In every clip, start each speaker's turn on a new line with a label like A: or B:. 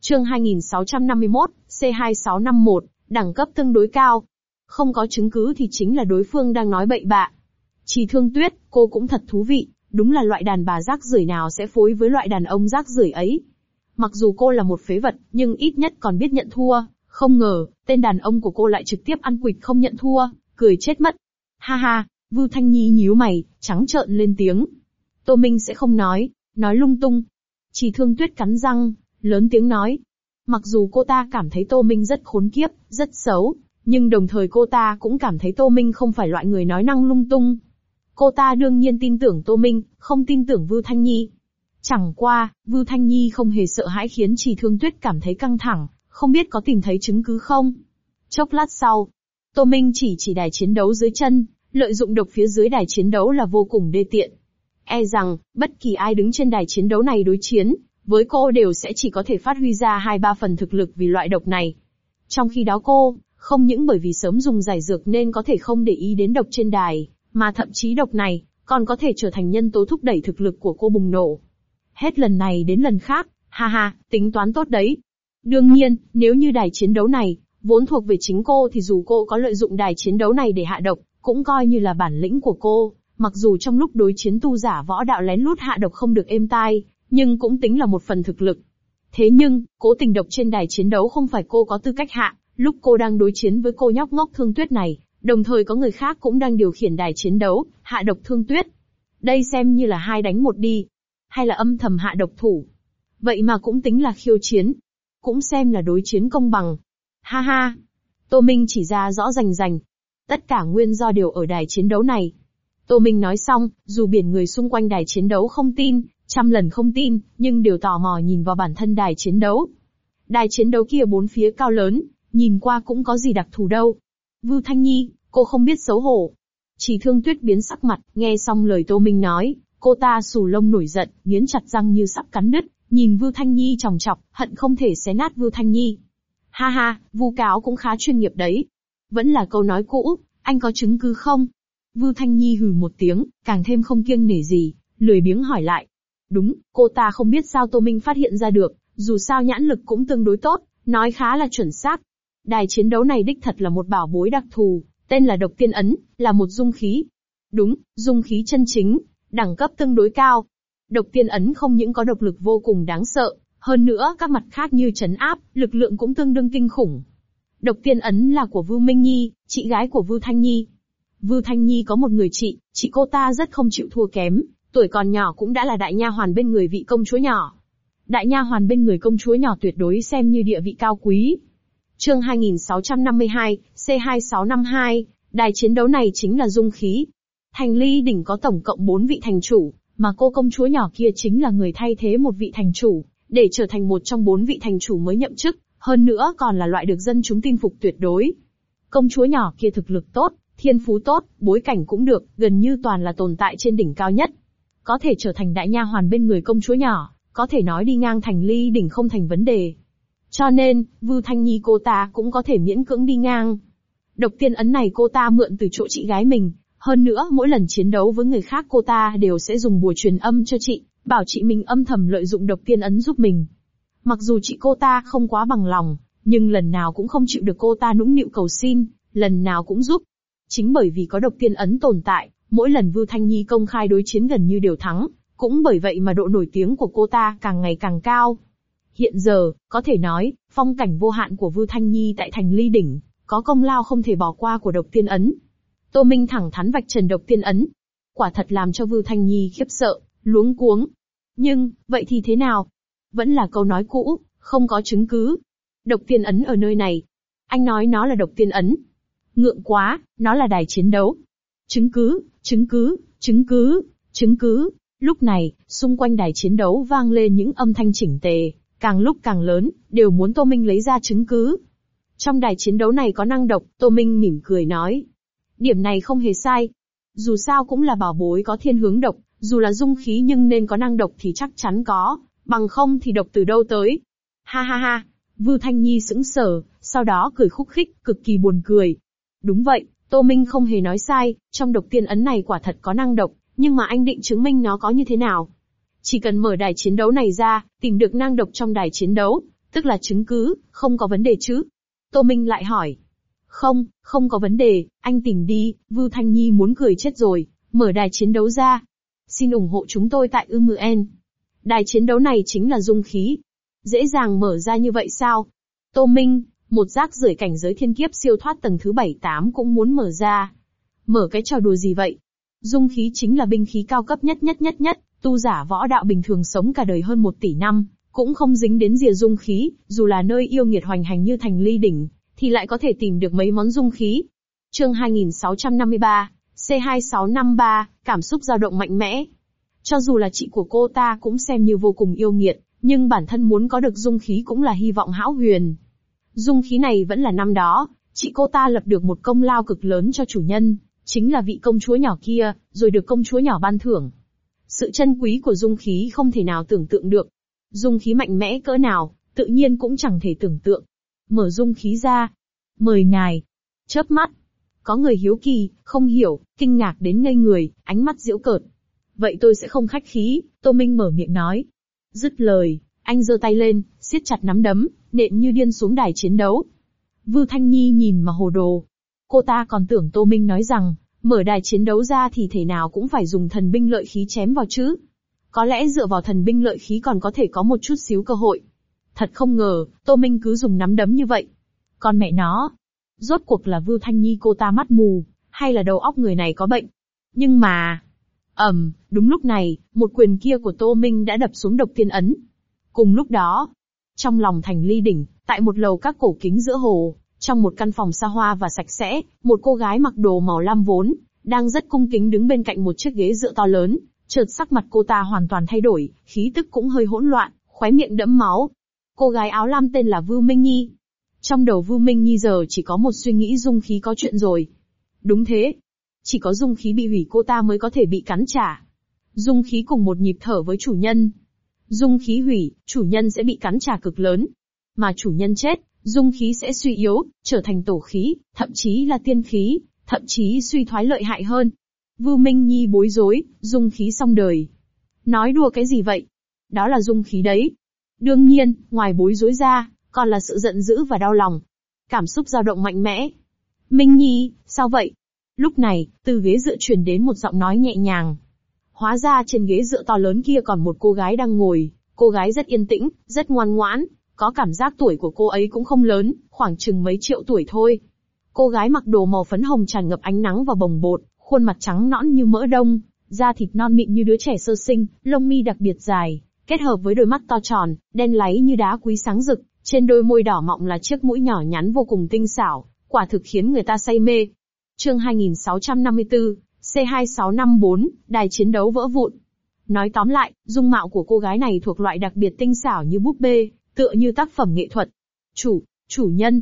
A: Chương 2651, C2651, đẳng cấp tương đối cao. Không có chứng cứ thì chính là đối phương đang nói bậy bạ. Trì Thương Tuyết, cô cũng thật thú vị, đúng là loại đàn bà rác rưởi nào sẽ phối với loại đàn ông rác rưởi ấy. Mặc dù cô là một phế vật, nhưng ít nhất còn biết nhận thua, không ngờ, tên đàn ông của cô lại trực tiếp ăn quỵt không nhận thua, cười chết mất. Ha ha, Vưu Thanh Nhi nhíu mày, trắng trợn lên tiếng. Tô Minh sẽ không nói lung tung. Trì Thương Tuyết cắn răng, lớn tiếng nói. Mặc dù cô ta cảm thấy Tô Minh rất khốn kiếp, rất xấu, nhưng đồng thời cô ta cũng cảm thấy Tô Minh không phải loại người nói năng lung tung. Cô ta đương nhiên tin tưởng Tô Minh, không tin tưởng Vưu Thanh Nhi. Chẳng qua, Vưu Thanh Nhi không hề sợ hãi khiến Trì Thương Tuyết cảm thấy căng thẳng, không biết có tìm thấy chứng cứ không. Chốc lát sau, Tô Minh chỉ đài chiến đấu dưới chân, lợi dụng độc phía dưới đài chiến đấu là vô cùng đê tiện. E rằng, bất kỳ ai đứng trên đài chiến đấu này đối chiến, với cô đều sẽ chỉ có thể phát huy ra 2-3 phần thực lực vì loại độc này. Trong khi đó cô, không những bởi vì sớm dùng giải dược nên có thể không để ý đến độc trên đài, mà thậm chí độc này, còn có thể trở thành nhân tố thúc đẩy thực lực của cô bùng nổ. Hết lần này đến lần khác, ha ha, tính toán tốt đấy. Đương nhiên, nếu như đài chiến đấu này, vốn thuộc về chính cô thì dù cô có lợi dụng đài chiến đấu này để hạ độc, cũng coi như là bản lĩnh của cô, mặc dù trong lúc đối chiến tu giả võ đạo lén lút hạ độc không được êm tai, nhưng cũng tính là một phần thực lực. Thế nhưng, cố tình độc trên đài chiến đấu không phải cô có tư cách hạ, lúc cô đang đối chiến với cô nhóc ngốc Thương Tuyết này, đồng thời có người khác cũng đang điều khiển đài chiến đấu, hạ độc Thương Tuyết. Đây xem như là 2 đánh 1 đi, hay là âm thầm hạ độc thủ. Vậy mà cũng tính là khiêu chiến, cũng xem là đối chiến công bằng. Ha ha, Tô Minh chỉ ra rõ rành rành. Tất cả nguyên do đều ở đài chiến đấu này. Tô Minh nói xong, dù biển người xung quanh đài chiến đấu không tin, trăm lần không tin, nhưng đều tò mò nhìn vào bản thân đài chiến đấu. Đài chiến đấu kia 4 phía cao lớn, nhìn qua cũng có gì đặc thù đâu. Vưu Thanh Nhi, cô không biết xấu hổ. Trì Thương Tuyết biến sắc mặt, nghe xong lời Tô Minh nói, cô ta xù lông nổi giận, nghiến chặt răng như sắp cắn đứt, nhìn Vưu Thanh Nhi chòng chọc, hận không thể xé nát Vưu Thanh Nhi. Ha ha, Vu Cáo cũng khá chuyên nghiệp đấy. Vẫn là câu nói cũ, anh có chứng cứ không? Vưu Thanh Nhi hừ một tiếng, càng thêm không kiêng nể gì, lười biếng hỏi lại. Đúng, cô ta không biết sao Tô Minh phát hiện ra được, dù sao nhãn lực cũng tương đối tốt, nói khá là chuẩn xác. Đài chiến đấu này đích thật là một bảo bối đặc thù, tên là Độc Tiên Ấn, là một dung khí. Đúng, dung khí chân chính, đẳng cấp tương đối cao. Độc Tiên Ấn không những có độc lực vô cùng đáng sợ, hơn nữa các mặt khác như trấn áp, lực lượng cũng tương đương kinh khủng. Độc Tiên Ấn là của Vưu Minh Nhi, chị gái của Vưu Thanh Nhi. Vưu Thanh Nhi có một người chị cô ta rất không chịu thua kém, tuổi còn nhỏ cũng đã là đại nha hoàn bên người vị công chúa nhỏ. Đại nha hoàn bên người công chúa nhỏ tuyệt đối xem như địa vị cao quý. Chương 2652, C2652, đài chiến đấu này chính là dung khí. Thành Ly đỉnh có tổng cộng 4 vị thành chủ, mà cô công chúa nhỏ kia chính là người thay thế một vị thành chủ, để trở thành một trong 4 vị thành chủ mới nhậm chức, hơn nữa còn là loại được dân chúng tin phục tuyệt đối. Công chúa nhỏ kia thực lực tốt, thiên phú tốt, bối cảnh cũng được, gần như toàn là tồn tại trên đỉnh cao nhất. Có thể trở thành đại nha hoàn bên người công chúa nhỏ, có thể nói đi ngang Thành Ly đỉnh không thành vấn đề. Cho nên, Vưu Thanh Nhi cô ta cũng có thể miễn cưỡng đi ngang. Độc Tiên Ấn này cô ta mượn từ chỗ chị gái mình, hơn nữa mỗi lần chiến đấu với người khác cô ta đều sẽ dùng bùa truyền âm cho chị, bảo chị mình âm thầm lợi dụng Độc Tiên Ấn giúp mình. Mặc dù chị cô ta không quá bằng lòng, nhưng lần nào cũng không chịu được cô ta nũng nịu cầu xin, lần nào cũng giúp. Chính bởi vì có Độc Tiên Ấn tồn tại, mỗi lần Vưu Thanh Nhi công khai đối chiến gần như đều thắng, cũng bởi vậy mà độ nổi tiếng của cô ta càng ngày càng cao. Hiện giờ, có thể nói, phong cảnh vô hạn của Vưu Thanh Nhi tại Thành Ly đỉnh, có công lao không thể bỏ qua của Độc Tiên Ấn. Tô Minh thẳng thắn vạch trần Độc Tiên Ấn, quả thật làm cho Vưu Thanh Nhi khiếp sợ, luống cuống. Nhưng, vậy thì thế nào? Vẫn là câu nói cũ, không có chứng cứ. Độc Tiên Ấn ở nơi này. Anh nói nó là Độc Tiên Ấn. Ngượng quá, nó là đài chiến đấu. Chứng cứ, chứng cứ, chứng cứ, chứng cứ. Lúc này, xung quanh đài chiến đấu vang lên những âm thanh chỉnh tề, càng lúc càng lớn, đều muốn Tô Minh lấy ra chứng cứ. Trong đài chiến đấu này có năng độc, Tô Minh mỉm cười nói. Điểm này không hề sai. Dù sao cũng là bảo bối có thiên hướng độc, dù là dung khí nhưng nên có năng độc thì chắc chắn có, bằng không thì độc từ đâu tới. Ha ha ha, Vưu Thanh Nhi sững sờ, sau đó cười khúc khích, cực kỳ buồn cười. Đúng vậy, Tô Minh không hề nói sai, trong Độc Tiên Ấn này quả thật có năng độc, nhưng mà anh định chứng minh nó có như thế nào? Chỉ cần mở đài chiến đấu này ra, tìm được năng độc trong đài chiến đấu, Tức là chứng cứ, không có vấn đề chứ? Tô Minh lại hỏi. Không, không có vấn đề, anh tìm đi, Vưu Thanh Nhi muốn cười chết rồi, mở đài chiến đấu ra. Xin ủng hộ chúng tôi tại UMN. Đài chiến đấu này chính là dung khí. Dễ dàng mở ra như vậy sao? Tô Minh, một rác rưởi cảnh giới thiên kiếp siêu thoát tầng thứ 7-8 cũng muốn mở ra. Mở cái trò đùa gì vậy? Dung khí chính là binh khí cao cấp nhất, tu giả võ đạo bình thường sống cả đời hơn 1 tỷ năm, cũng không dính đến rìa dung khí, dù là nơi yêu nghiệt hoành hành như Thành Ly Đỉnh, thì lại có thể tìm được mấy món dung khí. Chương 2653, C2653, cảm xúc dao động mạnh mẽ. Cho dù là chị của cô ta cũng xem như vô cùng yêu nghiệt, nhưng bản thân muốn có được dung khí cũng là hy vọng hão huyền. Dung khí này vẫn là năm đó, chị cô ta lập được một công lao cực lớn cho chủ nhân, chính là vị công chúa nhỏ kia, rồi được công chúa nhỏ ban thưởng. Sự chân quý của dung khí không thể nào tưởng tượng được. Dung khí mạnh mẽ cỡ nào, tự nhiên cũng chẳng thể tưởng tượng. Mở dung khí ra. Mời ngài. Chớp mắt. Có người hiếu kỳ, không hiểu, kinh ngạc đến ngây người, ánh mắt giễu cợt. Vậy tôi sẽ không khách khí, Tô Minh mở miệng nói. Dứt lời, anh giơ tay lên, siết chặt nắm đấm, nện như điên xuống đài chiến đấu. Vưu Thanh Nhi nhìn mà hồ đồ. Cô ta còn tưởng Tô Minh nói rằng, mở đài chiến đấu ra thì thể nào cũng phải dùng thần binh lợi khí chém vào chứ. Có lẽ dựa vào thần binh lợi khí còn có thể có một chút xíu cơ hội. Thật không ngờ, Tô Minh cứ dùng nắm đấm như vậy. Còn mẹ nó, rốt cuộc là Vưu Thanh Nhi cô ta mắt mù, hay là đầu óc người này có bệnh. Nhưng mà, đúng lúc này, một quyền kia của Tô Minh đã đập xuống độc tiên ấn. Cùng lúc đó, trong lòng Thành Ly Đỉnh, tại một lầu các cổ kính giữa hồ, trong một căn phòng xa hoa và sạch sẽ, một cô gái mặc đồ màu lam vốn, đang rất cung kính đứng bên cạnh một chiếc ghế dựa to lớn, chợt sắc mặt cô ta hoàn toàn thay đổi, khí tức cũng hơi hỗn loạn, khóe miệng đẫm máu. Cô gái áo lam tên là Vưu Minh Nhi. Trong đầu Vưu Minh Nhi giờ chỉ có một suy nghĩ dung khí có chuyện rồi. Đúng thế. Chỉ có dung khí bị hủy cô ta mới có thể bị cắn trả. Dung khí cùng một nhịp thở với chủ nhân. Dung khí hủy, chủ nhân sẽ bị cắn trả cực lớn. Mà chủ nhân chết, dung khí sẽ suy yếu, trở thành tổ khí, thậm chí là tiên khí, thậm chí suy thoái lợi hại hơn. Vưu Minh Nhi bối rối, dung khí xong đời. Nói đùa cái gì vậy? Đó là dung khí đấy. Đương nhiên, ngoài bối rối ra, còn là sự giận dữ và đau lòng. Cảm xúc dao động mạnh mẽ. Minh Nhi, sao vậy? Lúc này, từ ghế dựa truyền đến một giọng nói nhẹ nhàng. Hóa ra trên ghế dựa to lớn kia còn một cô gái đang ngồi, cô gái rất yên tĩnh, rất ngoan ngoãn, có cảm giác tuổi của cô ấy cũng không lớn, khoảng chừng mấy triệu tuổi thôi. Cô gái mặc đồ màu phấn hồng tràn ngập ánh nắng và bồng bột, khuôn mặt trắng nõn như mỡ đông, da thịt non mịn như đứa trẻ sơ sinh, lông mi đặc biệt dài, kết hợp với đôi mắt to tròn, đen láy như đá quý sáng rực, trên đôi môi đỏ mọng là chiếc mũi nhỏ nhắn vô cùng tinh xảo, quả thực khiến người ta say mê. Chương 2654, C2654, đài chiến đấu vỡ vụn. Nói tóm lại, dung mạo của cô gái này thuộc loại đặc biệt tinh xảo như búp bê, tựa như tác phẩm nghệ thuật. Chủ nhân,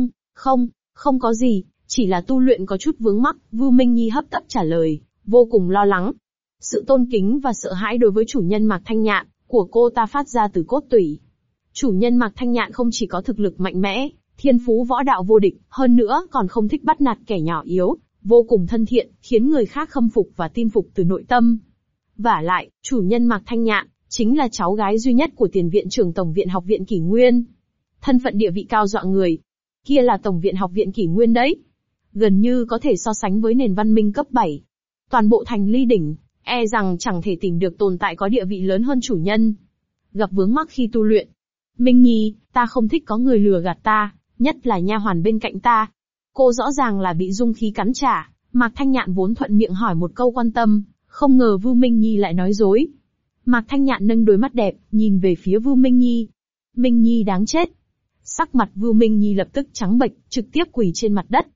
A: không có gì, chỉ là tu luyện có chút vướng mắc, Vưu Minh Nhi hấp tấp trả lời, vô cùng lo lắng. Sự tôn kính và sợ hãi đối với chủ nhân Mạc Thanh Nhạn của cô ta phát ra từ cốt tủy. Chủ nhân Mạc Thanh Nhạn không chỉ có thực lực mạnh mẽ, thiên phú võ đạo vô địch, hơn nữa còn không thích bắt nạt kẻ nhỏ yếu, vô cùng thân thiện, khiến người khác khâm phục và tin phục từ nội tâm. Vả lại, chủ nhân Mạc Thanh Nhạn chính là cháu gái duy nhất của tiền viện trưởng Tổng viện Học viện Kỷ Nguyên. Thân phận địa vị cao dọa người. Kia là Tổng viện Học viện Kỷ Nguyên đấy. Gần như có thể so sánh với nền văn minh cấp 7. Toàn bộ Thành Ly Đỉnh, e rằng chẳng thể tìm được tồn tại có địa vị lớn hơn chủ nhân. Gặp vướng mắc khi tu luyện. Minh Nhi, ta không thích có người lừa gạt ta, nhất là nha hoàn bên cạnh ta. Cô rõ ràng là bị dung khí cắn trả, Mạc Thanh Nhạn vốn thuận miệng hỏi một câu quan tâm, không ngờ Vưu Minh Nhi lại nói dối. Mạc Thanh Nhạn nâng đôi mắt đẹp, nhìn về phía Vưu Minh Nhi. Minh Nhi đáng chết. Sắc mặt Vưu Minh Nhi lập tức trắng bệch, trực tiếp quỳ trên mặt đất,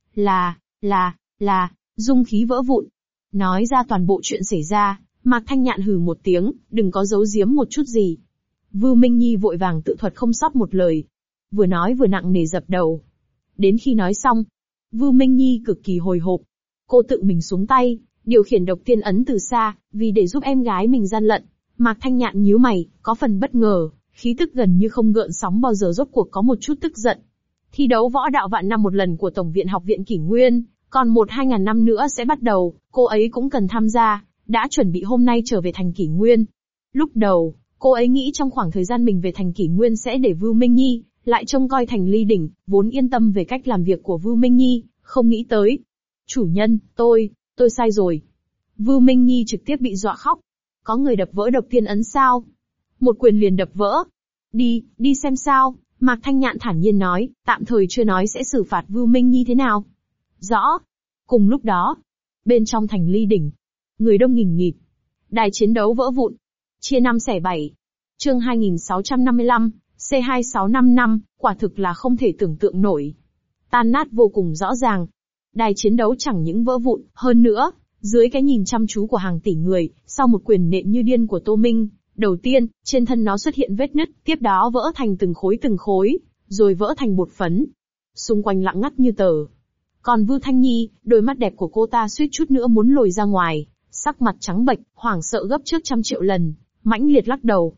A: là, dung khí vỡ vụn. Nói ra toàn bộ chuyện xảy ra, Mạc Thanh Nhạn hừ một tiếng, đừng có giấu giếm một chút gì. Vưu Minh Nhi vội vàng tự thuật không sót một lời. Vừa nói vừa nặng nề dập đầu. Đến khi nói xong, Vưu Minh Nhi cực kỳ hồi hộp. Cô tự mình xuống tay, điều khiển độc tiên ấn từ xa, vì để giúp em gái mình gian lận. Mạc Thanh Nhạn nhíu mày, có phần bất ngờ, khí tức gần như không gợn sóng bao giờ rốt cuộc có một chút tức giận. Thi đấu võ đạo vạn năm một lần của Tổng viện Học viện Kỷ Nguyên, còn 1-2 năm nữa sẽ bắt đầu, cô ấy cũng cần tham gia, đã chuẩn bị hôm nay trở về thành Kỷ Nguyên. Lúc đầu, cô ấy nghĩ trong khoảng thời gian mình về thành Kỷ Nguyên sẽ để Vưu Minh Nhi lại trông coi thành Ly đỉnh, vốn yên tâm về cách làm việc của Vưu Minh Nhi, không nghĩ tới. Chủ nhân, tôi sai rồi. Vưu Minh Nhi trực tiếp bị dọa khóc. Có người đập vỡ độc tiên ấn sao? Một quyền liền đập vỡ. Đi xem sao, Mạc Thanh Nhạn thản nhiên nói, tạm thời chưa nói sẽ xử phạt Vưu Minh Nhi thế nào. Rõ. Cùng lúc đó, bên trong thành Ly đỉnh, người đông nghìn nghịt. Đài chiến đấu vỡ vụn, chia 5 xẻ 7. Chương 2655, C2655, quả thực là không thể tưởng tượng nổi. Tan nát vô cùng rõ ràng. Đài chiến đấu chẳng những vỡ vụn, hơn nữa, dưới cái nhìn chăm chú của hàng tỷ người, sau một quyền nện như điên của Tô Minh, đầu tiên, trên thân nó xuất hiện vết nứt, tiếp đó vỡ thành từng khối, rồi vỡ thành bột phấn. Xung quanh lặng ngắt như tờ. Còn Vưu Thanh Nhi, đôi mắt đẹp của cô ta suýt chút nữa muốn lồi ra ngoài, sắc mặt trắng bệch, hoảng sợ gấp trước 100.000.000 lần, mãnh liệt lắc đầu,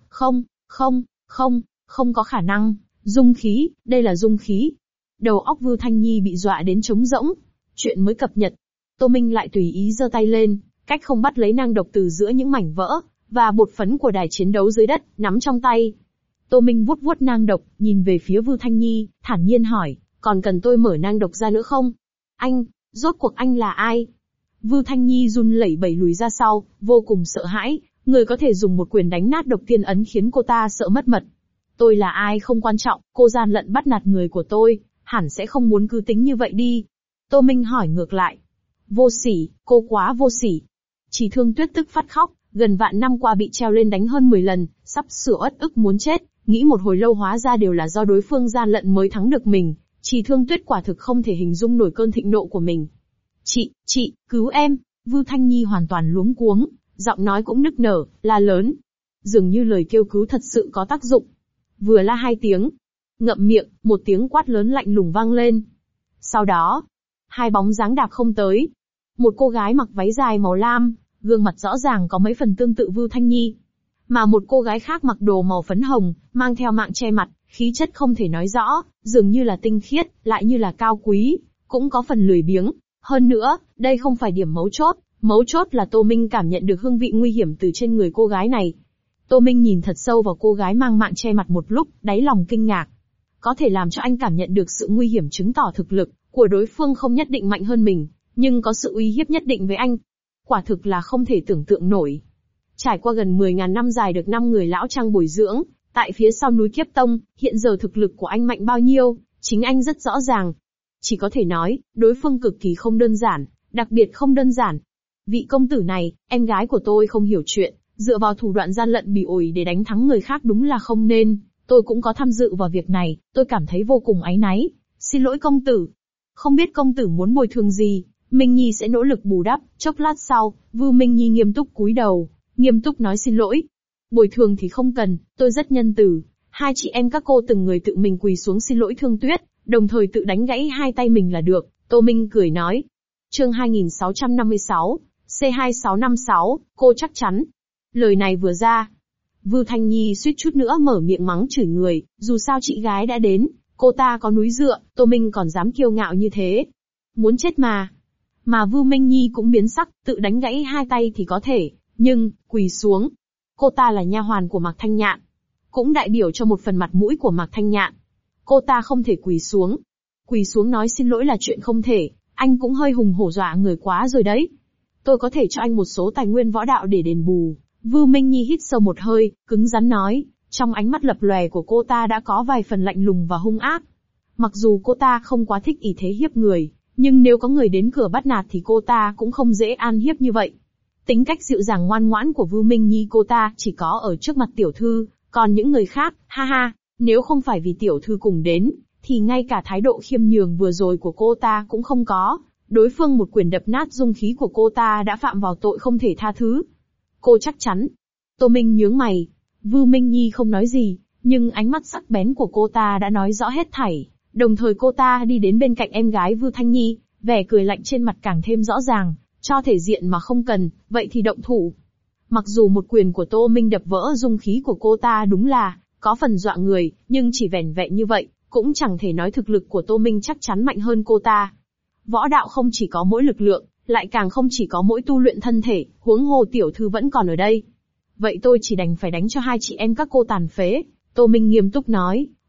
A: không có khả năng, dung khí, đây là dung khí. Đầu óc Vưu Thanh Nhi bị dọa đến trống rỗng. Chuyện mới cập nhật. Tô Minh lại tùy ý giơ tay lên, cách không bắt lấy nang độc từ giữa những mảnh vỡ, và bột phấn của đài chiến đấu dưới đất, nắm trong tay. Tô Minh vuốt nang độc, nhìn về phía Vưu Thanh Nhi, thản nhiên hỏi, còn cần tôi mở nang độc ra nữa không? Anh, rốt cuộc anh là ai? Vưu Thanh Nhi run lẩy bẩy lùi ra sau, vô cùng sợ hãi, người có thể dùng một quyền đánh nát độc tiên ấn khiến cô ta sợ mất mật. Tôi là ai không quan trọng, cô gian lận bắt nạt người của tôi, hẳn sẽ không muốn cứ tính như vậy đi. Tô Minh hỏi ngược lại. Vô sỉ, cô quá vô sỉ. Chỉ Thương Tuyết tức phát khóc, gần vạn năm qua bị treo lên đánh hơn 10 lần, sắp sửa uất ức muốn chết, nghĩ một hồi lâu hóa ra đều là do đối phương gian lận mới thắng được mình. Chỉ Thương Tuyết quả thực không thể hình dung nổi cơn thịnh nộ của mình. Chị, cứu em. Vưu Thanh Nhi hoàn toàn luống cuống, giọng nói cũng nức nở, la lớn. Dường như lời kêu cứu thật sự có tác dụng. Vừa la 2 tiếng, ngậm miệng, một tiếng quát lớn lạnh lùng vang lên. Sau đó, 2 bóng dáng đạp không tới. Một cô gái mặc váy dài màu lam, gương mặt rõ ràng có mấy phần tương tự Vưu Thanh Nhi. Mà một cô gái khác mặc đồ màu phấn hồng, mang theo mạng che mặt, khí chất không thể nói rõ, dường như là tinh khiết, lại như là cao quý, cũng có phần lười biếng. Hơn nữa, đây không phải điểm mấu chốt là Tô Minh cảm nhận được hương vị nguy hiểm từ trên người cô gái này. Tô Minh nhìn thật sâu vào cô gái mang mạng che mặt một lúc, đáy lòng kinh ngạc. Có thể làm cho anh cảm nhận được sự nguy hiểm chứng tỏ thực lực của đối phương không nhất định mạnh hơn mình, nhưng có sự uy hiếp nhất định với anh. Quả thực là không thể tưởng tượng nổi. Trải qua gần 10.000 năm dài được 5 người lão trang bồi dưỡng, tại phía sau núi Kiếp Tông, hiện giờ thực lực của anh mạnh bao nhiêu, chính anh rất rõ ràng. Chỉ có thể nói, đối phương cực kỳ không đơn giản, đặc biệt không đơn giản. Vị công tử này, em gái của tôi không hiểu chuyện, dựa vào thủ đoạn gian lận bỉ ổi để đánh thắng người khác đúng là không nên. Tôi cũng có tham dự vào việc này, tôi cảm thấy vô cùng áy náy. Xin lỗi công tử. Không biết công tử muốn bồi thường gì, Minh Nhi sẽ nỗ lực bù đắp. Chốc lát sau, Vưu Minh Nhi nghiêm túc cúi đầu, nghiêm túc nói xin lỗi. Bồi thường thì không cần, tôi rất nhân từ. 2 chị em các cô từng người tự mình quỳ xuống xin lỗi Thương Tuyết, đồng thời tự đánh gãy 2 tay mình là được. Tô Minh cười nói. Chương 2656, C2656, cô chắc chắn. Lời này vừa ra, Vưu Thanh Nhi suýt chút nữa mở miệng mắng chửi người, dù sao chị gái đã đến, cô ta có núi dựa, Tô Minh còn dám kiêu ngạo như thế. Muốn chết mà. Mà Vưu Minh Nhi cũng biến sắc, tự đánh gãy 2 tay thì có thể, nhưng, quỳ xuống. Cô ta là nha hoàn của Mạc Thanh Nhạn, cũng đại biểu cho một phần mặt mũi của Mạc Thanh Nhạn. Cô ta không thể quỳ xuống. Quỳ xuống nói xin lỗi là chuyện không thể, anh cũng hơi hùng hổ dọa người quá rồi đấy. Tôi có thể cho anh một số tài nguyên võ đạo để đền bù. Vưu Minh Nhi hít sâu một hơi, cứng rắn nói, trong ánh mắt lập lòe của cô ta đã có vài phần lạnh lùng và hung ác. Mặc dù cô ta không quá thích ý thế hiếp người, nhưng nếu có người đến cửa bắt nạt thì cô ta cũng không dễ an hiếp như vậy. Tính cách dịu dàng ngoan ngoãn của Vưu Minh Nhi cô ta chỉ có ở trước mặt tiểu thư, còn những người khác, ha ha, nếu không phải vì tiểu thư cùng đến, thì ngay cả thái độ khiêm nhường vừa rồi của cô ta cũng không có. Đối phương một quyền đập nát dung khí của cô ta đã phạm vào tội không thể tha thứ. Cô chắc chắn. Tô Minh nhướng mày. Vưu Minh Nhi không nói gì, nhưng ánh mắt sắc bén của cô ta đã nói rõ hết thảy. Đồng thời cô ta đi đến bên cạnh em gái Vưu Thanh Nhi, vẻ cười lạnh trên mặt càng thêm rõ ràng. Cho thể diện mà không cần, vậy thì động thủ. Mặc dù một quyền của Tô Minh đập vỡ dung khí của cô ta đúng là có phần dọa người, nhưng chỉ vẻn vẹn như vậy, cũng chẳng thể nói thực lực của Tô Minh chắc chắn mạnh hơn cô ta. Võ đạo không chỉ có mỗi lực lượng, lại càng không chỉ có mỗi tu luyện thân thể, huống hồ tiểu thư vẫn còn ở đây. Vậy tôi chỉ đành phải đánh cho 2 chị em các cô tàn phế. Tô Minh nghiêm túc nói,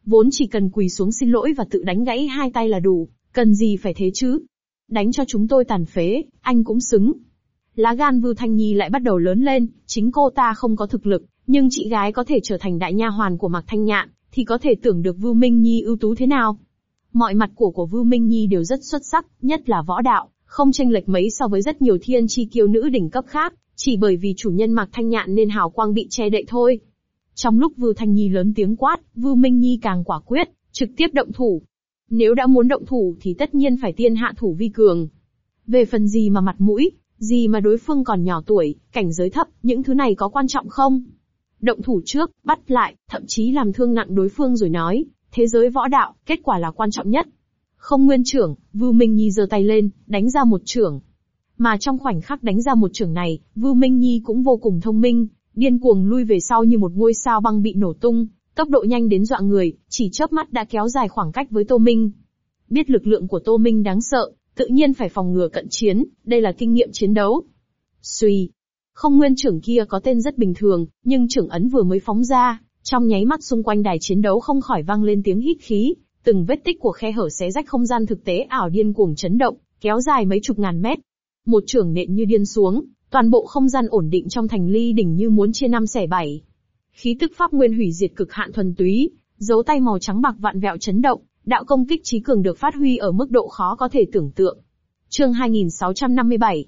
A: vốn chỉ cần quỳ xuống xin lỗi và tự đánh gãy hai tay là đủ, cần gì phải thế chứ? Đánh cho chúng tôi tàn phế, anh cũng xứng. Lá gan Vưu Thanh Nhi lại bắt đầu lớn lên, chính cô ta không có thực lực, nhưng chị gái có thể trở thành đại nha hoàn của Mạc Thanh Nhạn, thì có thể tưởng được Vưu Minh Nhi ưu tú thế nào. Mọi mặt của Vưu Minh Nhi đều rất xuất sắc, nhất là võ đạo, không chênh lệch mấy so với rất nhiều thiên chi kiêu nữ đỉnh cấp khác, chỉ bởi vì chủ nhân Mạc Thanh Nhạn nên hào quang bị che đậy thôi. Trong lúc Vưu Thanh Nhi lớn tiếng quát, Vưu Minh Nhi càng quả quyết, trực tiếp động thủ. Nếu đã muốn động thủ thì tất nhiên phải tiên hạ thủ vi cường. Về phần gì mà mặt mũi, gì mà đối phương còn nhỏ tuổi, cảnh giới thấp, những thứ này có quan trọng không? Động thủ trước, bắt lại, thậm chí làm thương nặng đối phương rồi nói, thế giới võ đạo, kết quả là quan trọng nhất. Không nguyên chưởng, Vưu Minh Nhi giơ tay lên, đánh ra một chưởng. Mà trong khoảnh khắc đánh ra một chưởng này, Vưu Minh Nhi cũng vô cùng thông minh, điên cuồng lui về sau như một ngôi sao băng bị nổ tung, tốc độ nhanh đến dọa người, chỉ chớp mắt đã kéo dài khoảng cách với Tô Minh. Biết lực lượng của Tô Minh đáng sợ, tự nhiên phải phòng ngừa cận chiến, đây là kinh nghiệm chiến đấu. Xuy. Không nguyên chưởng kia có tên rất bình thường, nhưng chưởng ấn vừa mới phóng ra, trong nháy mắt xung quanh đài chiến đấu không khỏi vang lên tiếng hít khí, từng vết tích của khe hở xé rách không gian thực tế ảo điên cuồng chấn động, kéo dài mấy chục ngàn mét. Một chưởng nện như điên xuống, toàn bộ không gian ổn định trong thành ly đỉnh như muốn chia năm xẻ bảy. Khí tức pháp nguyên hủy diệt cực hạn thuần túy, dấu tay màu trắng bạc vặn vẹo chấn động, đạo công kích chí cường được phát huy ở mức độ khó có thể tưởng tượng. Chương 2657,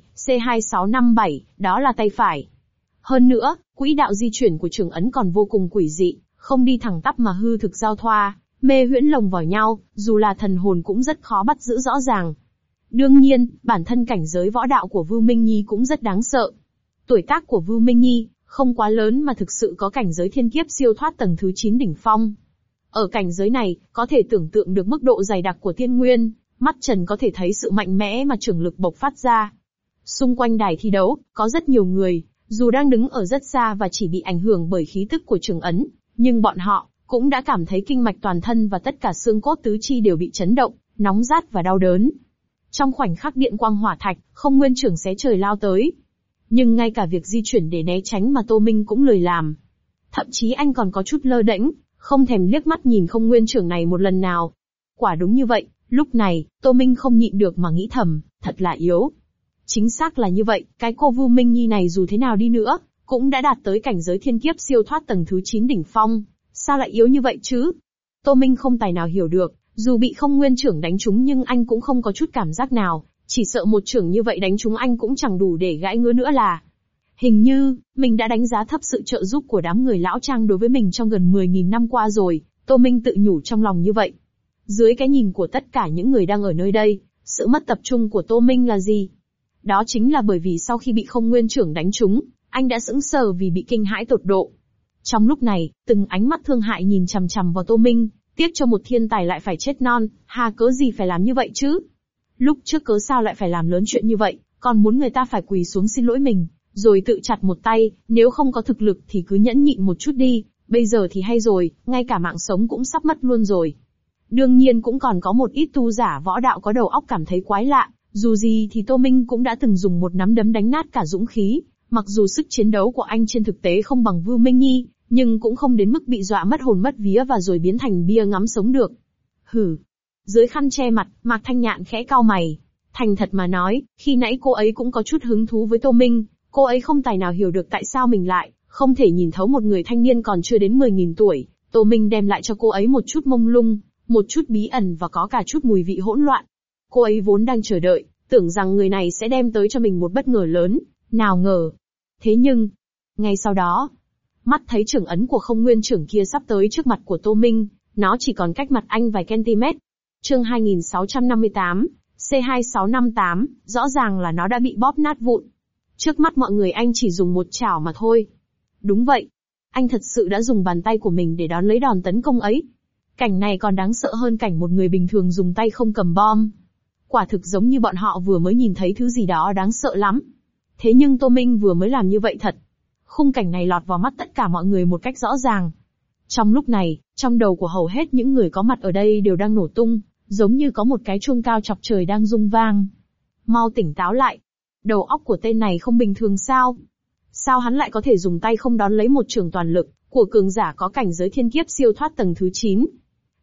A: C2657, đó là tay phải. Hơn nữa, quỹ đạo di chuyển của trường ấn còn vô cùng quỷ dị, không đi thẳng tắp mà hư thực giao thoa, mê huyễn lồng vào nhau, dù là thần hồn cũng rất khó bắt giữ rõ ràng. Đương nhiên, bản thân cảnh giới võ đạo của Vưu Minh Nhi cũng rất đáng sợ. Tuổi tác của Vưu Minh Nhi không quá lớn mà thực sự có cảnh giới thiên kiếp siêu thoát tầng thứ 9 đỉnh phong. Ở cảnh giới này, có thể tưởng tượng được mức độ dày đặc của tiên nguyên, mắt trần có thể thấy sự mạnh mẽ mà trưởng lực bộc phát ra. Xung quanh đài thi đấu, có rất nhiều người, dù đang đứng ở rất xa và chỉ bị ảnh hưởng bởi khí tức của trường ấn, nhưng bọn họ cũng đã cảm thấy kinh mạch toàn thân và tất cả xương cốt tứ chi đều bị chấn động, nóng rát và đau đớn. Trong khoảnh khắc điện quang hỏa thạch, không nguyên chưởng xé trời lao tới. Nhưng ngay cả việc di chuyển để né tránh mà Tô Minh cũng lười làm. Thậm chí anh còn có chút lơ đễnh, không thèm liếc mắt nhìn không nguyên chưởng này một lần nào. Quả đúng như vậy, lúc này, Tô Minh không nhịn được mà nghĩ thầm, thật là yếu. Chính xác là như vậy, cái cô Vưu Minh Nhi này dù thế nào đi nữa, cũng đã đạt tới cảnh giới thiên kiếp siêu thoát tầng thứ 9 đỉnh phong. Sao lại yếu như vậy chứ? Tô Minh không tài nào hiểu được, dù bị không nguyên chưởng đánh trúng nhưng anh cũng không có chút cảm giác nào, chỉ sợ một chưởng như vậy đánh trúng anh cũng chẳng đủ để gãi ngứa nữa là. Hình như, mình đã đánh giá thấp sự trợ giúp của đám người lão trang đối với mình trong gần 10.000 năm qua rồi, Tô Minh tự nhủ trong lòng như vậy. Dưới cái nhìn của tất cả những người đang ở nơi đây, sự mất tập trung của Tô Minh là gì? Đó chính là bởi vì sau khi bị không nguyên chưởng đánh trúng, anh đã sững sờ vì bị kinh hãi tột độ. Trong lúc này, từng ánh mắt thương hại nhìn chằm chằm vào Tô Minh, tiếc cho một thiên tài lại phải chết non, hà cớ gì phải làm như vậy chứ? Lúc trước cớ sao lại phải làm lớn chuyện như vậy, còn muốn người ta phải quỳ xuống xin lỗi mình, rồi tự chặt một tay, nếu không có thực lực thì cứ nhẫn nhịn một chút đi, bây giờ thì hay rồi, ngay cả mạng sống cũng sắp mất luôn rồi. Đương nhiên cũng còn có một ít tu giả võ đạo có đầu óc cảm thấy quái lạ, dù gì thì Tô Minh cũng đã từng dùng một nắm đấm đánh nát cả dũng khí, mặc dù sức chiến đấu của anh trên thực tế không bằng Vưu Minh Nhi, nhưng cũng không đến mức bị dọa mất hồn mất vía và rồi biến thành bia ngắm sống được. Hừ. Dưới khăn che mặt, Mạc Thanh Nhạn khẽ cau mày. Thành thật mà nói, khi nãy cô ấy cũng có chút hứng thú với Tô Minh, cô ấy không tài nào hiểu được tại sao mình lại không thể nhìn thấu một người thanh niên còn chưa đến 10.000 tuổi. Tô Minh đem lại cho cô ấy một chút mông lung, một chút bí ẩn và có cả chút mùi vị hỗn loạn. Cô ấy vốn đang chờ đợi, tưởng rằng người này sẽ đem tới cho mình một bất ngờ lớn, nào ngờ. Thế nhưng, ngay sau đó, mắt thấy chưởng ấn của không nguyên chưởng kia sắp tới trước mặt của Tô Minh, nó chỉ còn cách mặt anh vài cm. Chương 2658, C2658, rõ ràng là nó đã bị bóp nát vụn. Trước mắt mọi người anh chỉ dùng một chảo mà thôi. Đúng vậy, anh thật sự đã dùng bàn tay của mình để đón lấy đòn tấn công ấy. Cảnh này còn đáng sợ hơn cảnh một người bình thường dùng tay không cầm bom. Quả thực giống như bọn họ vừa mới nhìn thấy thứ gì đó đáng sợ lắm. Thế nhưng Tô Minh vừa mới làm như vậy thật. Khung cảnh này lọt vào mắt tất cả mọi người một cách rõ ràng. Trong lúc này, trong đầu của hầu hết những người có mặt ở đây đều đang nổ tung, giống như có một cái chuông cao chọc trời đang rung vang. Mau tỉnh táo lại. Đầu óc của tên này không bình thường sao? Sao hắn lại có thể dùng tay không đón lấy một chưởng toàn lực của cường giả có cảnh giới thiên kiếp siêu thoát tầng thứ 9?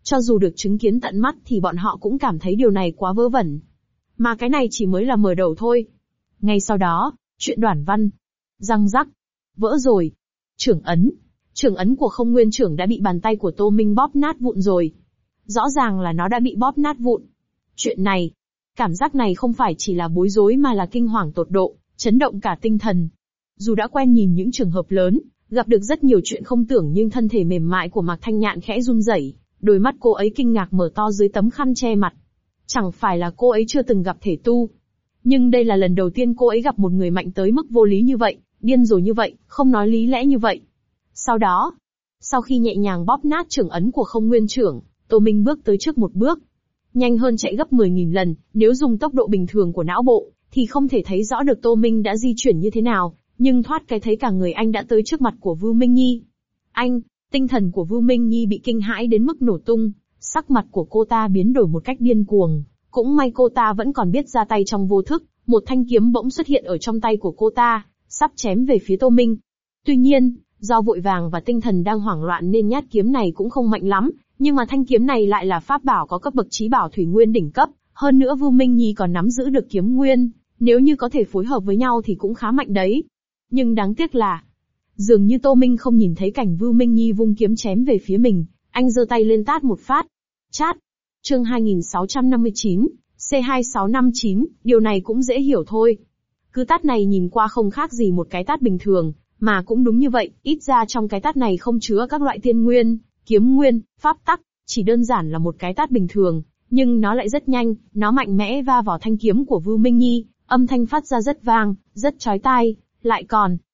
A: Cho dù được chứng kiến tận mắt thì bọn họ cũng cảm thấy điều này quá vớ vẩn. Mà cái này chỉ mới là mở đầu thôi. Ngay sau đó, chuyện Đoản Văn. Răng rắc. Vỡ rồi. Trưởng ấn của Không Nguyên trưởng đã bị bàn tay của Tô Minh bóp nát vụn rồi. Rõ ràng là nó đã bị bóp nát vụn. Chuyện này, cảm giác này không phải chỉ là bối rối mà là kinh hoàng tột độ, chấn động cả tinh thần. Dù đã quen nhìn những trường hợp lớn, gặp được rất nhiều chuyện không tưởng nhưng thân thể mềm mại của Mạc Thanh Nhạn khẽ run rẩy, đôi mắt cô ấy kinh ngạc mở to dưới tấm khăn che mặt. Chẳng phải là cô ấy chưa từng gặp thể tu. Nhưng đây là lần đầu tiên cô ấy gặp một người mạnh tới mức vô lý như vậy, điên rồ như vậy, không nói lý lẽ như vậy. Sau đó, sau khi nhẹ nhàng bóp nát trưởng ấn của Không Nguyên trưởng, Tô Minh bước tới trước một bước. Nhanh hơn chạy gấp 10.000 lần, nếu dùng tốc độ bình thường của não bộ, thì không thể thấy rõ được Tô Minh đã di chuyển như thế nào, nhưng thoát cái thấy cả người anh đã tới trước mặt của Vưu Minh Nhi. Tinh thần của Vưu Minh Nhi bị kinh hãi đến mức nổ tung, sắc mặt của cô ta biến đổi một cách điên cuồng. Cũng may cô ta vẫn còn biết ra tay trong vô thức, một thanh kiếm bỗng xuất hiện ở trong tay của cô ta, sắp chém về phía Tô Minh. Tuy nhiên, do vội vàng và tinh thần đang hoảng loạn nên nhát kiếm này cũng không mạnh lắm, nhưng mà thanh kiếm này lại là pháp bảo có cấp bậc chí bảo thủy nguyên đỉnh cấp, hơn nữa Vưu Minh Nhi còn nắm giữ được kiếm nguyên, nếu như có thể phối hợp với nhau thì cũng khá mạnh đấy. Nhưng đáng tiếc là, dường như Tô Minh không nhìn thấy cảnh Vưu Minh Nhi vung kiếm chém về phía mình, anh giơ tay lên tát một phát. Chát. Chương 2659, C2659, điều này cũng dễ hiểu thôi. Cứ tát này nhìn qua không khác gì một cái tát bình thường, mà cũng đúng như vậy, ít ra trong cái tát này không chứa các loại tiên nguyên, kiếm nguyên, pháp tắc, chỉ đơn giản là một cái tát bình thường, nhưng nó lại rất nhanh, nó mạnh mẽ va vào thanh kiếm của Vưu Minh Nhi, âm thanh phát ra rất vang, rất chói tai, lại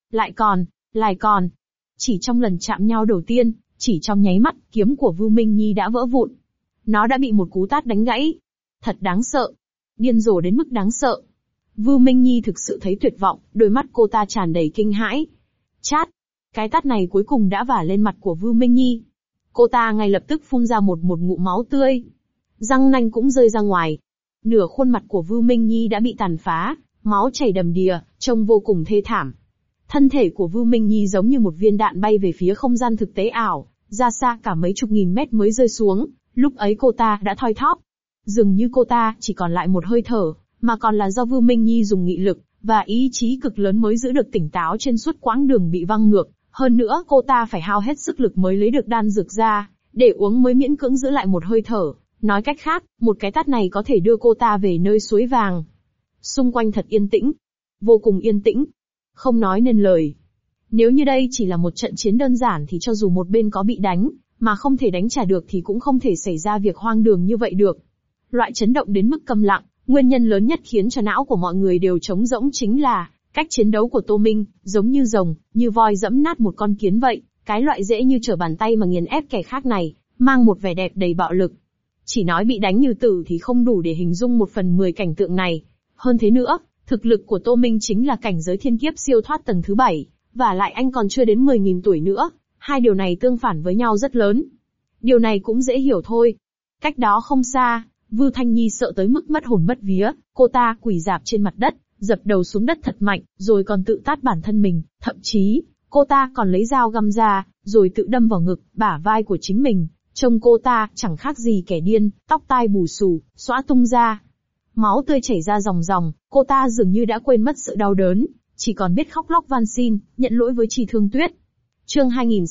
A: còn. Chỉ trong lần chạm nhau đầu tiên, chỉ trong nháy mắt, kiếm của Vưu Minh Nhi đã vỡ vụn. Nó đã bị một cú tát đánh gãy. Thật đáng sợ. Điên rồ đến mức đáng sợ. Vưu Minh Nhi thực sự thấy tuyệt vọng, đôi mắt cô ta tràn đầy kinh hãi. Chát. Cái tát này cuối cùng đã vả lên mặt của Vưu Minh Nhi. Cô ta ngay lập tức phun ra một ngụm máu tươi. Răng nanh cũng rơi ra ngoài. Nửa khuôn mặt của Vưu Minh Nhi đã bị tàn phá, máu chảy đầm đìa, trông vô cùng thê thảm. Thân thể của Vưu Minh Nhi giống như một viên đạn bay về phía không gian thực tế ảo, ra xa cả mấy chục nghìn mét mới rơi xuống, lúc ấy cô ta đã thoi thóp. Dường như cô ta chỉ còn lại một hơi thở, mà còn là do Vưu Minh Nhi dùng nghị lực và ý chí cực lớn mới giữ được tỉnh táo trên suốt quãng đường bị văng ngược. Hơn nữa cô ta phải hao hết sức lực mới lấy được đan dược ra, để uống mới miễn cưỡng giữ lại một hơi thở. Nói cách khác, một cái tát này có thể đưa cô ta về nơi suối vàng. Xung quanh thật yên tĩnh. Vô cùng yên tĩnh. Không nói nên lời. Nếu như đây chỉ là một trận chiến đơn giản thì cho dù một bên có bị đánh, mà không thể đánh trả được thì cũng không thể xảy ra việc hoang đường như vậy được. Loại chấn động đến mức câm lặng, nguyên nhân lớn nhất khiến cho não của mọi người đều trống rỗng chính là cách chiến đấu của Tô Minh, giống như rồng, như voi dẫm nát một con kiến vậy, cái loại dễ như trở bàn tay mà nghiền ép kẻ khác này, mang một vẻ đẹp đầy bạo lực. Chỉ nói bị đánh như tử thì không đủ để hình dung 1/10 cảnh tượng này. Hơn thế nữa, thực lực của Tô Minh chính là cảnh giới thiên kiếp siêu thoát tầng thứ 7, và lại anh còn chưa đến 10.000 tuổi nữa, hai điều này tương phản với nhau rất lớn. Điều này cũng dễ hiểu thôi. Cách đó không xa, Vưu Thanh Nhi sợ tới mức mất hồn mất vía, cô ta quỳ rạp trên mặt đất, dập đầu xuống đất thật mạnh, rồi còn tự tát bản thân mình, thậm chí, cô ta còn lấy dao găm ra, rồi tự đâm vào ngực, bả vai của chính mình. Trông cô ta chẳng khác gì kẻ điên, tóc tai bù xù, xõa tung ra. Máu tươi chảy ra ròng ròng, cô ta dường như đã quên mất sự đau đớn, chỉ còn biết khóc lóc van xin, nhận lỗi với Trì Thương Tuyết. Chương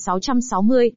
A: 2660,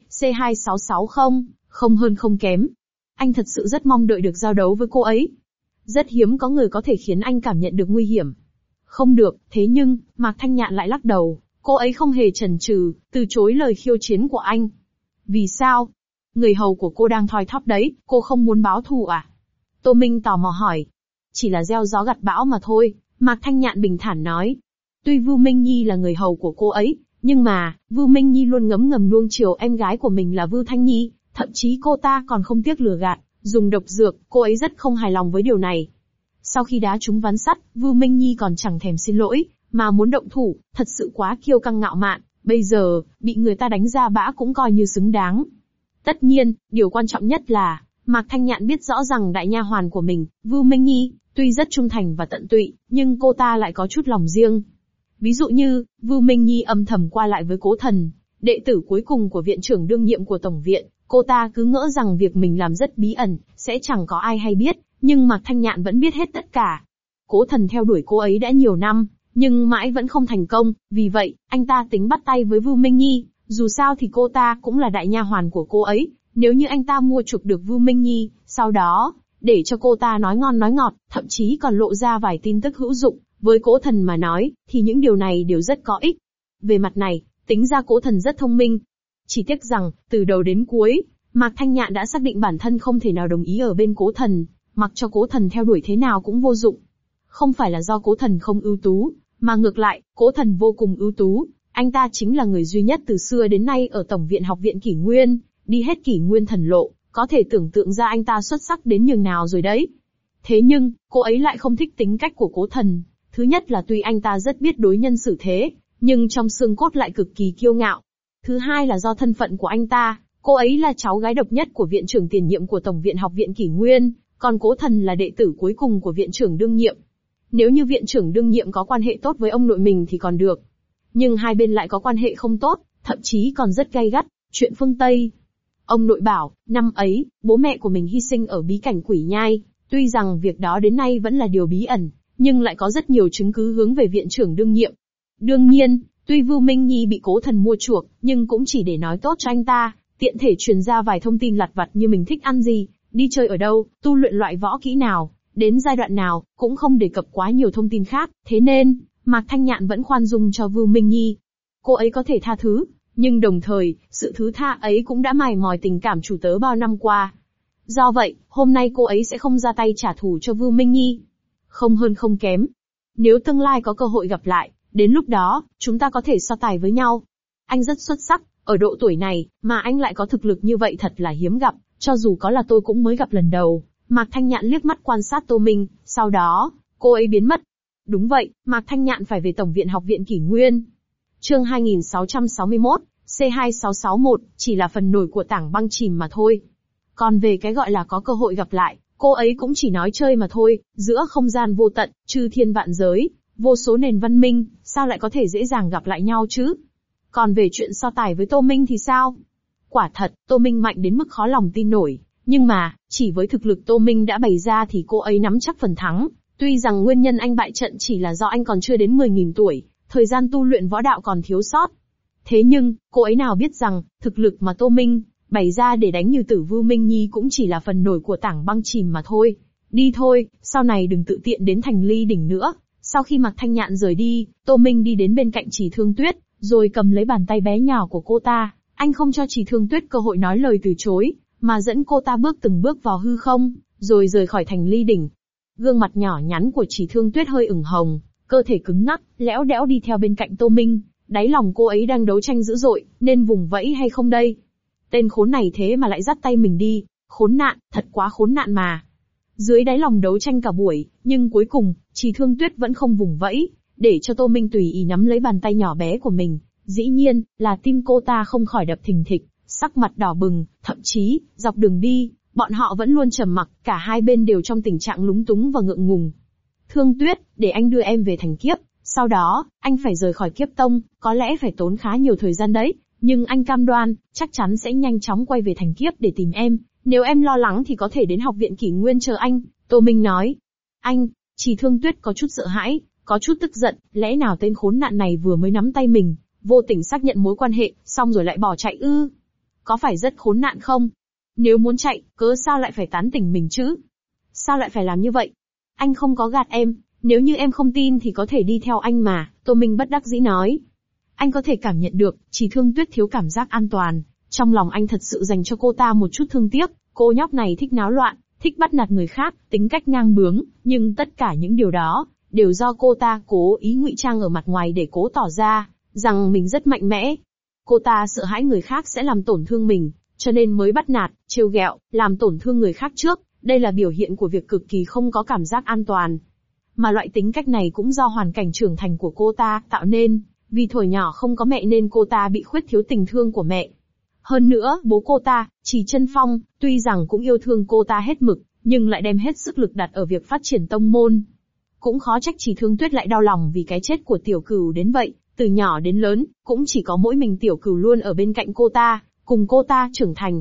A: C2660, không hơn không kém. Anh thật sự rất mong đợi được giao đấu với cô ấy. Rất hiếm có người có thể khiến anh cảm nhận được nguy hiểm. Không được, thế nhưng, Mạc Thanh Nhạn lại lắc đầu, cô ấy không hề chần chừ, từ chối lời khiêu chiến của anh. Vì sao? Người hầu của cô đang thoi thóp đấy, cô không muốn báo thù à? Tô Minh tò mò hỏi. Chỉ là gieo gió gặt bão mà thôi, Mạc Thanh Nhạn bình thản nói. Tuy Vưu Minh Nhi là người hầu của cô ấy, nhưng mà, Vưu Minh Nhi luôn ngấm ngầm nuông chiều em gái của mình là Vưu Thanh Nhi, thậm chí cô ta còn không tiếc lừa gạt, dùng độc dược, cô ấy rất không hài lòng với điều này. Sau khi đá trúng ván sắt, Vưu Minh Nhi còn chẳng thèm xin lỗi, mà muốn động thủ, thật sự quá kiêu căng ngạo mạn, bây giờ, bị người ta đánh ra bã cũng coi như xứng đáng. Tất nhiên, điều quan trọng nhất là, Mạc Thanh Nhạn biết rõ rằng đại nha hoàn của mình, Vưu Minh Nhi, tuy rất trung thành và tận tụy, nhưng cô ta lại có chút lòng riêng. Ví dụ như, Vưu Minh Nhi âm thầm qua lại với Cố Thần, đệ tử cuối cùng của viện trưởng đương nhiệm của Tổng viện, Cô ta cứ ngỡ rằng việc mình làm rất bí ẩn, sẽ chẳng có ai hay biết, nhưng Mạc Thanh Nhạn vẫn biết hết tất cả. Cố Thần theo đuổi cô ấy đã nhiều năm, nhưng mãi vẫn không thành công, vì vậy, anh ta tính bắt tay với Vưu Minh Nhi, dù sao thì cô ta cũng là đại nha hoàn của cô ấy, nếu như anh ta mua chuộc được Vưu Minh Nhi, sau đó, để cho cô ta nói ngon nói ngọt, thậm chí còn lộ ra vài tin tức hữu dụng, với Cố Thần mà nói, thì những điều này đều rất có ích. Về mặt này, tính ra Cố Thần rất thông minh. Chỉ tiếc rằng, từ đầu đến cuối, Mạc Thanh Nhạn đã xác định bản thân không thể nào đồng ý ở bên Cố Thần, mặc cho Cố Thần theo đuổi thế nào cũng vô dụng. Không phải là do Cố Thần không ưu tú, mà ngược lại, Cố Thần vô cùng ưu tú, anh ta chính là người duy nhất từ xưa đến nay ở Tổng viện Học viện Kỷ Nguyên, đi hết Kỷ Nguyên thần lộ, có thể tưởng tượng ra anh ta xuất sắc đến nhường nào rồi đấy. Thế nhưng, cô ấy lại không thích tính cách của Cố Thần. Thứ nhất là tuy anh ta rất biết đối nhân xử thế, nhưng trong xương cốt lại cực kỳ kiêu ngạo. Thứ hai là do thân phận của anh ta, cô ấy là cháu gái độc nhất của viện trưởng tiền nhiệm của Tổng viện Học viện Kỷ Nguyên, còn Cố Thần là đệ tử cuối cùng của viện trưởng đương nhiệm. Nếu như viện trưởng đương nhiệm có quan hệ tốt với ông nội mình thì còn được. Nhưng hai bên lại có quan hệ không tốt, thậm chí còn rất gay gắt. Chuyện phương Tây. Ông nội bảo, năm ấy, bố mẹ của mình hy sinh ở bí cảnh Quỷ Nhai. Tuy rằng việc đó đến nay vẫn là điều bí ẩn, nhưng lại có rất nhiều chứng cứ hướng về viện trưởng đương nhiệm. Đương nhiên, tuy Vưu Minh Nhi bị Cố Thần mua chuộc, nhưng cũng chỉ để nói tốt cho anh ta, tiện thể truyền ra vài thông tin lặt vặt như mình thích ăn gì, đi chơi ở đâu, tu luyện loại võ kỹ nào, đến giai đoạn nào, cũng không đề cập quá nhiều thông tin khác, thế nên, Mạc Thanh Nhạn vẫn khoan dung cho Vưu Minh Nhi. Cô ấy có thể tha thứ, nhưng đồng thời, sự thứ tha ấy cũng đã mài mòn tình cảm chủ tớ bao năm qua. Do vậy, hôm nay cô ấy sẽ không ra tay trả thù cho Vưu Minh Nhi. Không hơn không kém. Nếu tương lai có cơ hội gặp lại, đến lúc đó, chúng ta có thể so tài với nhau. Anh rất xuất sắc, ở độ tuổi này, mà anh lại có thực lực như vậy thật là hiếm gặp, cho dù có là tôi cũng mới gặp lần đầu. Mạc Thanh Nhạn liếc mắt quan sát Tô Minh, sau đó, cô ấy biến mất. Đúng vậy, Mạc Thanh Nhạn phải về Tổng viện Học viện Kỷ Nguyên. Chương 2661, C2661, chỉ là phần nổi của tảng băng chìm mà thôi. Còn về cái gọi là có cơ hội gặp lại, cô ấy cũng chỉ nói chơi mà thôi, giữa không gian vô tận, chư thiên vạn giới, vô số nền văn minh, sao lại có thể dễ dàng gặp lại nhau chứ? Còn về chuyện so tài với Tô Minh thì sao? Quả thật, Tô Minh mạnh đến mức khó lòng tin nổi, nhưng mà, chỉ với thực lực Tô Minh đã bày ra thì cô ấy nắm chắc phần thắng. Tuy rằng nguyên nhân anh bại trận chỉ là do anh còn chưa đến 10.000 tuổi, thời gian tu luyện võ đạo còn thiếu sót. Thế nhưng, cô ấy nào biết rằng, thực lực mà Tô Minh bày ra để đánh Như Tử Vưu Minh Nhi cũng chỉ là phần nổi của tảng băng chìm mà thôi. Đi thôi, sau này đừng tự tiện đến Thành Ly đỉnh nữa. Sau khi Mạc Thanh Nhạn rời đi, Tô Minh đi đến bên cạnh Trì Thương Tuyết, rồi cầm lấy bàn tay bé nhỏ của cô ta. Anh không cho Trì Thương Tuyết cơ hội nói lời từ chối, mà dẫn cô ta bước từng bước vào hư không, rồi rời khỏi Thành Ly đỉnh. Gương mặt nhỏ nhắn của Trì Thương Tuyết hơi ửng hồng, cơ thể cứng ngắc, lẽo đẽo đi theo bên cạnh Tô Minh. Đáy lòng cô ấy đang đấu tranh dữ dội, nên vùng vẫy hay không đây? Tên khốn này thế mà lại dắt tay mình đi, khốn nạn, thật quá khốn nạn mà. Dưới đáy lòng đấu tranh cả buổi, nhưng cuối cùng, Trì Thương Tuyết vẫn không vùng vẫy, để cho Tô Minh tùy ý nắm lấy bàn tay nhỏ bé của mình. Dĩ nhiên, là tim cô ta không khỏi đập thình thịch, sắc mặt đỏ bừng, thậm chí, dọc đường đi, bọn họ vẫn luôn trầm mặc, cả hai bên đều trong tình trạng lúng túng và ngượng ngùng. Thương Tuyết, để anh đưa em về thành kiếp, sau đó, anh phải rời khỏi kiếp tông, có lẽ phải tốn khá nhiều thời gian đấy, nhưng anh cam đoan, chắc chắn sẽ nhanh chóng quay về thành kiếp để tìm em, nếu em lo lắng thì có thể đến Học viện Kỷ Nguyên chờ anh, Tô Minh nói. Anh, Trì Thương Tuyết có chút sợ hãi, có chút tức giận, lẽ nào tên khốn nạn này vừa mới nắm tay mình, vô tình xác nhận mối quan hệ, xong rồi lại bỏ chạy ư? Có phải rất khốn nạn không? Nếu muốn chạy, cớ sao lại phải tán tỉnh mình chứ? Sao lại phải làm như vậy? Anh không có gạt em, nếu như em không tin thì có thể đi theo anh mà, Tô Minh bất đắc dĩ nói. Anh có thể cảm nhận được, Trì Thương Tuyết thiếu cảm giác an toàn, trong lòng anh thật sự dành cho cô ta một chút thương tiếc, cô nhóc này thích náo loạn, thích bắt nạt người khác, tính cách ngang bướng, nhưng tất cả những điều đó, đều do cô ta cố ý ngụy trang ở mặt ngoài để cố tỏ ra, rằng mình rất mạnh mẽ. Cô ta sợ hãi người khác sẽ làm tổn thương mình, cho nên mới bắt nạt, trêu ghẹo, làm tổn thương người khác trước, đây là biểu hiện của việc cực kỳ không có cảm giác an toàn. Mà loại tính cách này cũng do hoàn cảnh trưởng thành của cô ta tạo nên, vì thuở nhỏ không có mẹ nên cô ta bị khuyết thiếu tình thương của mẹ. Hơn nữa, bố cô ta, Trì Chân Phong, tuy rằng cũng yêu thương cô ta hết mực, nhưng lại đem hết sức lực đặt ở việc phát triển tông môn. Cũng khó trách Trì Thương Tuyết lại đau lòng vì cái chết của Tiểu Cửu đến vậy, từ nhỏ đến lớn, cũng chỉ có mỗi mình Tiểu Cửu luôn ở bên cạnh cô ta, cùng cô ta trưởng thành.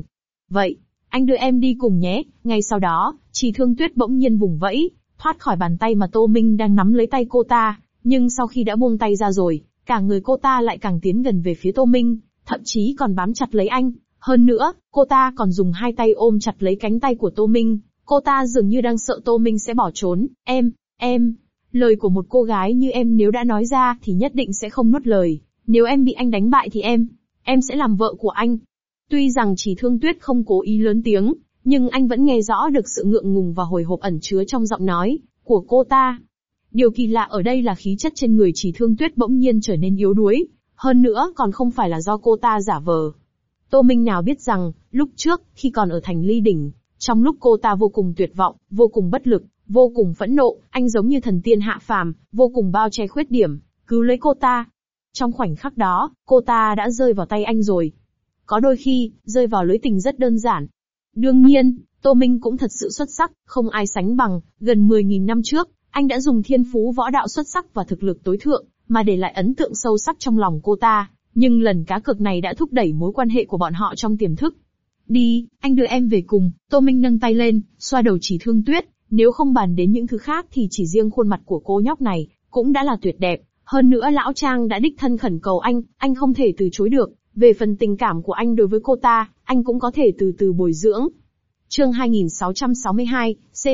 A: Vậy, anh đưa em đi cùng nhé. Ngay sau đó, Trì Thương Tuyết bỗng nhiên vùng vẫy, thoát khỏi bàn tay mà Tô Minh đang nắm lấy tay cô ta, nhưng sau khi đã buông tay ra rồi, cả người cô ta lại càng tiến gần về phía Tô Minh, thậm chí còn bám chặt lấy anh. Hơn nữa, cô ta còn dùng hai tay ôm chặt lấy cánh tay của Tô Minh, cô ta dường như đang sợ Tô Minh sẽ bỏ trốn. Em, lời của một cô gái như em nếu đã nói ra thì nhất định sẽ không nuốt lời. Nếu em bị anh đánh bại thì em sẽ làm vợ của anh. Tuy rằng Trì Thương Tuyết không cố ý lớn tiếng, nhưng anh vẫn nghe rõ được sự ngượng ngùng và hồi hộp ẩn chứa trong giọng nói của cô ta. Điều kỳ lạ ở đây là khí chất trên người Trì Thương Tuyết bỗng nhiên trở nên yếu đuối, hơn nữa còn không phải là do cô ta giả vờ. Tô Minh nào biết rằng, lúc trước, khi còn ở thành Ly Đỉnh, trong lúc cô ta vô cùng tuyệt vọng, vô cùng bất lực, vô cùng phẫn nộ, anh giống như thần tiên hạ phàm, vô cùng bao che khuyết điểm, cứu lấy cô ta. Trong khoảnh khắc đó, cô ta đã rơi vào tay anh rồi. Có đôi khi, rơi vào lưới tình rất đơn giản. Đương nhiên, Tô Minh cũng thật sự xuất sắc, không ai sánh bằng. Gần 10.000 năm trước, anh đã dùng thiên phú võ đạo xuất sắc và thực lực tối thượng, mà để lại ấn tượng sâu sắc trong lòng cô ta. Nhưng lần cá cược này đã thúc đẩy mối quan hệ của bọn họ trong tiềm thức. Đi, anh đưa em về cùng. Tô Minh nâng tay lên, xoa đầu Trì Thương Tuyết. Nếu không bàn đến những thứ khác thì chỉ riêng khuôn mặt của cô nhóc này, cũng đã là tuyệt đẹp. Hơn nữa lão Trang đã đích thân khẩn cầu anh không thể từ chối được. Về phần tình cảm của anh đối với cô ta, anh cũng có thể từ từ bồi dưỡng. Chương 2662,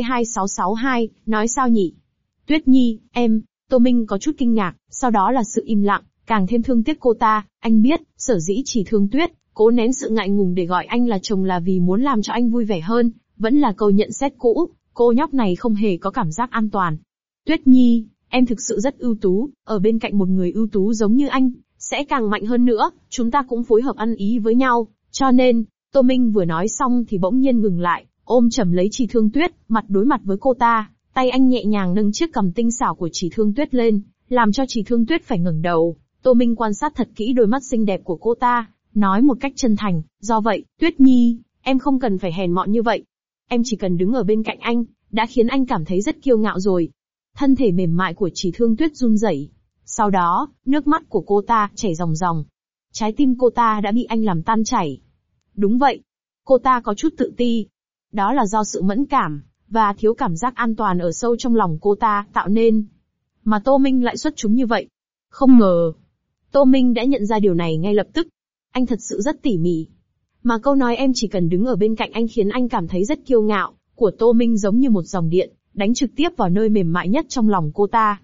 A: C2662, nói sao nhỉ? Tuyết Nhi, em, Tô Minh có chút kinh ngạc, sau đó là sự im lặng, càng thêm thương tiếc cô ta. Anh biết, sở dĩ Trì Thương Tuyết cố nén sự ngại ngùng để gọi anh là chồng là vì muốn làm cho anh vui vẻ hơn, vẫn là câu nhận xét cũ, cô nhóc này không hề có cảm giác an toàn. Tuyết Nhi, em thực sự rất ưu tú, ở bên cạnh một người ưu tú giống như anh, sẽ càng mạnh hơn nữa, chúng ta cũng phối hợp ăn ý với nhau, cho nên, Tô Minh vừa nói xong thì bỗng nhiên ngừng lại, ôm chầm lấy Trì Thương Tuyết, mặt đối mặt với cô ta, tay anh nhẹ nhàng nâng chiếc cằm tinh xảo của Trì Thương Tuyết lên, làm cho Trì Thương Tuyết phải ngẩng đầu. Tô Minh quan sát thật kỹ đôi mắt xinh đẹp của cô ta, nói một cách chân thành, do vậy, Tuyết Nhi, em không cần phải hèn mọn như vậy. Em chỉ cần đứng ở bên cạnh anh, đã khiến anh cảm thấy rất kiêu ngạo rồi. Thân thể mềm mại của Trì Thương Tuyết run rẩy. Sau đó, nước mắt của cô ta chảy ròng ròng. Trái tim cô ta đã bị anh làm tan chảy. Đúng vậy. Cô ta có chút tự ti. Đó là do sự mẫn cảm, và thiếu cảm giác an toàn ở sâu trong lòng cô ta tạo nên. Mà Tô Minh lại xuất chúng như vậy. Không ngờ. Tô Minh đã nhận ra điều này ngay lập tức. Anh thật sự rất tỉ mỉ. Mà câu nói em chỉ cần đứng ở bên cạnh anh khiến anh cảm thấy rất kiêu ngạo, của Tô Minh giống như một dòng điện, đánh trực tiếp vào nơi mềm mại nhất trong lòng cô ta.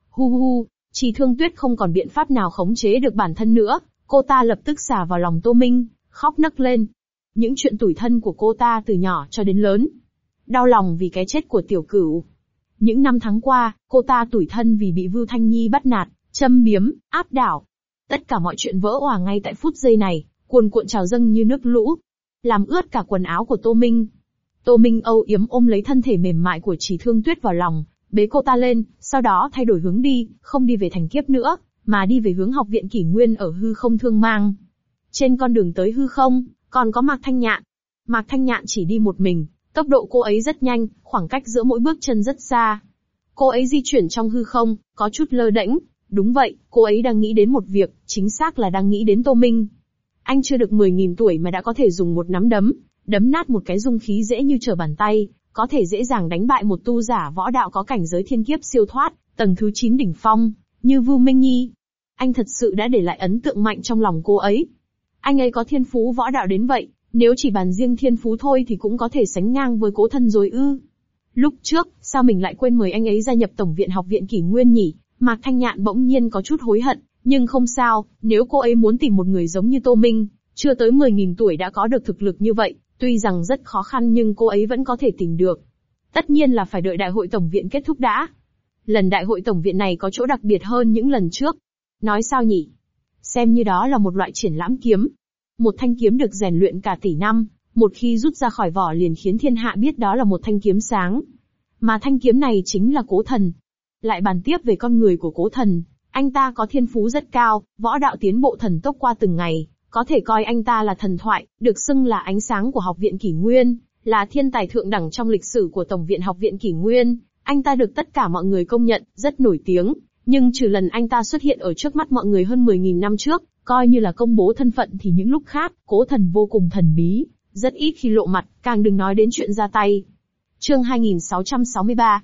A: Hu, Trì Thương Tuyết không còn biện pháp nào khống chế được bản thân nữa, cô ta lập tức xả vào lòng Tô Minh, khóc nấc lên. Những chuyện tủi thân của cô ta từ nhỏ cho đến lớn. Đau lòng vì cái chết của Tiểu Cửu. Những năm tháng qua, cô ta tủi thân vì bị Vưu Thanh Nhi bắt nạt, châm biếm, áp đảo. Tất cả mọi chuyện vỡ òa ngay tại phút giây này, cuồn cuộn trào dâng như nước lũ, làm ướt cả quần áo của Tô Minh. Tô Minh âu yếm ôm lấy thân thể mềm mại của Trì Thương Tuyết vào lòng, bế cô ta lên, sau đó thay đổi hướng đi, không đi về thành kiếp nữa, mà đi về hướng học viện Kỷ Nguyên ở hư không Thương Mang. Trên con đường tới hư không, còn có Mạc Thanh Nhạn. Mạc Thanh Nhạn chỉ đi một mình, tốc độ cô ấy rất nhanh, khoảng cách giữa mỗi bước chân rất xa. Cô ấy di chuyển trong hư không, có chút lơ đễnh. Đúng vậy, cô ấy đang nghĩ đến một việc, chính xác là đang nghĩ đến Tô Minh. Anh chưa được 10.000 tuổi mà đã có thể dùng một nắm đấm nát một cái dung khí dễ như trở bàn tay, có thể dễ dàng đánh bại một tu giả võ đạo có cảnh giới thiên kiếp siêu thoát, tầng thứ 9 đỉnh phong, như Vưu Minh Nhi. Anh thật sự đã để lại ấn tượng mạnh trong lòng cô ấy. Anh ấy có thiên phú võ đạo đến vậy, nếu chỉ bàn riêng thiên phú thôi thì cũng có thể sánh ngang với Cố Thần rồi ư. Lúc trước, sao mình lại quên mời anh ấy gia nhập Tổng viện Học viện Kỷ Nguyên nhỉ? Mạc Thanh Nhạn bỗng nhiên có chút hối hận, nhưng không sao, nếu cô ấy muốn tìm một người giống như Tô Minh, chưa tới 10.000 tuổi đã có được thực lực như vậy, tuy rằng rất khó khăn nhưng cô ấy vẫn có thể tìm được. Tất nhiên là phải đợi đại hội Tổng viện kết thúc đã. Lần đại hội Tổng viện này có chỗ đặc biệt hơn những lần trước. Nói sao nhỉ? Xem như đó là một loại triển lãm kiếm. Một thanh kiếm được rèn luyện cả tỷ năm, một khi rút ra khỏi vỏ liền khiến thiên hạ biết đó là một thanh kiếm sáng. Mà thanh kiếm này chính là Cố Thần. Lại bàn tiếp về con người của Cố Thần, anh ta có thiên phú rất cao, võ đạo tiến bộ thần tốc qua từng ngày, có thể coi anh ta là thần thoại, được xưng là ánh sáng của Học viện Kỷ Nguyên, là thiên tài thượng đẳng trong lịch sử của Tổng viện Học viện Kỷ Nguyên. Anh ta được tất cả mọi người công nhận, rất nổi tiếng, nhưng trừ lần anh ta xuất hiện ở trước mắt mọi người hơn 10.000 năm trước, coi như là công bố thân phận thì những lúc khác, Cố Thần vô cùng thần bí, rất ít khi lộ mặt, càng đừng nói đến chuyện ra tay. Chương 2663,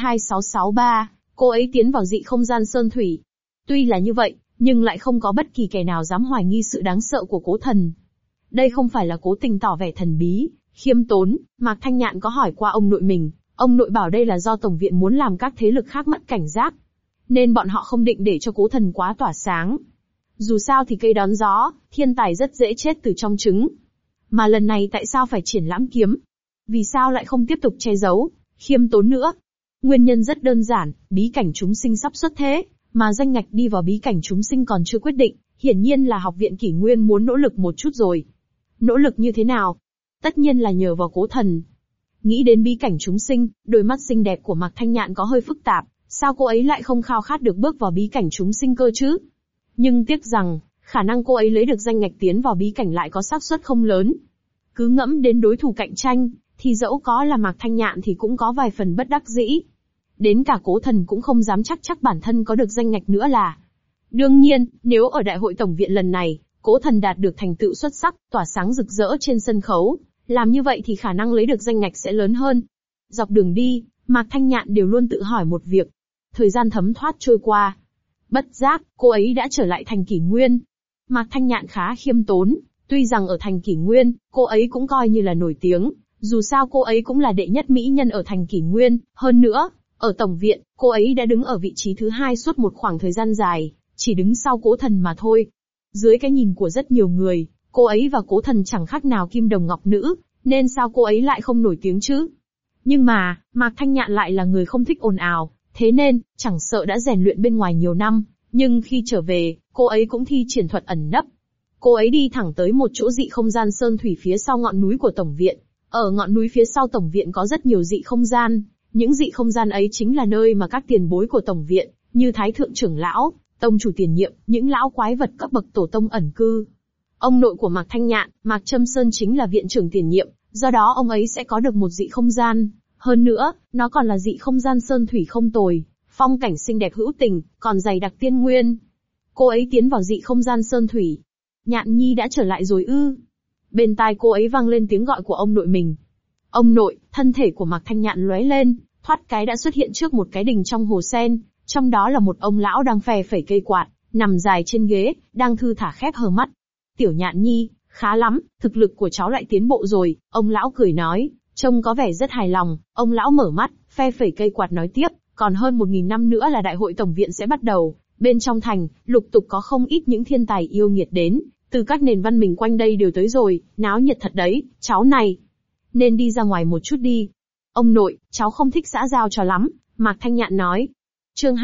A: C2663, cô ấy tiến vào dị không gian sơn thủy. Tuy là như vậy, nhưng lại không có bất kỳ kẻ nào dám hoài nghi sự đáng sợ của Cố Thần. Đây không phải là cố tình tỏ vẻ thần bí, khiêm tốn, Mạc Thanh Nhạn có hỏi qua ông nội mình, ông nội bảo đây là do Tổng viện muốn làm các thế lực khác mất cảnh giác. Nên bọn họ không định để cho Cố Thần quá tỏa sáng. Dù sao thì cây đón gió, thiên tài rất dễ chết từ trong trứng. Mà lần này tại sao phải triển lãm kiếm? Vì sao lại không tiếp tục che giấu, khiêm tốn nữa? Nguyên nhân rất đơn giản, bí cảnh chúng sinh sắp xuất thế, mà danh ngạch đi vào bí cảnh chúng sinh còn chưa quyết định, hiển nhiên là học viện Kỷ Nguyên muốn nỗ lực một chút rồi. Nỗ lực như thế nào? Tất nhiên là nhờ vào Cố Thần. Nghĩ đến bí cảnh chúng sinh, đôi mắt xinh đẹp của Mạc Thanh Nhạn có hơi phức tạp, sao cô ấy lại không khao khát được bước vào bí cảnh chúng sinh cơ chứ? Nhưng tiếc rằng, khả năng cô ấy lấy được danh ngạch tiến vào bí cảnh lại có xác suất không lớn. Cứ ngẫm đến đối thủ cạnh tranh, thì dẫu có là Mạc Thanh Nhạn thì cũng có vài phần bất đắc dĩ. Đến cả Cố Thần cũng không dám chắc bản thân có được danh ngạch nữa là. Đương nhiên, nếu ở đại hội tổng viện lần này, Cố Thần đạt được thành tựu xuất sắc, tỏa sáng rực rỡ trên sân khấu, làm như vậy thì khả năng lấy được danh ngạch sẽ lớn hơn. Dọc đường đi, Mạc Thanh Nhạn đều luôn tự hỏi một việc. Thời gian thấm thoát trôi qua. Bất giác, cô ấy đã trở lại thành Kỷ Nguyên. Mạc Thanh Nhạn khá khiêm tốn, tuy rằng ở thành Kỷ Nguyên, cô ấy cũng coi như là nổi tiếng, dù sao cô ấy cũng là đệ nhất mỹ nhân ở thành Kỷ Nguyên, hơn nữa, ở tổng viện, cô ấy đã đứng ở vị trí thứ 2 suốt một khoảng thời gian dài, chỉ đứng sau Cố Thần mà thôi. Dưới cái nhìn của rất nhiều người, cô ấy và Cố Thần chẳng khác nào kim đồng ngọc nữ, nên sao cô ấy lại không nổi tiếng chứ? Nhưng mà, Mạc Thanh Nhạn lại là người không thích ồn ào, thế nên, chẳng sợ đã rèn luyện bên ngoài nhiều năm, nhưng khi trở về, cô ấy cũng thi triển thuật ẩn nấp. Cô ấy đi thẳng tới một chỗ dị không gian sơn thủy phía sau ngọn núi của tổng viện. Ở ngọn núi phía sau tổng viện có rất nhiều dị không gian, những dị không gian ấy chính là nơi mà các tiền bối của tổng viện, như Thái Thượng trưởng lão, tông chủ tiền nhiệm, những lão quái vật cấp bậc tổ tông ẩn cư. Ông nội của Mạc Thanh Nhạn, Mạc Trâm Sơn chính là viện trưởng tiền nhiệm, do đó ông ấy sẽ có được một dị không gian. Hơn nữa, nó còn là dị không gian sơn thủy không tồi, phong cảnh xinh đẹp hữu tình, còn dày đặc tiên nguyên. Cô ấy tiến vào dị không gian sơn thủy. Nhạn Nhi đã trở lại rồi ư? Bên tai cô ấy vang lên tiếng gọi của ông nội mình. Ông nội, thân thể của Mạc Thanh Nhạn lóe lên, thoát cái đã xuất hiện trước một cái đình trong hồ sen, trong đó là một ông lão đang phe phẩy cây quạt, nằm dài trên ghế, đang thư thả khép hờ mắt. Tiểu Nhạn Nhi, khá lắm, thực lực của cháu lại tiến bộ rồi, ông lão cười nói, trông có vẻ rất hài lòng. Ông lão mở mắt, phe phẩy cây quạt nói tiếp, còn hơn 1000 năm nữa là đại hội tổng viện sẽ bắt đầu, bên trong thành, lục tục có không ít những thiên tài yêu nghiệt đến, từ các nền văn minh quanh đây đều tới rồi, náo nhiệt thật đấy, cháu này. Nên đi ra ngoài một chút đi. Ông nội, cháu không thích xã giao cho lắm, Mạc Thanh Nhạn nói. Chương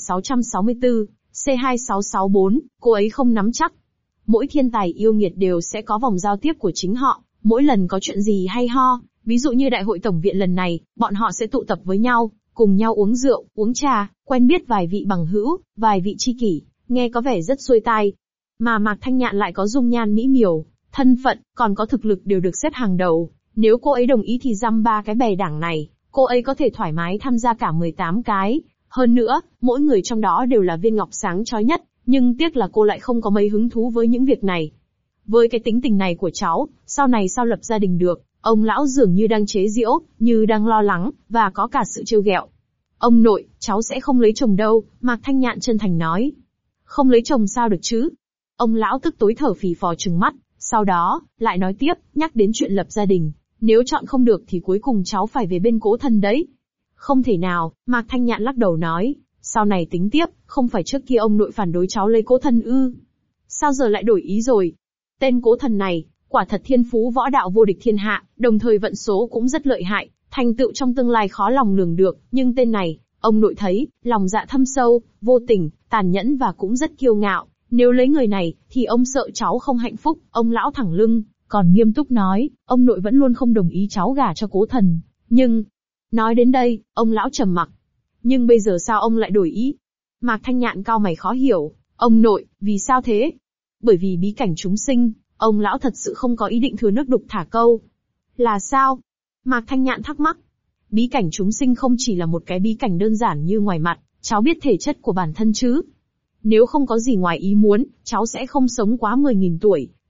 A: 2664, C2664, cô ấy không nắm chắc. Mỗi thiên tài yêu nghiệt đều sẽ có vòng giao tiếp của chính họ, mỗi lần có chuyện gì hay ho, ví dụ như đại hội tổng viện lần này, bọn họ sẽ tụ tập với nhau, cùng nhau uống rượu, uống trà, quen biết vài vị bằng hữu, vài vị tri kỷ, nghe có vẻ rất xuôi tai. Mà Mạc Thanh Nhạn lại có dung nhan mỹ miều, thân phận, còn có thực lực đều được xếp hàng đầu. Nếu cô ấy đồng ý thì dăm ba cái bè đảng này, cô ấy có thể thoải mái tham gia cả 18 cái. Hơn nữa, mỗi người trong đó đều là viên ngọc sáng chói nhất, nhưng tiếc là cô lại không có mấy hứng thú với những việc này. Với cái tính tình này của cháu, sau này sao lập gia đình được? Ông lão dường như đang chế giễu, như đang lo lắng, và có cả sự trêu ghẹo. Ông nội, cháu sẽ không lấy chồng đâu, Mạc Thanh Nhạn chân thành nói. Không lấy chồng sao được chứ? Ông lão tức tối thở phì phò trừng mắt, sau đó, lại nói tiếp, nhắc đến chuyện lập gia đình. Nếu chọn không được thì cuối cùng cháu phải về bên Cố Thần đấy. Không thể nào, Mạc Thanh Nhạn lắc đầu nói, sau này tính tiếp, không phải trước kia ông nội phản đối cháu lấy Cố Thần ư? Sao giờ lại đổi ý rồi? Tên Cố Thần này, quả thật thiên phú võ đạo vô địch thiên hạ, đồng thời vận số cũng rất lợi hại, thành tựu trong tương lai khó lòng lường được, nhưng tên này, ông nội thấy, lòng dạ thâm sâu, vô tình, tàn nhẫn và cũng rất kiêu ngạo, nếu lấy người này, thì ông sợ cháu không hạnh phúc. Ông lão thẳng lưng, còn nghiêm túc nói, ông nội vẫn luôn không đồng ý cháu gả cho Cố Thần, nhưng... Nói đến đây, ông lão trầm mặc. Nhưng bây giờ sao ông lại đổi ý? Mạc Thanh Nhạn cau mày khó hiểu, ông nội, vì sao thế? Bởi vì bí cảnh chúng sinh, ông lão thật sự không có ý định thừa nước đục thả câu. Là sao? Mạc Thanh Nhạn thắc mắc. Bí cảnh chúng sinh không chỉ là một cái bí cảnh đơn giản như ngoài mặt, cháu biết thể chất của bản thân chứ? Nếu không có gì ngoài ý muốn, cháu sẽ không sống quá 10.000 tuổi,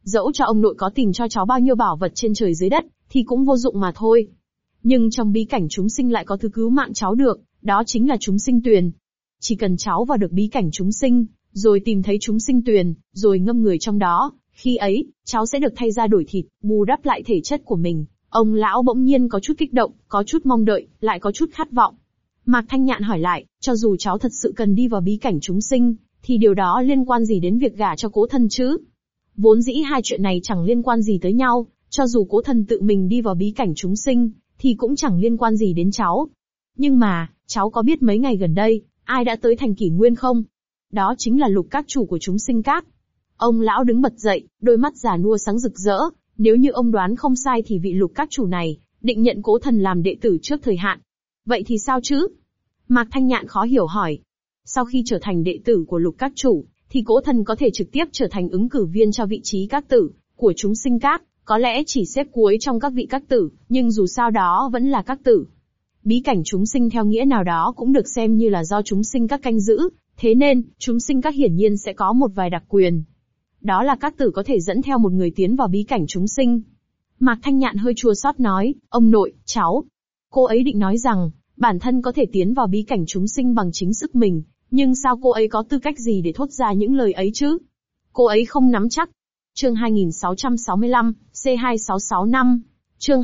A: Dẫu cho ông nội có tìm cho cháu bao nhiêu bảo vật trên trời dưới đất, thì cũng vô dụng mà thôi. Nhưng trong bí cảnh chúng sinh lại có thứ cứu mạng cháu được, đó chính là chúng sinh tuyền. Chỉ cần cháu vào được bí cảnh chúng sinh, rồi tìm thấy chúng sinh tuyền, rồi ngâm người trong đó, khi ấy, cháu sẽ được thay da đổi thịt, bù đắp lại thể chất của mình. Ông lão bỗng nhiên có chút kích động, có chút mong đợi, lại có chút khát vọng. Mạc Thanh Nhạn hỏi lại, cho dù cháu thật sự cần đi vào bí cảnh chúng sinh, thì điều đó liên quan gì đến việc gả cho Cố Thần chứ? Vốn dĩ hai chuyện này chẳng liên quan gì tới nhau, cho dù Cố Thần tự mình đi vào bí cảnh chúng sinh, thì cũng chẳng liên quan gì đến cháu. Nhưng mà, cháu có biết mấy ngày gần đây, ai đã tới thành Kỷ Nguyên không? Đó chính là Lục các chủ của chúng sinh các. Ông lão đứng bật dậy, đôi mắt già nua sáng rực rỡ, nếu như ông đoán không sai thì vị Lục các chủ này, định nhận Cố Thần làm đệ tử trước thời hạn. Vậy thì sao chứ? Mạc Thanh Nhạn khó hiểu hỏi. Sau khi trở thành đệ tử của Lục các chủ, thì Cố Thần có thể trực tiếp trở thành ứng cử viên cho vị trí các tử của chúng sinh các, có lẽ chỉ xếp cuối trong các vị các tử, nhưng dù sao đó vẫn là các tử. Bí cảnh chúng sinh theo nghĩa nào đó cũng được xem như là do chúng sinh các canh giữ, thế nên, chúng sinh các hiển nhiên sẽ có một vài đặc quyền. Đó là các tử có thể dẫn theo một người tiến vào bí cảnh chúng sinh. Mạc Thanh Nhạn hơi chua xót nói, ông nội, cháu. Cô ấy định nói rằng, bản thân có thể tiến vào bí cảnh chúng sinh bằng chính sức mình, nhưng sao cô ấy có tư cách gì để thốt ra những lời ấy chứ? Cô ấy không nắm chắc. Chương 2665, C2665. Chương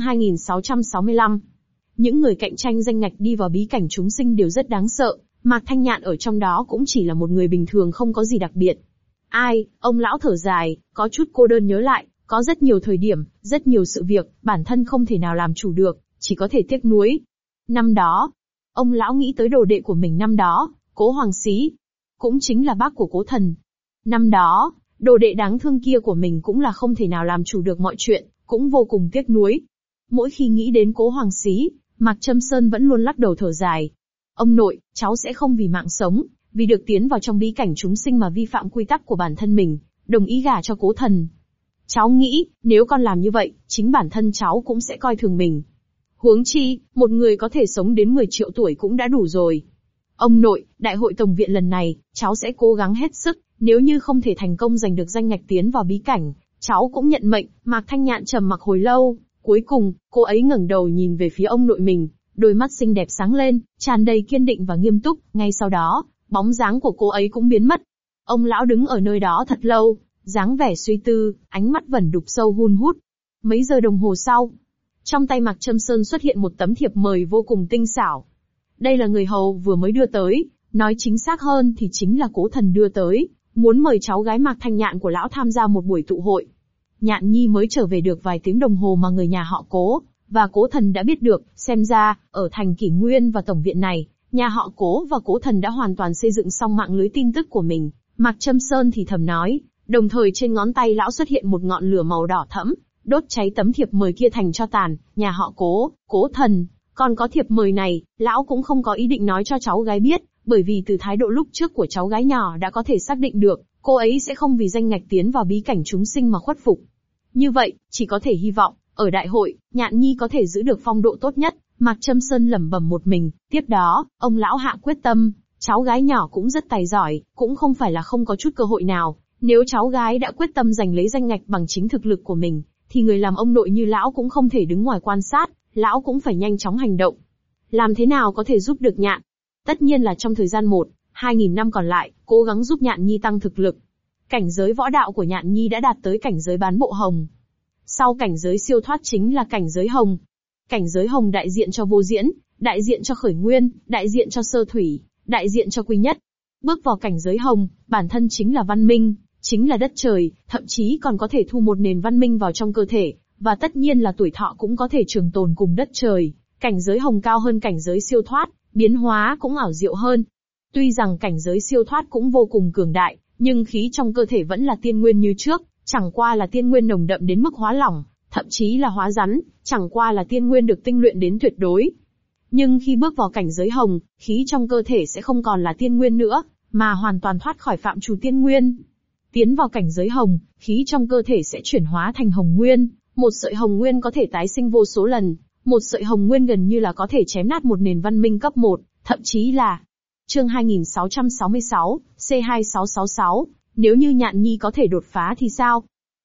A: 2665. Những người cạnh tranh danh ngạch đi vào bí cảnh chúng sinh đều rất đáng sợ, Mạc Thanh Nhạn ở trong đó cũng chỉ là một người bình thường không có gì đặc biệt. Ai, ông lão thở dài, có chút cô đơn nhớ lại, có rất nhiều thời điểm, rất nhiều sự việc, bản thân không thể nào làm chủ được, chỉ có thể tiếc nuối. Năm đó, ông lão nghĩ tới đồ đệ của mình năm đó, Cố Hoàng Xí, cũng chính là bác của Cố Thần. Năm đó, đồ đệ đáng thương kia của mình cũng là không thể nào làm chủ được mọi chuyện, cũng vô cùng tiếc nuối. Mỗi khi nghĩ đến Cố Hoàng Xí, Mạc Trâm Sơn vẫn luôn lắc đầu thở dài. Ông nội, cháu sẽ không vì mạng sống, vì được tiến vào trong bí cảnh chúng sinh mà vi phạm quy tắc của bản thân mình, đồng ý gả cho Cố Thần. Cháu nghĩ, nếu con làm như vậy, chính bản thân cháu cũng sẽ coi thường mình. Huống chi, một người có thể sống đến 10 triệu tuổi cũng đã đủ rồi. Ông nội, đại hội tổng viện lần này, cháu sẽ cố gắng hết sức, nếu như không thể thành công giành được danh ngạch tiến vào bí cảnh, cháu cũng nhận mệnh. Mạc Thanh Nhạn trầm mặc hồi lâu, cuối cùng, cô ấy ngẩng đầu nhìn về phía ông nội mình, đôi mắt xinh đẹp sáng lên, tràn đầy kiên định và nghiêm túc, ngay sau đó, bóng dáng của cô ấy cũng biến mất. Ông lão đứng ở nơi đó thật lâu, dáng vẻ suy tư, ánh mắt vẩn đục sâu hun hút. Mấy giờ đồng hồ sau, trong tay Mạc Trâm Sơn xuất hiện một tấm thiệp mời vô cùng tinh xảo. Đây là người hầu vừa mới đưa tới, nói chính xác hơn thì chính là Cố Thần đưa tới, muốn mời cháu gái Mạc Thanh Nhạn của lão tham gia một buổi tụ hội. Nhạn Nhi mới trở về được vài tiếng đồng hồ mà người nhà họ Cố và Cố Thần đã biết được, xem ra, ở thành Kỷ Nguyên và tổng viện này, nhà họ Cố và Cố Thần đã hoàn toàn xây dựng xong mạng lưới tin tức của mình. Mạc Trâm Sơn thì thầm nói, đồng thời trên ngón tay lão xuất hiện một ngọn lửa màu đỏ thẫm, đốt cháy tấm thiệp mời kia thành tro tàn. Nhà họ Cố, Cố Thần, còn có thiệp mời này, lão cũng không có ý định nói cho cháu gái biết, bởi vì từ thái độ lúc trước của cháu gái nhỏ đã có thể xác định được, cô ấy sẽ không vì danh ngạch tiến vào bí cảnh chúng sinh mà khuất phục. Như vậy, chỉ có thể hy vọng, ở đại hội, Nhạn Nhi có thể giữ được phong độ tốt nhất. Mạc Trâm Sơn lẩm bẩm một mình, tiếp đó, ông lão hạ quyết tâm, cháu gái nhỏ cũng rất tài giỏi, cũng không phải là không có chút cơ hội nào. Nếu cháu gái đã quyết tâm giành lấy danh ngạch bằng chính thực lực của mình, thì người làm ông nội như lão cũng không thể đứng ngoài quan sát, lão cũng phải nhanh chóng hành động. Làm thế nào có thể giúp được Nhạn? Tất nhiên là trong thời gian 1-2.000 năm còn lại, cố gắng giúp Nhạn Nhi tăng thực lực. Cảnh giới võ đạo của Nhạn Nhi đã đạt tới cảnh giới bán bộ hồng. Sau cảnh giới siêu thoát chính là cảnh giới hồng. Cảnh giới hồng đại diện cho vô diễn, đại diện cho khởi nguyên, đại diện cho sơ thủy, đại diện cho quy nhất. Bước vào cảnh giới hồng, bản thân chính là văn minh, chính là đất trời, thậm chí còn có thể thu một nền văn minh vào trong cơ thể, và tất nhiên là tuổi thọ cũng có thể trường tồn cùng đất trời. Cảnh giới hồng cao hơn cảnh giới siêu thoát, biến hóa cũng ảo diệu hơn. Tuy rằng cảnh giới siêu thoát cũng vô cùng cường đại, nhưng khí trong cơ thể vẫn là tiên nguyên như trước, chẳng qua là tiên nguyên nồng đậm đến mức hóa lỏng, thậm chí là hóa rắn, chẳng qua là tiên nguyên được tinh luyện đến tuyệt đối. Nhưng khi bước vào cảnh giới hồng, khí trong cơ thể sẽ không còn là tiên nguyên nữa, mà hoàn toàn thoát khỏi phạm trù tiên nguyên. Tiến vào cảnh giới hồng, khí trong cơ thể sẽ chuyển hóa thành hồng nguyên, một sợi hồng nguyên có thể tái sinh vô số lần, một sợi hồng nguyên gần như là có thể chém nát một nền văn minh cấp 1, thậm chí là chương 2666, C2666, nếu như Nhạn Nhi có thể đột phá thì sao?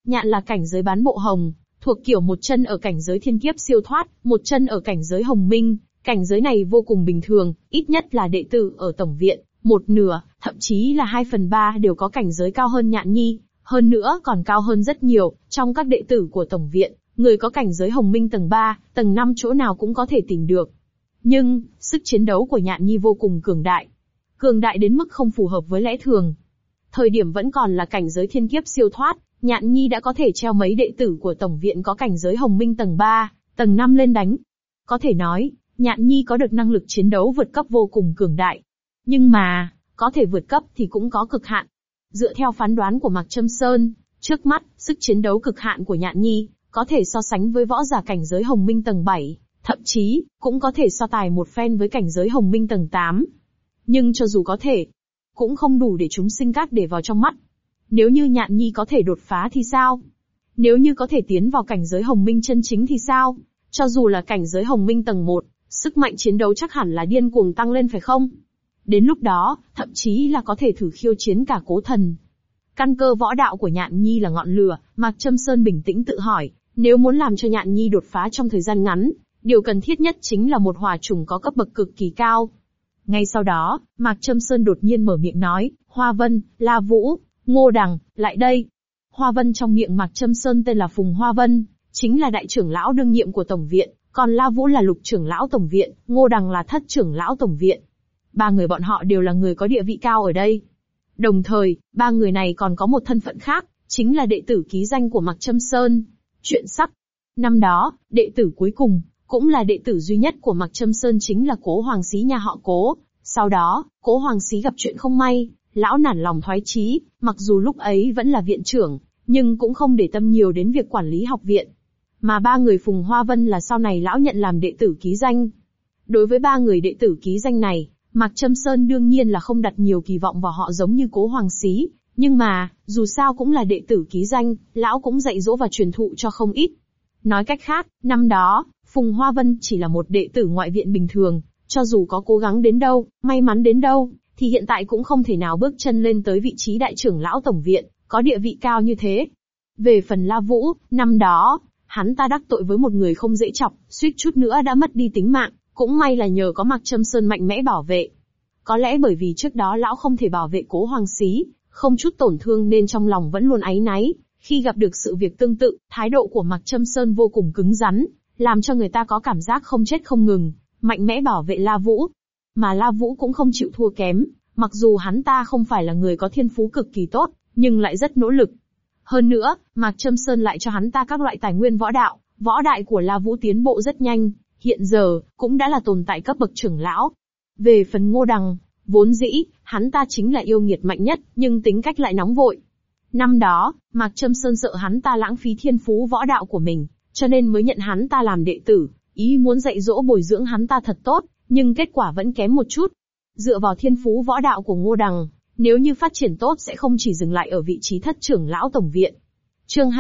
A: Nhạn là cảnh giới bán bộ hồng, thuộc kiểu một chân ở cảnh giới thiên kiếp siêu thoát, một chân ở cảnh giới hồng minh. Cảnh giới này vô cùng bình thường, ít nhất là đệ tử ở tổng viện, một nửa, thậm chí là 2/3 đều có cảnh giới cao hơn Nhạn Nhi, hơn nữa còn cao hơn rất nhiều, trong các đệ tử của tổng viện, người có cảnh giới hồng minh tầng 3, tầng 5 chỗ nào cũng có thể tìm được. Nhưng, sức chiến đấu của Nhạn Nhi vô cùng cường đại. Cường đại đến mức không phù hợp với lẽ thường. Thời điểm vẫn còn là cảnh giới thiên kiếp siêu thoát, Nhạn Nhi đã có thể treo mấy đệ tử của tổng viện có cảnh giới hồng minh tầng 3, tầng 5 lên đánh. Có thể nói, Nhạn Nhi có được năng lực chiến đấu vượt cấp vô cùng cường đại. Nhưng mà, có thể vượt cấp thì cũng có cực hạn. Dựa theo phán đoán của Mạc Châm Sơn, trước mắt, sức chiến đấu cực hạn của Nhạn Nhi, có thể so sánh với võ giả cảnh giới hồng minh tầng 7, thậm chí, cũng có thể so tài một phen với cảnh giới hồng minh tầng 8. Nhưng cho dù có thể, cũng không đủ để chúng sinh các để vào trong mắt. Nếu như Nhạn Nhi có thể đột phá thì sao? Nếu như có thể tiến vào cảnh giới hồng minh chân chính thì sao? Cho dù là cảnh giới hồng minh tầng 1, sức mạnh chiến đấu chắc hẳn là điên cuồng tăng lên phải không? Đến lúc đó, thậm chí là có thể thử khiêu chiến cả cố thần. Căn cơ võ đạo của Nhạn Nhi là ngọn lửa, Mạc Châm Sơn bình tĩnh tự hỏi, nếu muốn làm cho Nhạn Nhi đột phá trong thời gian ngắn, điều cần thiết nhất chính là một hỏa chủng có cấp bậc cực kỳ cao. Ngay sau đó, Mạc Châm Sơn đột nhiên mở miệng nói, Hoa Vân, La Vũ, Ngô Đằng, lại đây. Hoa Vân trong miệng Mạc Châm Sơn tên là Phùng Hoa Vân, chính là đại trưởng lão đương nhiệm của tổng viện, còn La Vũ là lục trưởng lão tổng viện, Ngô Đằng là thất trưởng lão tổng viện. Ba người bọn họ đều là người có địa vị cao ở đây. Đồng thời, ba người này còn có một thân phận khác, chính là đệ tử ký danh của Mạc Châm Sơn. Chuyện sắc. Năm đó, đệ tử cuối cùng, cũng là đệ tử duy nhất của Mạc Châm Sơn chính là Cố Hoàng Xí nhà họ Cố. Sau đó, Cố Hoàng Xí gặp chuyện không may, lão nản lòng thoái chí, mặc dù lúc ấy vẫn là viện trưởng, nhưng cũng không để tâm nhiều đến việc quản lý học viện. Mà ba người Phùng Hoa Vân là sau này lão nhận làm đệ tử ký danh. Đối với ba người đệ tử ký danh này, Mạc Châm Sơn đương nhiên là không đặt nhiều kỳ vọng vào họ giống như Cố Hoàng Xí, nhưng mà, dù sao cũng là đệ tử ký danh, lão cũng dạy dỗ và truyền thụ cho không ít. Nói cách khác, năm đó, Phùng Hoa Vân chỉ là một đệ tử ngoại viện bình thường, cho dù có cố gắng đến đâu, may mắn đến đâu, thì hiện tại cũng không thể nào bước chân lên tới vị trí đại trưởng lão tổng viện, có địa vị cao như thế. Về phần La Vũ, năm đó, hắn ta đắc tội với một người không dễ chọc, suýt chút nữa đã mất đi tính mạng, cũng may là nhờ có Mạc Châm Sơn mạnh mẽ bảo vệ. Có lẽ bởi vì trước đó lão không thể bảo vệ Cố Hoàng Xí, không chút tổn thương nên trong lòng vẫn luôn áy náy, khi gặp được sự việc tương tự, thái độ của Mạc Châm Sơn vô cùng cứng rắn, làm cho người ta có cảm giác không chết không ngừng, mạnh mẽ bảo vệ La Vũ. Mà La Vũ cũng không chịu thua kém, mặc dù hắn ta không phải là người có thiên phú cực kỳ tốt, nhưng lại rất nỗ lực. Hơn nữa, Mạc Châm Sơn lại cho hắn ta các loại tài nguyên võ đại của La Vũ tiến bộ rất nhanh, hiện giờ, cũng đã là tồn tại cấp bậc trưởng lão. Về phần Ngô Đằng, vốn dĩ, hắn ta chính là yêu nghiệt mạnh nhất, nhưng tính cách lại nóng vội. Năm đó, Mạc Châm Sơn sợ hắn ta lãng phí thiên phú võ đạo của mình, cho nên mới nhận hắn ta làm đệ tử, ý muốn dạy dỗ bồi dưỡng hắn ta thật tốt, nhưng kết quả vẫn kém một chút. Dựa vào thiên phú võ đạo của Ngô Đằng, nếu như phát triển tốt sẽ không chỉ dừng lại ở vị trí thất trưởng lão tổng viện. Chương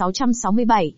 A: 2667,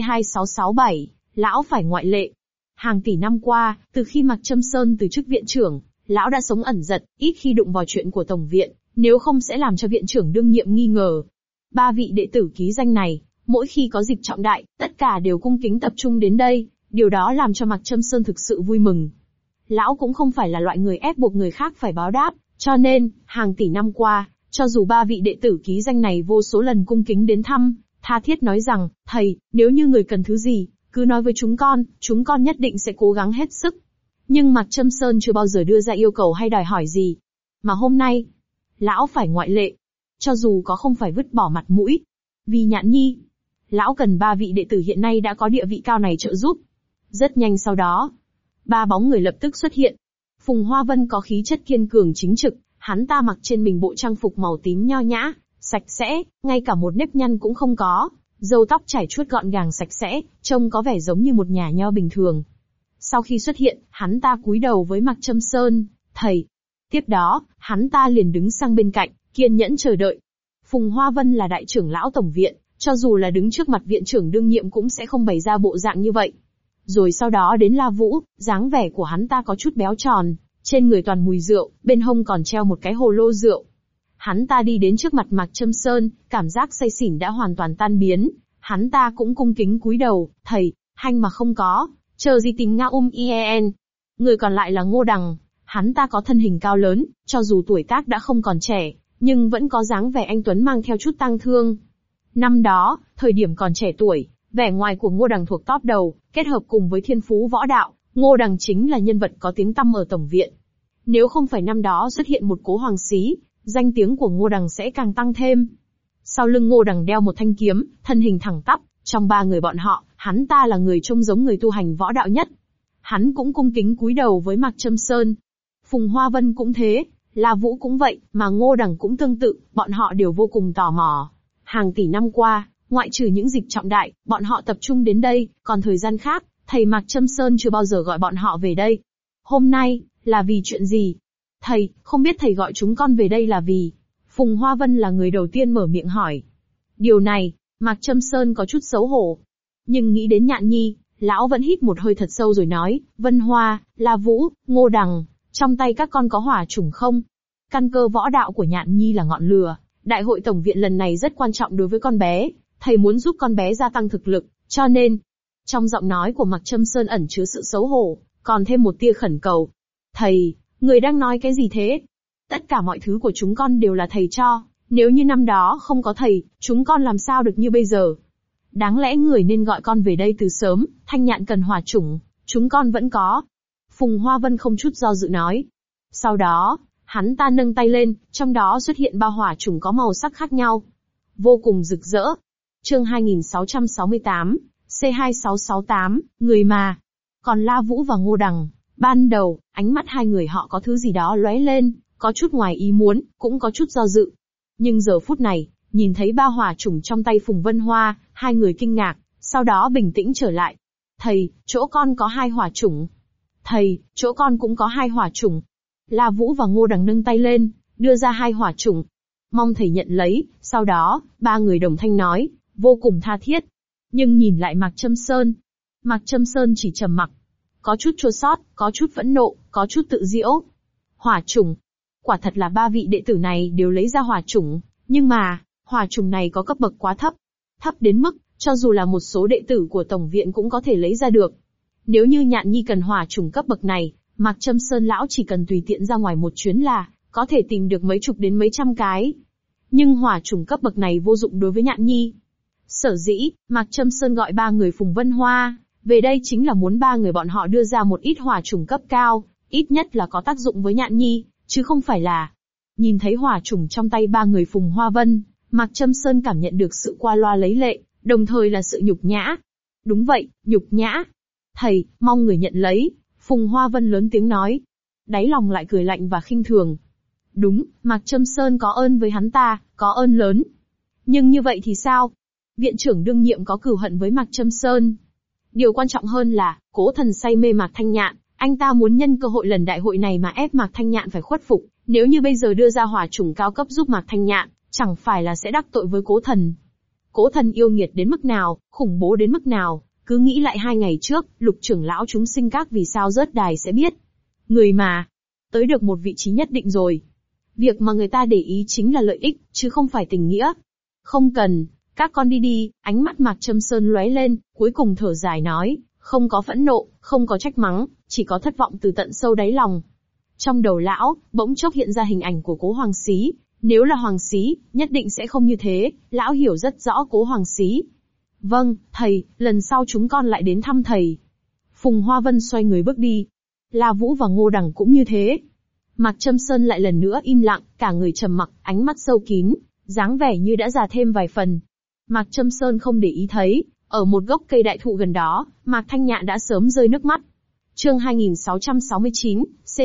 A: C2667, lão phải ngoại lệ. Hàng tỷ năm qua, từ khi Mạc Châm Sơn từ chức viện trưởng, lão đã sống ẩn dật, ít khi đụng vào chuyện của tổng viện, nếu không sẽ làm cho viện trưởng đương nhiệm nghi ngờ. Ba vị đệ tử ký danh này, mỗi khi có dịp trọng đại, tất cả đều cung kính tập trung đến đây, điều đó làm cho Mạc Châm Sơn thực sự vui mừng. Lão cũng không phải là loại người ép buộc người khác phải báo đáp, cho nên, hàng tỷ năm qua, cho dù ba vị đệ tử ký danh này vô số lần cung kính đến thăm, tha thiết nói rằng, thầy, nếu như người cần thứ gì, cứ nói với chúng con nhất định sẽ cố gắng hết sức. Nhưng Mạc Châm Sơn chưa bao giờ đưa ra yêu cầu hay đòi hỏi gì. Mà hôm nay, lão phải ngoại lệ. Cho dù có không phải vứt bỏ mặt mũi. Vì Nhạn Nhi, lão cần ba vị đệ tử hiện nay đã có địa vị cao này trợ giúp. Rất nhanh sau đó, ba bóng người lập tức xuất hiện. Phùng Hoa Vân có khí chất kiên cường chính trực, hắn ta mặc trên mình bộ trang phục màu tím nho nhã, sạch sẽ, ngay cả một nếp nhăn cũng không có, râu tóc chải chuốt gọn gàng sạch sẽ, trông có vẻ giống như một nhà nho bình thường. Sau khi xuất hiện, hắn ta cúi đầu với Mạc Châm Sơn, thầy. Tiếp đó, hắn ta liền đứng sang bên cạnh, kiên nhẫn chờ đợi. Phùng Hoa Vân là đại trưởng lão tổng viện, cho dù là đứng trước mặt viện trưởng đương nhiệm cũng sẽ không bày ra bộ dạng như vậy. Rồi sau đó đến La Vũ, dáng vẻ của hắn ta có chút béo tròn, trên người toàn mùi rượu, bên hông còn treo một cái hồ lô rượu. Hắn ta đi đến trước mặt Mạc Châm Sơn, cảm giác say xỉn đã hoàn toàn tan biến. Hắn ta cũng cung kính cúi đầu, thầy, hanh mà không có, chờ gì tìm Nga Ien. Người còn lại là Ngô Đằng, hắn ta có thân hình cao lớn, cho dù tuổi tác đã không còn trẻ, nhưng vẫn có dáng vẻ anh tuấn mang theo chút tang thương. Năm đó, thời điểm còn trẻ tuổi, vẻ ngoài của Ngô Đằng thuộc top đầu, kết hợp cùng với thiên phú võ đạo, Ngô Đằng chính là nhân vật có tiếng tăm ở Tổng viện. Nếu không phải năm đó xuất hiện một Cố Hoàng Xí, danh tiếng của Ngô Đằng sẽ càng tăng thêm. Sau lưng Ngô Đằng đeo một thanh kiếm, thân hình thẳng tắp, trong ba người bọn họ, hắn ta là người trông giống người tu hành võ đạo nhất. Hắn cũng cung kính cúi đầu với Mạc Châm Sơn. Phùng Hoa Vân cũng thế, La Vũ cũng vậy, mà Ngô Đằng cũng tương tự, bọn họ đều vô cùng tò mò. Hàng tỷ năm qua, ngoại trừ những dịp trọng đại, bọn họ tập trung đến đây, còn thời gian khác, thầy Mạc Châm Sơn chưa bao giờ gọi bọn họ về đây. Hôm nay, là vì chuyện gì? Thầy, không biết thầy gọi chúng con về đây là vì? Phùng Hoa Vân là người đầu tiên mở miệng hỏi. Điều này, Mạc Châm Sơn có chút xấu hổ. Nhưng nghĩ đến Nhạn Nhi, lão vẫn hít một hơi thật sâu rồi nói, Vân Hoa, La Vũ, Ngô Đằng, trong tay các con có hỏa chủng không? Căn cơ võ đạo của Nhạn Nhi là ngọn lửa, đại hội tổng viện lần này rất quan trọng đối với con bé, thầy muốn giúp con bé gia tăng thực lực, cho nên, trong giọng nói của Mạc Châm Sơn ẩn chứa sự xấu hổ, còn thêm một tia khẩn cầu. Thầy, người đang nói cái gì thế? Tất cả mọi thứ của chúng con đều là thầy cho, nếu như năm đó không có thầy, chúng con làm sao được như bây giờ? Đáng lẽ người nên gọi con về đây từ sớm, Thanh Nhạn cần hỏa chủng, chúng con vẫn có. Phùng Hoa Vân không chút do dự nói. Sau đó, hắn ta nâng tay lên, trong đó xuất hiện ba hỏa chủng có màu sắc khác nhau. Vô cùng rực rỡ. Chương 2668, C2668, người mà. Còn La Vũ và Ngô Đằng, ban đầu, ánh mắt hai người họ có thứ gì đó lóe lên, có chút ngoài ý muốn, cũng có chút do dự. Nhưng giờ phút này, nhìn thấy ba hỏa chủng trong tay Phùng Vân Hoa, hai người kinh ngạc, sau đó bình tĩnh trở lại. Thầy, chỗ con có 2 hỏa chủng. Thầy, chỗ con cũng có 2 hỏa chủng. La Vũ và Ngô Đằng nâng tay lên, đưa ra 2 hỏa chủng. Mong thầy nhận lấy, sau đó, ba người đồng thanh nói, vô cùng tha thiết. Nhưng nhìn lại Mạc Châm Sơn. Mạc Châm Sơn chỉ trầm mặc. Có chút chua xót, có chút phẫn nộ, có chút tự giễu. Hỏa chủng. Quả thật là ba vị đệ tử này đều lấy ra hỏa chủng, nhưng mà, hỏa chủng này có cấp bậc quá thấp. Thấp đến mức, cho dù là một số đệ tử của Tổng viện cũng có thể lấy ra được. Nếu như Nhạn Nhi cần hỏa chủng cấp bậc này, Mạc Châm Sơn lão chỉ cần tùy tiện ra ngoài một chuyến là, có thể tìm được mấy chục đến mấy trăm cái. Nhưng hỏa chủng cấp bậc này vô dụng đối với Nhạn Nhi. Sở dĩ, Mạc Châm Sơn gọi ba người Phùng Vân Hoa, về đây chính là muốn ba người bọn họ đưa ra một ít hỏa chủng cấp cao, ít nhất là có tác dụng với Nhạn Nhi, chứ không phải là. Nhìn thấy hỏa chủng trong tay ba người Phùng Hoa Vân, Mạc Châm Sơn cảm nhận được sự qua loa lấy lệ, đồng thời là sự nhục nhã. Đúng vậy, nhục nhã. Thầy, mong người nhận lấy, Phùng Hoa Vân lớn tiếng nói. Đáy lòng lại cười lạnh và khinh thường. Đúng, Mạc Châm Sơn có ơn với hắn ta, có ơn lớn. Nhưng như vậy thì sao? Viện trưởng đương nhiệm có cừu hận với Mạc Châm Sơn. Điều quan trọng hơn là, Cố Thần say mê Mạc Thanh Nhạn, anh ta muốn nhân cơ hội lần đại hội này mà ép Mạc Thanh Nhạn phải khuất phục. Nếu như bây giờ đưa ra hỏa chủng cao cấp giúp Mạc Thanh Nhạn, chẳng phải là sẽ đắc tội với Cố Thần. Cố Thần yêu nghiệt đến mức nào, khủng bố đến mức nào, cứ nghĩ lại 2 ngày trước, Lục trưởng lão chúng sinh các vì sao rớt đài sẽ biết. Người mà, tới được một vị trí nhất định rồi. Việc mà người ta để ý chính là lợi ích, chứ không phải tình nghĩa. Không cần, các con đi đi, ánh mắt Mạc Châm Sơn lóe lên, cuối cùng thở dài nói, không có phẫn nộ, không có trách mắng, chỉ có thất vọng từ tận sâu đáy lòng. Trong đầu lão, bỗng chốc hiện ra hình ảnh của Cố Hoàng Xí. Nếu là Hoàng Xí, nhất định sẽ không như thế, lão hiểu rất rõ Cố Hoàng Xí. Vâng, thầy, lần sau chúng con lại đến thăm thầy. Phùng Hoa Vân xoay người bước đi. La Vũ và Ngô Đằng cũng như thế. Mạc Châm Sơn lại lần nữa im lặng, cả người trầm mặc, ánh mắt sâu kín, dáng vẻ như đã già thêm vài phần. Mạc Châm Sơn không để ý thấy, ở một gốc cây đại thụ gần đó, Mạc Thanh Nhạn đã sớm rơi nước mắt. Chương 2669,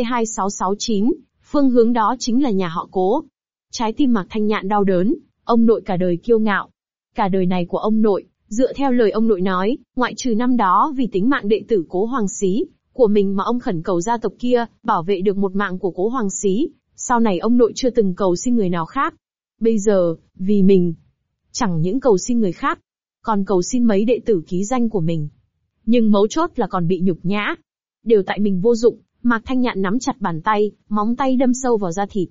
A: C2669, phương hướng đó chính là nhà họ Cố. Trái tim Mạc Thanh Nhạn đau đớn, ông nội cả đời kiêu ngạo. Cả đời này của ông nội, dựa theo lời ông nội nói, ngoại trừ năm đó vì tính mạng đệ tử Cố Hoàng Xí của mình mà ông khẩn cầu gia tộc kia, bảo vệ được một mạng của Cố Hoàng Xí, sau này ông nội chưa từng cầu xin người nào khác. Bây giờ, vì mình, chẳng những cầu xin người khác, còn cầu xin mấy đệ tử ký danh của mình. Nhưng mấu chốt là còn bị nhục nhã. Đều tại mình vô dụng, Mạc Thanh Nhạn nắm chặt bàn tay, móng tay đâm sâu vào da thịt.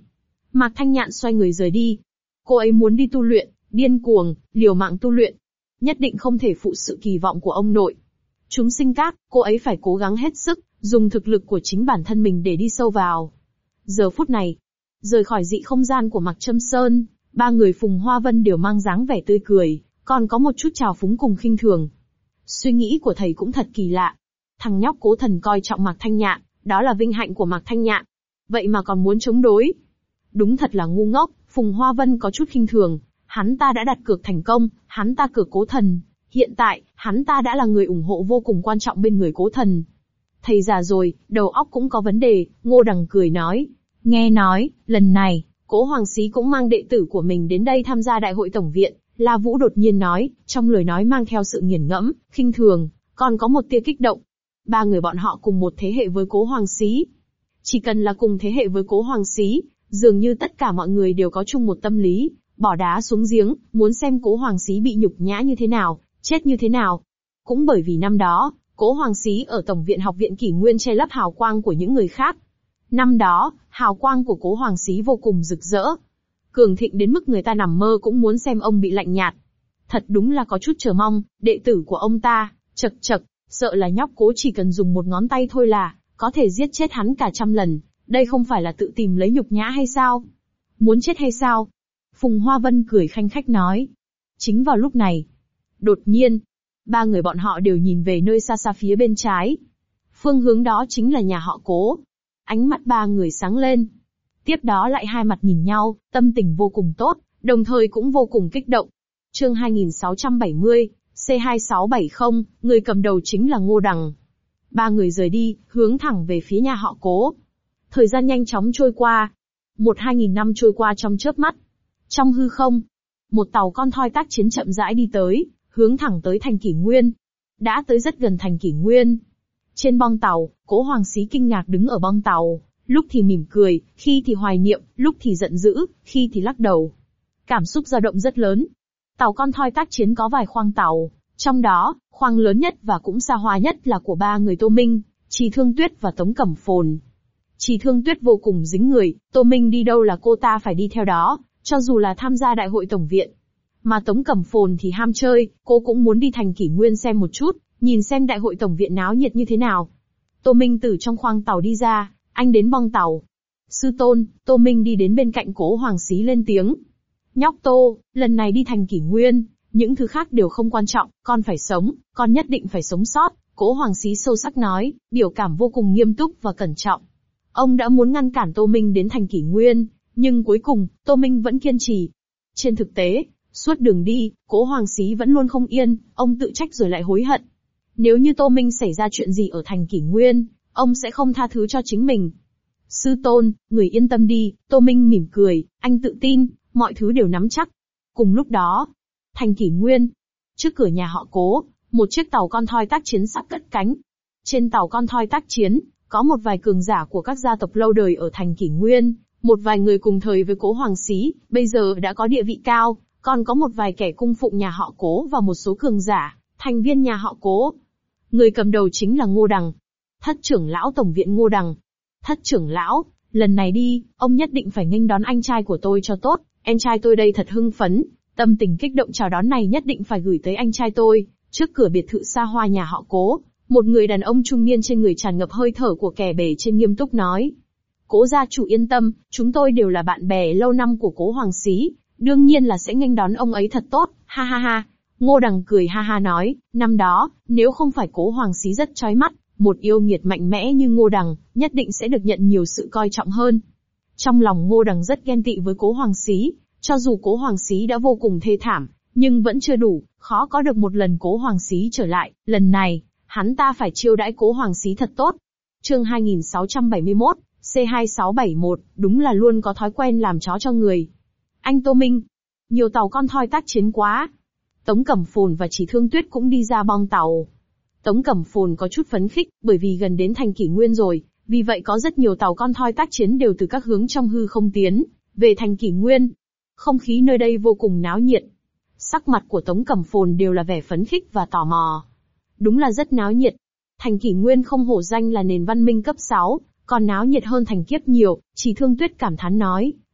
A: Mạc Thanh Nhạn xoay người rời đi. Cô ấy muốn đi tu luyện, điên cuồng, liều mạng tu luyện. Nhất định không thể phụ sự kỳ vọng của ông nội. Chúng sinh các, cô ấy phải cố gắng hết sức, dùng thực lực của chính bản thân mình để đi sâu vào. Giờ phút này, rời khỏi dị không gian của Mạc Trâm Sơn, ba người Phùng Hoa Vân đều mang dáng vẻ tươi cười, còn có một chút trào phúng cùng khinh thường. Suy nghĩ của thầy cũng thật kỳ lạ. Thằng nhóc Cố Thần coi trọng Mạc Thanh Nhạn, đó là vinh hạnh của Mạc Thanh Nhạn. Vậy mà còn muốn chống đối. Đúng thật là ngu ngốc, Phùng Hoa Vân có chút khinh thường. Hắn ta đã đặt cược thành công, hắn ta cược Cố Thần. Hiện tại, hắn ta đã là người ủng hộ vô cùng quan trọng bên người Cố Thần. Thầy già rồi, đầu óc cũng có vấn đề, Ngô Đằng cười nói. Nghe nói, lần này, Cố Hoàng Xí cũng mang đệ tử của mình đến đây tham gia đại hội tổng viện. La Vũ đột nhiên nói, trong lời nói mang theo sự nghiền ngẫm, khinh thường, còn có một tia kích động. Ba người bọn họ cùng một thế hệ với Cố Hoàng Xí. Chỉ cần là cùng thế hệ với Cố Hoàng Xí, dường như tất cả mọi người đều có chung một tâm lý, bỏ đá xuống giếng, muốn xem Cố Hoàng Xí bị nhục nhã như thế nào, chết như thế nào. Cũng bởi vì năm đó, Cố Hoàng Xí ở Tổng viện Học viện Kỷ Nguyên che lấp hào quang của những người khác. Năm đó, hào quang của Cố Hoàng Xí vô cùng rực rỡ. Cường thịnh đến mức người ta nằm mơ cũng muốn xem ông bị lạnh nhạt. Thật đúng là có chút chờ mong, đệ tử của ông ta, chậc chậc, sợ là nhóc Cố chỉ cần dùng một ngón tay thôi là, có thể giết chết hắn cả 100 lần. Đây không phải là tự tìm lấy nhục nhã hay sao? Muốn chết hay sao? Phùng Hoa Vân cười khanh khách nói. Chính vào lúc này, đột nhiên, ba người bọn họ đều nhìn về nơi xa xa phía bên trái. Phương hướng đó chính là nhà họ Cố. Ánh mắt ba người sáng lên. Tiếp đó lại hai mặt nhìn nhau, tâm tình vô cùng tốt, đồng thời cũng vô cùng kích động. Chương 2670, C2670, người cầm đầu chính là Ngô Đằng. Ba người rời đi, hướng thẳng về phía nhà họ Cố. Thời gian nhanh chóng trôi qua. 1-2000 năm trôi qua trong chớp mắt. Trong hư không, một tàu con thoi tác chiến chậm rãi đi tới, hướng thẳng tới thành Kỷ Nguyên. Đã tới rất gần thành Kỷ Nguyên. Trên bong tàu, Cố Hoàng Xí kinh ngạc đứng ở bong tàu, lúc thì mỉm cười, khi thì hoài niệm, lúc thì giận dữ, khi thì lắc đầu. Cảm xúc dao động rất lớn. Tàu con thoi tác chiến có vài khoang tàu, trong đó, khoang lớn nhất và cũng xa hoa nhất là của ba người Tô Minh, Trì Thương Tuyết và Tống Cẩm Phồn. Trì Thương Tuyết vô cùng dính người, Tô Minh đi đâu là cô ta phải đi theo đó, cho dù là tham gia đại hội tổng viện. Mà Tống Cẩm Phồn thì ham chơi, cô cũng muốn đi thành Kỷ Nguyên xem một chút, nhìn xem đại hội tổng viện náo nhiệt như thế nào. Tô Minh từ trong khoang tàu đi ra, anh đến bong tàu. Sư tôn, Tô Minh đi đến bên cạnh Cố Hoàng Xí lên tiếng. Nhóc Tô, lần này đi thành Kỷ Nguyên, những thứ khác đều không quan trọng, con phải sống, con nhất định phải sống sót, Cố Hoàng Xí sâu sắc nói, biểu cảm vô cùng nghiêm túc và cẩn trọng. Ông đã muốn ngăn cản Tô Minh đến thành Kỷ Nguyên, nhưng cuối cùng, Tô Minh vẫn kiên trì. Trên thực tế, suốt đường đi, Cố Hoàng Xí vẫn luôn không yên, ông tự trách rồi lại hối hận. Nếu như Tô Minh xảy ra chuyện gì ở thành Kỷ Nguyên, ông sẽ không tha thứ cho chính mình. Sư tôn, người yên tâm đi, Tô Minh mỉm cười, anh tự tin, mọi thứ đều nắm chắc. Cùng lúc đó, thành Kỷ Nguyên, trước cửa nhà họ Cố, một chiếc tàu con thoi tác chiến sắp cất cánh. Trên tàu con thoi tác chiến, có một vài cường giả của các gia tộc lâu đời ở thành Kỷ Nguyên, một vài người cùng thời với Cố Hoàng Xí, bây giờ đã có địa vị cao, còn có một vài kẻ cung phụng nhà họ Cố và một số cường giả, thành viên nhà họ Cố. Người cầm đầu chính là Ngô Đằng, thất trưởng lão tổng viện Ngô Đằng. Thất trưởng lão, lần này đi, ông nhất định phải nghênh đón anh trai của tôi cho tốt, anh trai tôi đây thật hưng phấn, tâm tình kích động chào đón này nhất định phải gửi tới anh trai tôi. Trước cửa biệt thự xa hoa nhà họ Cố, một người đàn ông trung niên trên người tràn ngập hơi thở của kẻ bề trên nghiêm túc nói. Cố gia chủ yên tâm, chúng tôi đều là bạn bè lâu năm của Cố Hoàng Xí, đương nhiên là sẽ nghênh đón ông ấy thật tốt, ha ha ha. Ngô Đằng cười ha ha nói, năm đó, nếu không phải Cố Hoàng Xí rất chói mắt, một yêu nghiệt mạnh mẽ như Ngô Đằng, nhất định sẽ được nhận nhiều sự coi trọng hơn. Trong lòng Ngô Đằng rất ghen tị với Cố Hoàng Xí, cho dù Cố Hoàng Xí đã vô cùng thê thảm, nhưng vẫn chưa đủ, khó có được một lần Cố Hoàng Xí trở lại, lần này, hắn ta phải chiêu đãi Cố Hoàng Xí thật tốt. Chương 2671, C2671, đúng là luôn có thói quen làm chó cho người. Anh Tô Minh, nhiều tàu con thoi tác chiến quá. Tống Cẩm Phồn và Trì Thương Tuyết cũng đi ra bong tàu. Tống Cẩm Phồn có chút phấn khích, bởi vì gần đến thành Kỷ Nguyên rồi, vì vậy có rất nhiều tàu con thoi tác chiến đều từ các hướng trong hư không tiến về thành Kỷ Nguyên. Không khí nơi đây vô cùng náo nhiệt. Sắc mặt của Tống Cẩm Phồn đều là vẻ phấn khích và tò mò. Đúng là rất náo nhiệt. Thành Kỷ Nguyên không hổ danh là nền văn minh cấp 6, còn náo nhiệt hơn thành Kiếp nhiều, Trì Thương Tuyết cảm thán nói.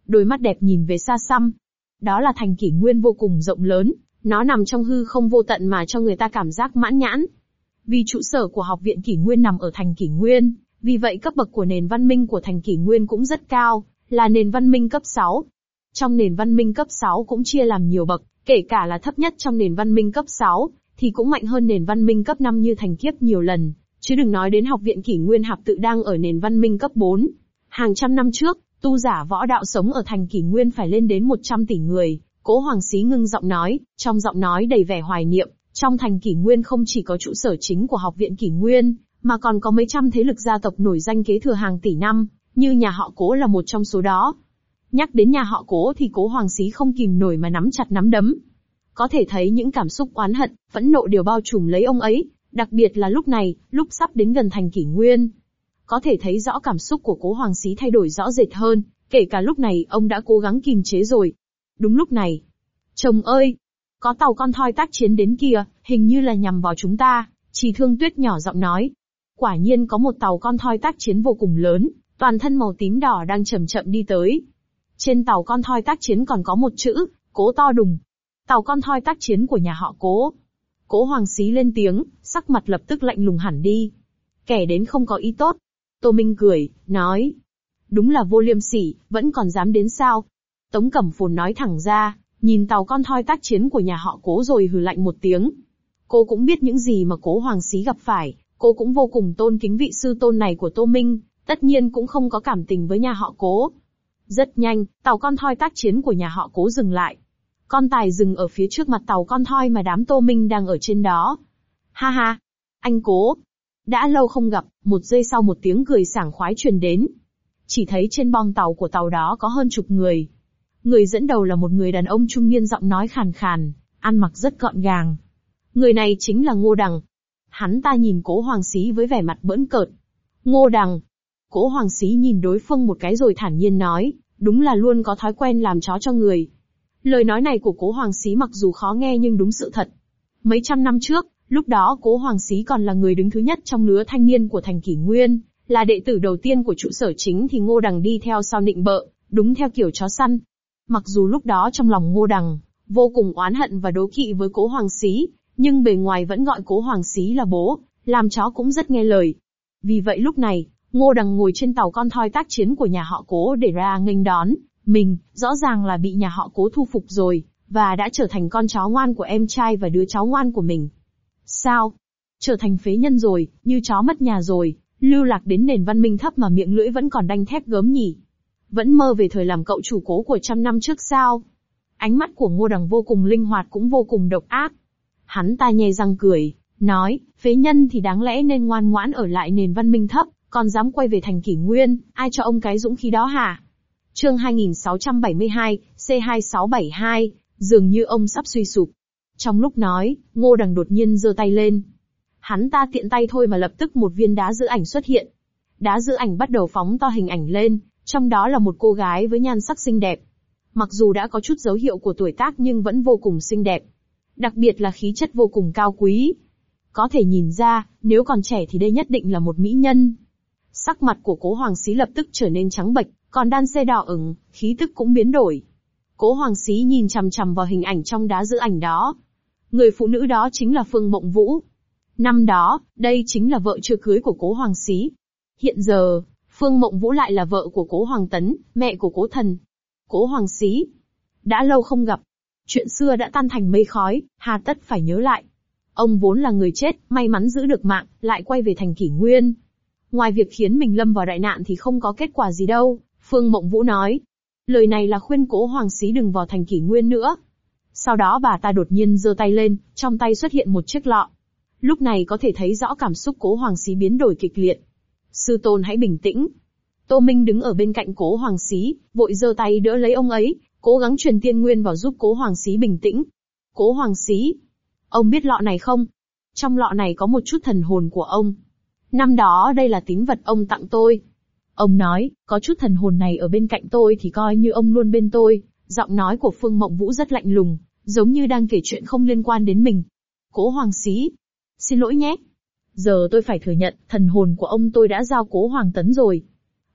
A: đôi mắt đẹp nhìn về xa xăm. Đó là thành kỷ nguyên vô cùng rộng lớn, nó nằm trong hư không vô tận mà cho người ta cảm giác mãn nhãn. Vì trụ sở của học viện kỷ nguyên nằm ở thành kỷ nguyên, vì vậy cấp bậc của nền văn minh của thành kỷ nguyên cũng rất cao, là nền văn minh cấp 6. Trong nền văn minh cấp 6 cũng chia làm nhiều bậc, kể cả là thấp nhất trong nền văn minh cấp 6, thì cũng mạnh hơn nền văn minh cấp 5 như thành kiếp nhiều lần, chứ đừng nói đến học viện kỷ nguyên Hạp Tự đang ở nền văn minh cấp 4. Hàng trăm năm trước, tu giả võ đạo sống ở thành kỷ nguyên phải lên đến 100 tỷ người, Cố Hoàng Xí ngưng giọng nói, trong giọng nói đầy vẻ hoài niệm, trong thành kỷ nguyên không chỉ có trụ sở chính của học viện kỷ nguyên, mà còn có mấy trăm thế lực gia tộc nổi danh kế thừa hàng tỷ năm, như nhà họ Cố là một trong số đó. Nhắc đến nhà họ Cố thì Cố Hoàng Xí không kìm nổi mà nắm chặt nắm đấm. Có thể thấy những cảm xúc oán hận, phẫn nộ đều bao trùm lấy ông ấy, đặc biệt là lúc này, lúc sắp đến gần thành kỷ nguyên. Có thể thấy rõ cảm xúc của Cố Hoàng Xí thay đổi rõ rệt hơn, kể cả lúc này ông đã cố gắng kìm chế rồi. Đúng lúc này, chồng ơi, có tàu con thoi tác chiến đến kìa, hình như là nhằm vào chúng ta, Trì Thương Tuyết nhỏ giọng nói. Quả nhiên có một tàu con thoi tác chiến vô cùng lớn, toàn thân màu tím đỏ đang chậm chậm đi tới. Trên tàu con thoi tác chiến còn có một chữ, Cố to đùng. Tàu con thoi tác chiến của nhà họ Cố. Cố Hoàng Xí lên tiếng, sắc mặt lập tức lạnh lùng hẳn đi. Kẻ đến không có ý tốt. Tô Minh cười, nói. Đúng là vô liêm sỉ, vẫn còn dám đến sao? Tống Cẩm Phồn nói thẳng ra, nhìn tàu con thoi tác chiến của nhà họ Cố rồi hừ lạnh một tiếng. Cô cũng biết những gì mà Cố Hoàng Xí gặp phải, cô cũng vô cùng tôn kính vị sư tôn này của Tô Minh, tất nhiên cũng không có cảm tình với nhà họ Cố. Rất nhanh, tàu con thoi tác chiến của nhà họ Cố dừng lại. Con tài dừng ở phía trước mặt tàu con thoi mà đám Tô Minh đang ở trên đó. Ha ha! Anh Cố! Đã lâu không gặp, một giây sau một tiếng cười sảng khoái truyền đến. Chỉ thấy trên bong tàu của tàu đó có hơn chục người. Người dẫn đầu là một người đàn ông trung niên giọng nói khàn khàn, ăn mặc rất gọn gàng. Người này chính là Ngô Đằng. Hắn ta nhìn Cố Hoàng Xí với vẻ mặt bỡn cợt. Ngô Đằng! Cố Hoàng Xí nhìn đối phương một cái rồi thản nhiên nói, đúng là luôn có thói quen làm chó cho người. Lời nói này của Cố Hoàng Xí mặc dù khó nghe nhưng đúng sự thật. Mấy trăm năm trước, lúc đó Cố Hoàng Xí còn là người đứng thứ nhất trong lứa thanh niên của thành kỷ nguyên, là đệ tử đầu tiên của trụ sở chính thì Ngô Đằng đi theo sau nịnh bợ, đúng theo kiểu chó săn. Mặc dù lúc đó trong lòng Ngô Đằng vô cùng oán hận và đố kỵ với Cố Hoàng Xí, nhưng bề ngoài vẫn gọi Cố Hoàng Xí là bố, làm chó cũng rất nghe lời. Vì vậy lúc này, Ngô Đằng ngồi trên tàu con thoi tác chiến của nhà họ Cố để ra nghênh đón mình, rõ ràng là bị nhà họ Cố thu phục rồi, và đã trở thành con chó ngoan của em trai và đứa cháu ngoan của mình. Sao? Trở thành phế nhân rồi, như chó mất nhà rồi, lưu lạc đến nền văn minh thấp mà miệng lưỡi vẫn còn đanh thép gớm nhỉ? Vẫn mơ về thời làm cậu chủ Cố của trăm năm trước sao? Ánh mắt của Ngô Đằng vô cùng linh hoạt cũng vô cùng độc ác. Hắn ta nhe răng cười, nói, phế nhân thì đáng lẽ nên ngoan ngoãn ở lại nền văn minh thấp, còn dám quay về thành kỷ nguyên, ai cho ông cái dũng khí đó hả? Chương 2672, C2672, dường như ông sắp suy sụp. Trong lúc nói, Ngô Đằng đột nhiên giơ tay lên. Hắn ta tiện tay thôi mà lập tức một viên đá giữ ảnh xuất hiện. Đá giữ ảnh bắt đầu phóng to hình ảnh lên, trong đó là một cô gái với nhan sắc xinh đẹp. Mặc dù đã có chút dấu hiệu của tuổi tác nhưng vẫn vô cùng xinh đẹp. Đặc biệt là khí chất vô cùng cao quý. Có thể nhìn ra, nếu còn trẻ thì đây nhất định là một mỹ nhân. Sắc mặt của Cố Hoàng Xí lập tức trở nên trắng bệch, còn đan xê đỏ ửng, khí tức cũng biến đổi. Cố Hoàng Xí nhìn chằm chằm vào hình ảnh trong đá giữ ảnh đó. Người phụ nữ đó chính là Phương Mộng Vũ. Năm đó, đây chính là vợ chưa cưới của Cố Hoàng Xí. Hiện giờ, Phương Mộng Vũ lại là vợ của Cố Hoàng Tấn, mẹ của Cố Thần. Cố Hoàng Xí. Đã lâu không gặp. Chuyện xưa đã tan thành mây khói, hà tất phải nhớ lại. Ông vốn là người chết, may mắn giữ được mạng, lại quay về thành kỷ nguyên. Ngoài việc khiến mình lâm vào đại nạn thì không có kết quả gì đâu, Phương Mộng Vũ nói. Lời này là khuyên Cố Hoàng Xí đừng vào thành kỷ nguyên nữa. Sau đó bà ta đột nhiên giơ tay lên, trong tay xuất hiện một chiếc lọ. Lúc này có thể thấy rõ cảm xúc Cố Hoàng Xí biến đổi kịch liệt. Sư tôn hãy bình tĩnh. Tô Minh đứng ở bên cạnh Cố Hoàng Xí, vội giơ tay đỡ lấy ông ấy, cố gắng truyền tiên nguyên vào giúp Cố Hoàng Xí bình tĩnh. Cố Hoàng Xí, ông biết lọ này không? Trong lọ này có một chút thần hồn của ông. Năm đó đây là tín vật ông tặng tôi. Ông nói, có chút thần hồn này ở bên cạnh tôi thì coi như ông luôn bên tôi. Giọng nói của Phương Mộng Vũ rất lạnh lùng, giống như đang kể chuyện không liên quan đến mình. Cố Hoàng Xí, xin lỗi nhé. Giờ tôi phải thừa nhận, thần hồn của ông tôi đã giao Cố Hoàng Tấn rồi.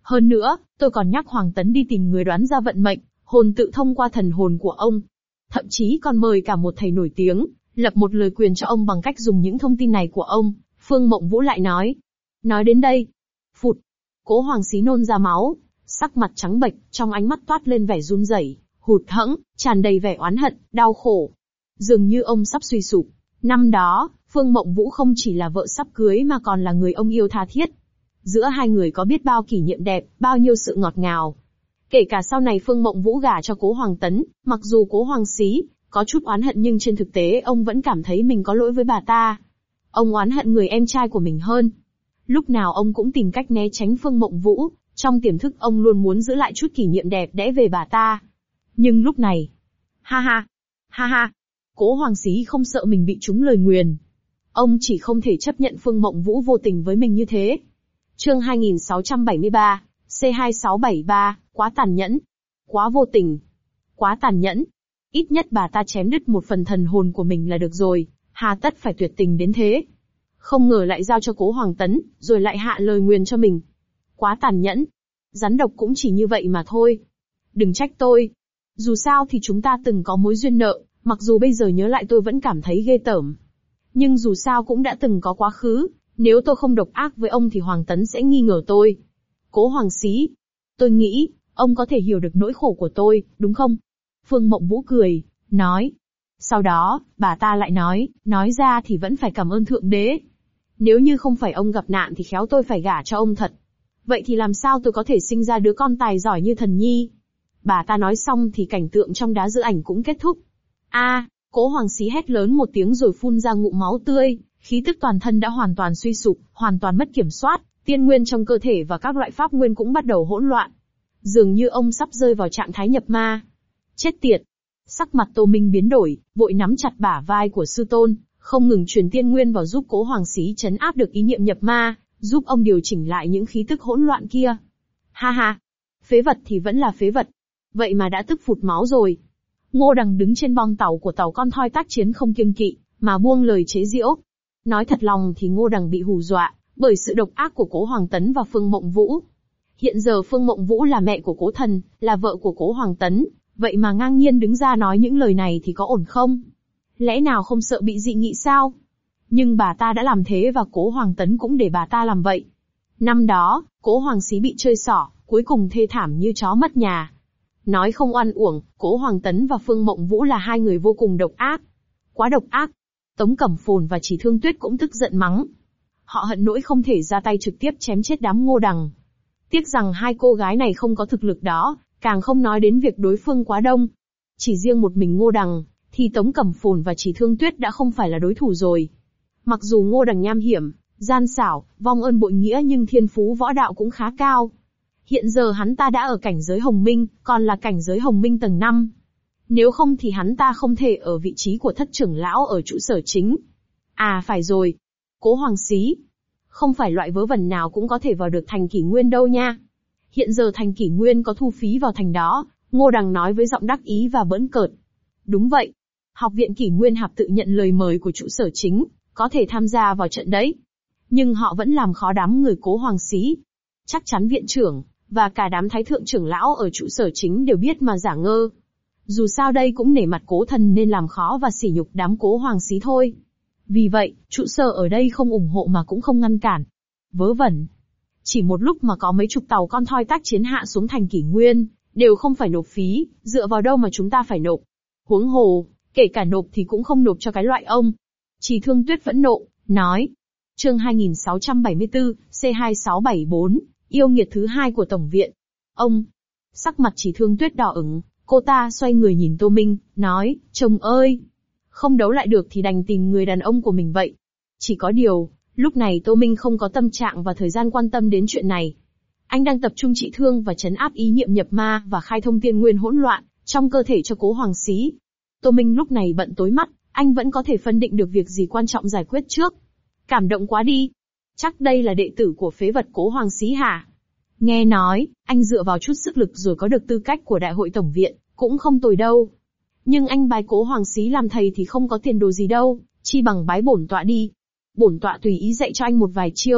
A: Hơn nữa, tôi còn nhắc Hoàng Tấn đi tìm người đoán ra vận mệnh, hồn tự thông qua thần hồn của ông. Thậm chí còn mời cả một thầy nổi tiếng, lập một lời quyền cho ông bằng cách dùng những thông tin này của ông. Phương Mộng Vũ lại nói. Nói đến đây, phụt, Cố Hoàng Xí nôn ra máu, sắc mặt trắng bệch, trong ánh mắt toát lên vẻ run rẩy, hụt hẫng, tràn đầy vẻ oán hận, đau khổ. Dường như ông sắp suy sụp. Năm đó, Phương Mộng Vũ không chỉ là vợ sắp cưới mà còn là người ông yêu tha thiết. Giữa hai người có biết bao kỷ niệm đẹp, bao nhiêu sự ngọt ngào. Kể cả sau này Phương Mộng Vũ gả cho Cố Hoàng Tấn, mặc dù Cố Hoàng Xí có chút oán hận nhưng trên thực tế ông vẫn cảm thấy mình có lỗi với bà ta. Ông oán hận người em trai của mình hơn. Lúc nào ông cũng tìm cách né tránh Phương Mộng Vũ, trong tiềm thức ông luôn muốn giữ lại chút kỷ niệm đẹp đẽ về bà ta. Nhưng lúc này, ha ha, Cố Hoàng Xí không sợ mình bị trúng lời nguyền. Ông chỉ không thể chấp nhận Phương Mộng Vũ vô tình với mình như thế. Chương 2673, C2673, quá tàn nhẫn. Quá vô tình. Quá tàn nhẫn. Ít nhất bà ta chém đứt một phần thần hồn của mình là được rồi, hà tất phải tuyệt tình đến thế. Không ngờ lại giao cho Cố Hoàng Tấn, rồi lại hạ lời nguyền cho mình. Quá tàn nhẫn. Rắn độc cũng chỉ như vậy mà thôi. Đừng trách tôi. Dù sao thì chúng ta từng có mối duyên nợ, mặc dù bây giờ nhớ lại tôi vẫn cảm thấy ghê tởm. Nhưng dù sao cũng đã từng có quá khứ, nếu tôi không độc ác với ông thì Hoàng Tấn sẽ nghi ngờ tôi. Cố Hoàng Xí, tôi nghĩ, ông có thể hiểu được nỗi khổ của tôi, đúng không? Phương Mộng Vũ cười, nói. Sau đó, bà ta lại nói ra thì vẫn phải cảm ơn Thượng Đế. Nếu như không phải ông gặp nạn thì khéo tôi phải gả cho ông thật. Vậy thì làm sao tôi có thể sinh ra đứa con tài giỏi như Thần Nhi? Bà ta nói xong thì cảnh tượng trong đá dự ảnh cũng kết thúc. Cố Hoàng Xí hét lớn một tiếng rồi phun ra ngụm máu tươi, khí tức toàn thân đã hoàn toàn suy sụp, hoàn toàn mất kiểm soát, tiên nguyên trong cơ thể và các loại pháp nguyên cũng bắt đầu hỗn loạn. Dường như ông sắp rơi vào trạng thái nhập ma. Chết tiệt! Sắc mặt Tô Minh biến đổi, vội nắm chặt bả vai của sư tôn, không ngừng truyền tiên nguyên vào giúp Cố Hoàng Xí trấn áp được ý niệm nhập ma, giúp ông điều chỉnh lại những khí tức hỗn loạn kia. Ha, phế vật thì vẫn là phế vật. Vậy mà đã tức phụt máu rồi. Ngô Đằng đứng trên bong tàu của tàu con thoi tác chiến không kiêng kỵ, mà buông lời chế giễu. Nói thật lòng thì Ngô Đằng bị hù dọa, bởi sự độc ác của Cố Hoàng Tấn và Phương Mộng Vũ. Hiện giờ Phương Mộng Vũ là mẹ của Cố Thần, là vợ của Cố Hoàng Tấn, vậy mà ngang nhiên đứng ra nói những lời này thì có ổn không? Lẽ nào không sợ bị dị nghị sao? Nhưng bà ta đã làm thế và Cố Hoàng Tấn cũng để bà ta làm vậy. Năm đó, Cố Hoàng Xí bị chơi xỏ, cuối cùng thê thảm như chó mất nhà. Nói không oan uổng, Cố Hoàng Tấn và Phương Mộng Vũ là hai người vô cùng độc ác. Quá độc ác. Tống Cẩm Phồn và Chỉ Thương Tuyết cũng tức giận mắng. Họ hận nỗi không thể ra tay trực tiếp chém chết đám Ngô Đằng. Tiếc rằng hai cô gái này không có thực lực đó, càng không nói đến việc đối phương quá đông. Chỉ riêng một mình Ngô Đằng, thì Tống Cẩm Phồn và Chỉ Thương Tuyết đã không phải là đối thủ rồi. Mặc dù Ngô Đằng nham hiểm, gian xảo, vong ơn bội nghĩa nhưng thiên phú võ đạo cũng khá cao. Hiện giờ hắn ta đã ở cảnh giới Hồng Minh, còn là cảnh giới Hồng Minh tầng 5. Nếu không thì hắn ta không thể ở vị trí của thất trưởng lão ở trụ sở chính. Phải rồi. Cố Hoàng Xí. Không phải loại vớ vẩn nào cũng có thể vào được thành Kỷ Nguyên đâu nha. Hiện giờ thành Kỷ Nguyên có thu phí vào thành đó, Ngô Đằng nói với giọng đắc ý và bỡn cợt. Đúng vậy. Học viện Kỷ Nguyên Hạp tự nhận lời mời của trụ sở chính, có thể tham gia vào trận đấy. Nhưng họ vẫn làm khó đám người Cố Hoàng Xí. Chắc chắn viện trưởng và cả đám thái thượng trưởng lão ở trụ sở chính đều biết mà giả ngơ. Dù sao đây cũng nể mặt Cố Thần nên làm khó và sỉ nhục đám Cố Hoàng Xí thôi. Vì vậy, trụ sở ở đây không ủng hộ mà cũng không ngăn cản. Vớ vẩn. Chỉ một lúc mà có mấy chục tàu con thoi tác chiến hạ xuống thành Kỷ Nguyên, đều không phải nộp phí, dựa vào đâu mà chúng ta phải nộp. Huống hồ, kể cả nộp thì cũng không nộp cho cái loại ông. Chỉ Thương Tuyết phẫn nộ, nói. Chương 2674, C2674, yêu nghiệt thứ hai của Tổng viện. Ông. Sắc mặt Chỉ Thương Tuyết đỏ ửng, cô ta xoay người nhìn Tô Minh, nói, chồng ơi. Không đấu lại được thì đành tìm người đàn ông của mình vậy. Chỉ có điều, lúc này Tô Minh không có tâm trạng và thời gian quan tâm đến chuyện này. Anh đang tập trung trị thương và trấn áp ý niệm nhập ma và khai thông tiên nguyên hỗn loạn trong cơ thể cho Cố Hoàng Xí. Tô Minh lúc này bận tối mắt, anh vẫn có thể phân định được việc gì quan trọng giải quyết trước. Cảm động quá đi. Chắc đây là đệ tử của phế vật Cố Hoàng Xí hả? Nghe nói, anh dựa vào chút sức lực rồi có được tư cách của đại hội tổng viện, cũng không tồi đâu. Nhưng anh bái Cố Hoàng Xí làm thầy thì không có tiền đồ gì đâu, chi bằng bái bổn tọa đi. Bổn tọa tùy ý dạy cho anh một vài chiêu,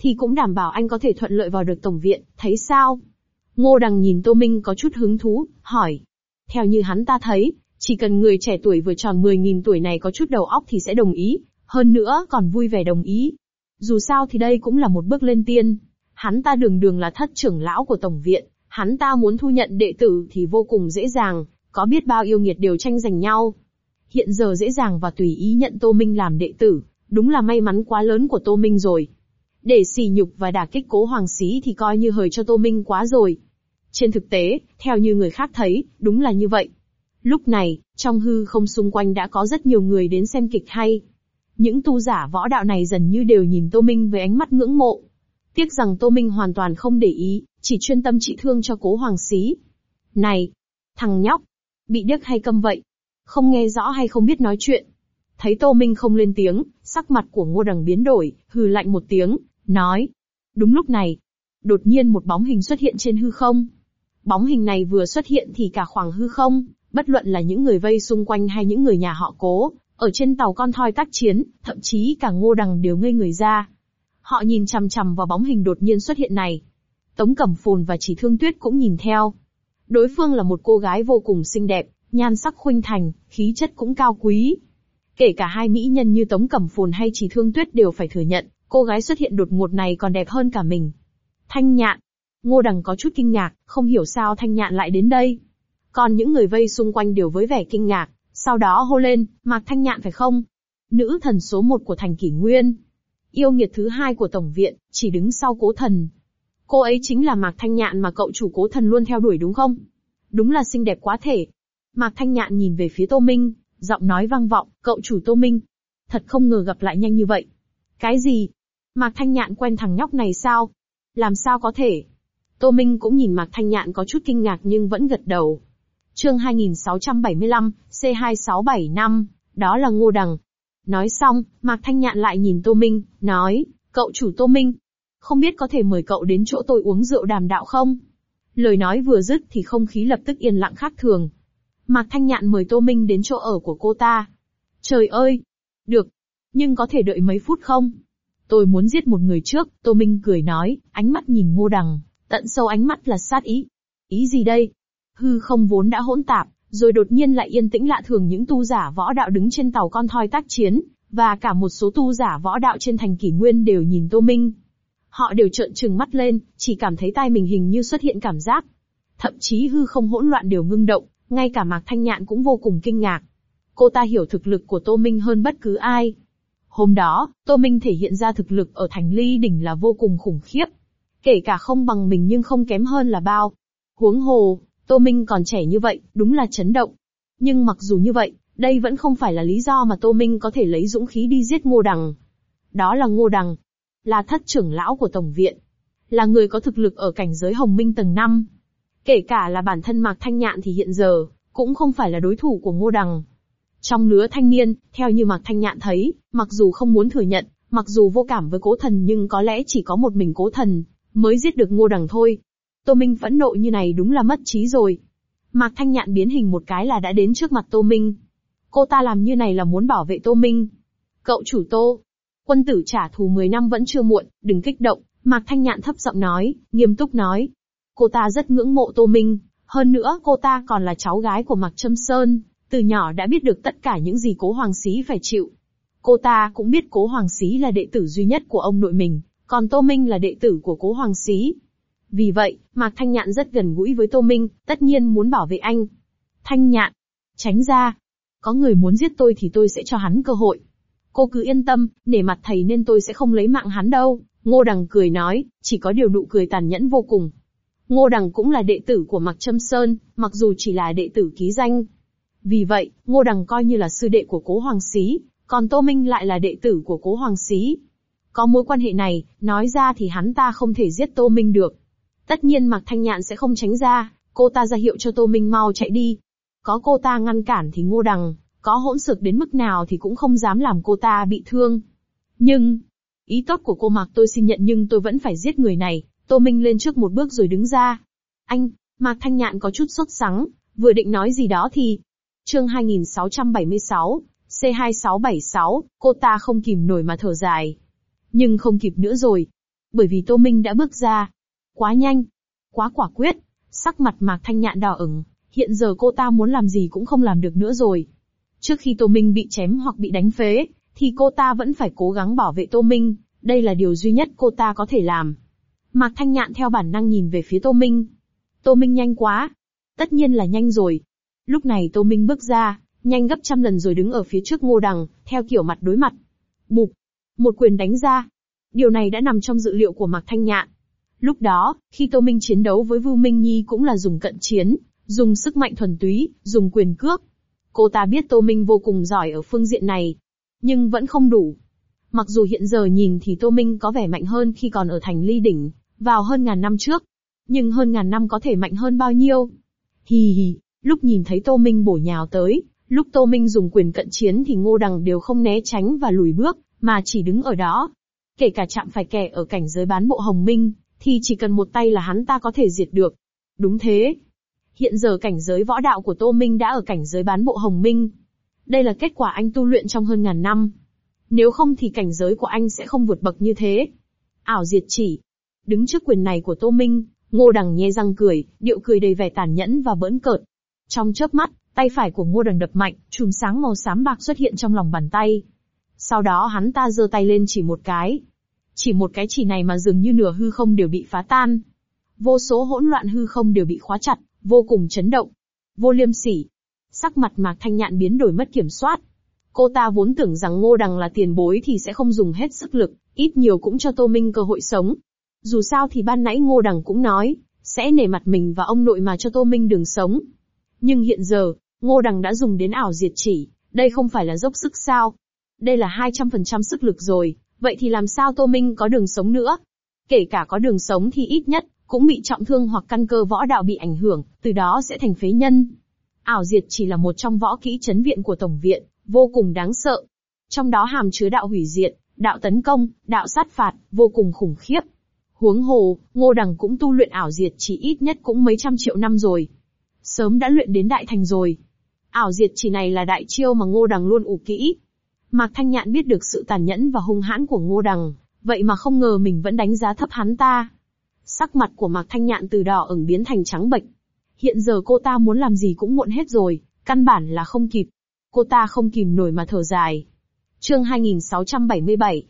A: thì cũng đảm bảo anh có thể thuận lợi vào được tổng viện, thấy sao? Ngô Đằng nhìn Tô Minh có chút hứng thú, hỏi. Theo như hắn ta thấy, chỉ cần người trẻ tuổi vừa tròn 10.000 tuổi này có chút đầu óc thì sẽ đồng ý, hơn nữa còn vui vẻ đồng ý. Dù sao thì đây cũng là một bước lên tiên. Hắn ta đường đường là thất trưởng lão của tổng viện, hắn ta muốn thu nhận đệ tử thì vô cùng dễ dàng, có biết bao yêu nghiệt đều tranh giành nhau. Hiện giờ dễ dàng và tùy ý nhận Tô Minh làm đệ tử, đúng là may mắn quá lớn của Tô Minh rồi. Để sỉ nhục và đả kích Cố Hoàng Xí thì coi như hời cho Tô Minh quá rồi. Trên thực tế, theo như người khác thấy, đúng là như vậy. Lúc này, trong hư không xung quanh đã có rất nhiều người đến xem kịch hay. Những tu giả võ đạo này dần như đều nhìn Tô Minh với ánh mắt ngưỡng mộ. Tiếc rằng Tô Minh hoàn toàn không để ý, chỉ chuyên tâm trị thương cho Cố Hoàng Xí. Này! Thằng nhóc! Bị điếc hay câm vậy? Không nghe rõ hay không biết nói chuyện? Thấy Tô Minh không lên tiếng, sắc mặt của Ngô Đằng biến đổi, hừ lạnh một tiếng, nói. Đúng lúc này, đột nhiên một bóng hình xuất hiện trên hư không. Bóng hình này vừa xuất hiện thì cả khoảng hư không, bất luận là những người vây xung quanh hay những người nhà họ Cố, ở trên tàu con thoi tác chiến, thậm chí cả Ngô Đằng đều ngây người ra. Họ nhìn chằm chằm vào bóng hình đột nhiên xuất hiện này. Tống Cẩm Phồn và Chỉ Thương Tuyết cũng nhìn theo. Đối phương là một cô gái vô cùng xinh đẹp, nhan sắc khuynh thành, khí chất cũng cao quý. Kể cả hai mỹ nhân như Tống Cẩm Phồn hay Chỉ Thương Tuyết đều phải thừa nhận, cô gái xuất hiện đột ngột này còn đẹp hơn cả mình. Thanh Nhạn. Ngô Đằng có chút kinh ngạc, không hiểu sao Thanh Nhạn lại đến đây. Còn những người vây xung quanh đều với vẻ kinh ngạc, sau đó hô lên, Mạc Thanh Nhạn phải không? Nữ thần số 1 của thành Kỷ Nguyên. Yêu nghiệt thứ 2 của tổng viện, chỉ đứng sau Cố Thần. Cô ấy chính là Mạc Thanh Nhạn mà cậu chủ Cố Thần luôn theo đuổi đúng không? Đúng là xinh đẹp quá thể. Mạc Thanh Nhạn nhìn về phía Tô Minh, giọng nói vang vọng, cậu chủ Tô Minh. Thật không ngờ gặp lại nhanh như vậy. Cái gì? Mạc Thanh Nhạn quen thằng nhóc này sao? Làm sao có thể? Tô Minh cũng nhìn Mạc Thanh Nhạn có chút kinh ngạc nhưng vẫn gật đầu. Chương 2675, C2675, đó là Ngô Đằng. Nói xong, Mạc Thanh Nhạn lại nhìn Tô Minh, nói, cậu chủ Tô Minh, không biết có thể mời cậu đến chỗ tôi uống rượu đàm đạo không? Lời nói vừa dứt thì không khí lập tức yên lặng khác thường. Mạc Thanh Nhạn mời Tô Minh đến chỗ ở của cô ta. Trời ơi! Được. Nhưng có thể đợi mấy phút không? Tôi muốn giết một người trước, Tô Minh cười nói, ánh mắt nhìn Ngô Đằng, tận sâu ánh mắt là sát ý. Ý gì đây? Hư không vốn đã hỗn tạp, rồi đột nhiên lại yên tĩnh lạ thường, những tu giả võ đạo đứng trên tàu con thoi tác chiến, và cả một số tu giả võ đạo trên thành Kỷ Nguyên đều nhìn Tô Minh. Họ đều trợn trừng mắt lên, chỉ cảm thấy tai mình hình như xuất hiện cảm giác. Thậm chí hư không hỗn loạn đều ngưng động, ngay cả Mạc Thanh Nhạn cũng vô cùng kinh ngạc. Cô ta hiểu thực lực của Tô Minh hơn bất cứ ai. Hôm đó, Tô Minh thể hiện ra thực lực ở thành Ly Đỉnh là vô cùng khủng khiếp. Kể cả không bằng mình nhưng không kém hơn là bao. Huống hồ, Tô Minh còn trẻ như vậy, đúng là chấn động. Nhưng mặc dù như vậy, đây vẫn không phải là lý do mà Tô Minh có thể lấy dũng khí đi giết Ngô Đằng. Đó là Ngô Đằng, là thất trưởng lão của tổng viện, là người có thực lực ở cảnh giới Hồng Minh tầng 5. Kể cả là bản thân Mạc Thanh Nhạn thì hiện giờ, cũng không phải là đối thủ của Ngô Đằng. Trong lứa thanh niên, theo như Mạc Thanh Nhạn thấy, mặc dù không muốn thừa nhận, mặc dù vô cảm với Cố Thần nhưng có lẽ chỉ có một mình Cố Thần mới giết được Ngô Đằng thôi. Tô Minh phẫn nộ như này đúng là mất trí rồi. Mạc Thanh Nhạn biến hình một cái là đã đến trước mặt Tô Minh. Cô ta làm như này là muốn bảo vệ Tô Minh. Cậu chủ Tô, quân tử trả thù 10 năm vẫn chưa muộn, đừng kích động, Mạc Thanh Nhạn thấp giọng nói, nghiêm túc nói. Cô ta rất ngưỡng mộ Tô Minh, hơn nữa cô ta còn là cháu gái của Mạc Trâm Sơn, từ nhỏ đã biết được tất cả những gì Cố Hoàng Xí phải chịu. Cô ta cũng biết Cố Hoàng Xí là đệ tử duy nhất của ông nội mình, còn Tô Minh là đệ tử của Cố Hoàng Xí. Vì vậy, Mạc Thanh Nhạn rất gần gũi với Tô Minh, tất nhiên muốn bảo vệ anh. Thanh Nhạn, tránh ra. Có người muốn giết tôi thì tôi sẽ cho hắn cơ hội. Cô cứ yên tâm, nể mặt thầy nên tôi sẽ không lấy mạng hắn đâu. Ngô Đằng cười nói, chỉ có điều nụ cười tàn nhẫn vô cùng. Ngô Đằng cũng là đệ tử của Mạc Trâm Sơn, mặc dù chỉ là đệ tử ký danh. Vì vậy, Ngô Đằng coi như là sư đệ của Cố Hoàng Xí, còn Tô Minh lại là đệ tử của Cố Hoàng Xí. Có mối quan hệ này, nói ra thì hắn ta không thể giết Tô Minh được. Tất nhiên Mạc Thanh Nhạn sẽ không tránh ra, cô ta ra hiệu cho Tô Minh mau chạy đi. Có cô ta ngăn cản thì Ngô Đằng, có hỗn xược đến mức nào thì cũng không dám làm cô ta bị thương. Nhưng, ý tốt của cô Mạc tôi xin nhận nhưng tôi vẫn phải giết người này. Tô Minh lên trước một bước rồi đứng ra. Anh, Mạc Thanh Nhạn có chút sốt sắng, vừa định nói gì đó thì... Chương 2676, C2676, cô ta không kìm nổi mà thở dài. Nhưng không kịp nữa rồi. Bởi vì Tô Minh đã bước ra. Quá nhanh. Quá quả quyết. Sắc mặt Mạc Thanh Nhạn đỏ ửng. Hiện giờ cô ta muốn làm gì cũng không làm được nữa rồi. Trước khi Tô Minh bị chém hoặc bị đánh phế, thì cô ta vẫn phải cố gắng bảo vệ Tô Minh. Đây là điều duy nhất cô ta có thể làm. Mạc Thanh Nhạn theo bản năng nhìn về phía Tô Minh. Tô Minh nhanh quá. Tất nhiên là nhanh rồi. Lúc này Tô Minh bước ra, nhanh gấp trăm lần rồi đứng ở phía trước Ngô Đằng, theo kiểu mặt đối mặt. Bụp. Một quyền đánh ra. Điều này đã nằm trong dự liệu của Mạc Thanh Nhạn. Lúc đó, khi Tô Minh chiến đấu với Vưu Minh Nhi cũng là dùng cận chiến, dùng sức mạnh thuần túy, dùng quyền cước. Cô ta biết Tô Minh vô cùng giỏi ở phương diện này. Nhưng vẫn không đủ. Mặc dù hiện giờ nhìn thì Tô Minh có vẻ mạnh hơn khi còn ở thành Ly Đỉnh, vào hơn ngàn năm trước. Nhưng hơn ngàn năm có thể mạnh hơn bao nhiêu? Hì hì, lúc nhìn thấy Tô Minh bổ nhào tới, lúc Tô Minh dùng quyền cận chiến thì Ngô Đằng đều không né tránh và lùi bước, mà chỉ đứng ở đó. Kể cả chạm phải kẻ ở cảnh giới bán bộ Hồng Minh, thì chỉ cần một tay là hắn ta có thể diệt được. Đúng thế. Hiện giờ cảnh giới võ đạo của Tô Minh đã ở cảnh giới bán bộ Hồng Minh. Đây là kết quả anh tu luyện trong hơn ngàn năm. Nếu không thì cảnh giới của anh sẽ không vượt bậc như thế. Ảo diệt chỉ. Đứng trước quyền này của Tô Minh, Ngô Đằng nhe răng cười, điệu cười đầy vẻ tàn nhẫn và bỡn cợt. Trong chớp mắt, tay phải của Ngô Đằng đập mạnh, chùm sáng màu xám bạc xuất hiện trong lòng bàn tay. Sau đó hắn ta giơ tay lên chỉ một cái. Chỉ một cái chỉ này mà dường như nửa hư không đều bị phá tan. Vô số hỗn loạn hư không đều bị khóa chặt, vô cùng chấn động. Vô liêm sỉ. Sắc mặt Mạc Thanh Nhạn biến đổi mất kiểm soát. Cô ta vốn tưởng rằng Ngô Đằng là tiền bối thì sẽ không dùng hết sức lực, ít nhiều cũng cho Tô Minh cơ hội sống. Dù sao thì ban nãy Ngô Đằng cũng nói, sẽ nể mặt mình và ông nội mà cho Tô Minh đường sống. Nhưng hiện giờ, Ngô Đằng đã dùng đến ảo diệt chỉ, đây không phải là dốc sức sao? Đây là 200% sức lực rồi, vậy thì làm sao Tô Minh có đường sống nữa? Kể cả có đường sống thì ít nhất, cũng bị trọng thương hoặc căn cơ võ đạo bị ảnh hưởng, từ đó sẽ thành phế nhân. Ảo diệt chỉ là một trong võ kỹ trấn viện của Tổng viện, vô cùng đáng sợ. Trong đó hàm chứa đạo hủy diệt, đạo tấn công, đạo sát phạt, vô cùng khủng khiếp. Huống hồ, Ngô Đằng cũng tu luyện ảo diệt chỉ ít nhất cũng mấy trăm triệu năm rồi. Sớm đã luyện đến đại thành rồi. Ảo diệt chỉ này là đại chiêu mà Ngô Đằng luôn ủ kỹ. Mạc Thanh Nhạn biết được sự tàn nhẫn và hung hãn của Ngô Đằng, vậy mà không ngờ mình vẫn đánh giá thấp hắn ta. Sắc mặt của Mạc Thanh Nhạn từ đỏ ửng biến thành trắng bệch. Hiện giờ cô ta muốn làm gì cũng muộn hết rồi, căn bản là không kịp. Cô ta không kìm nổi mà thở dài. Chương 2677,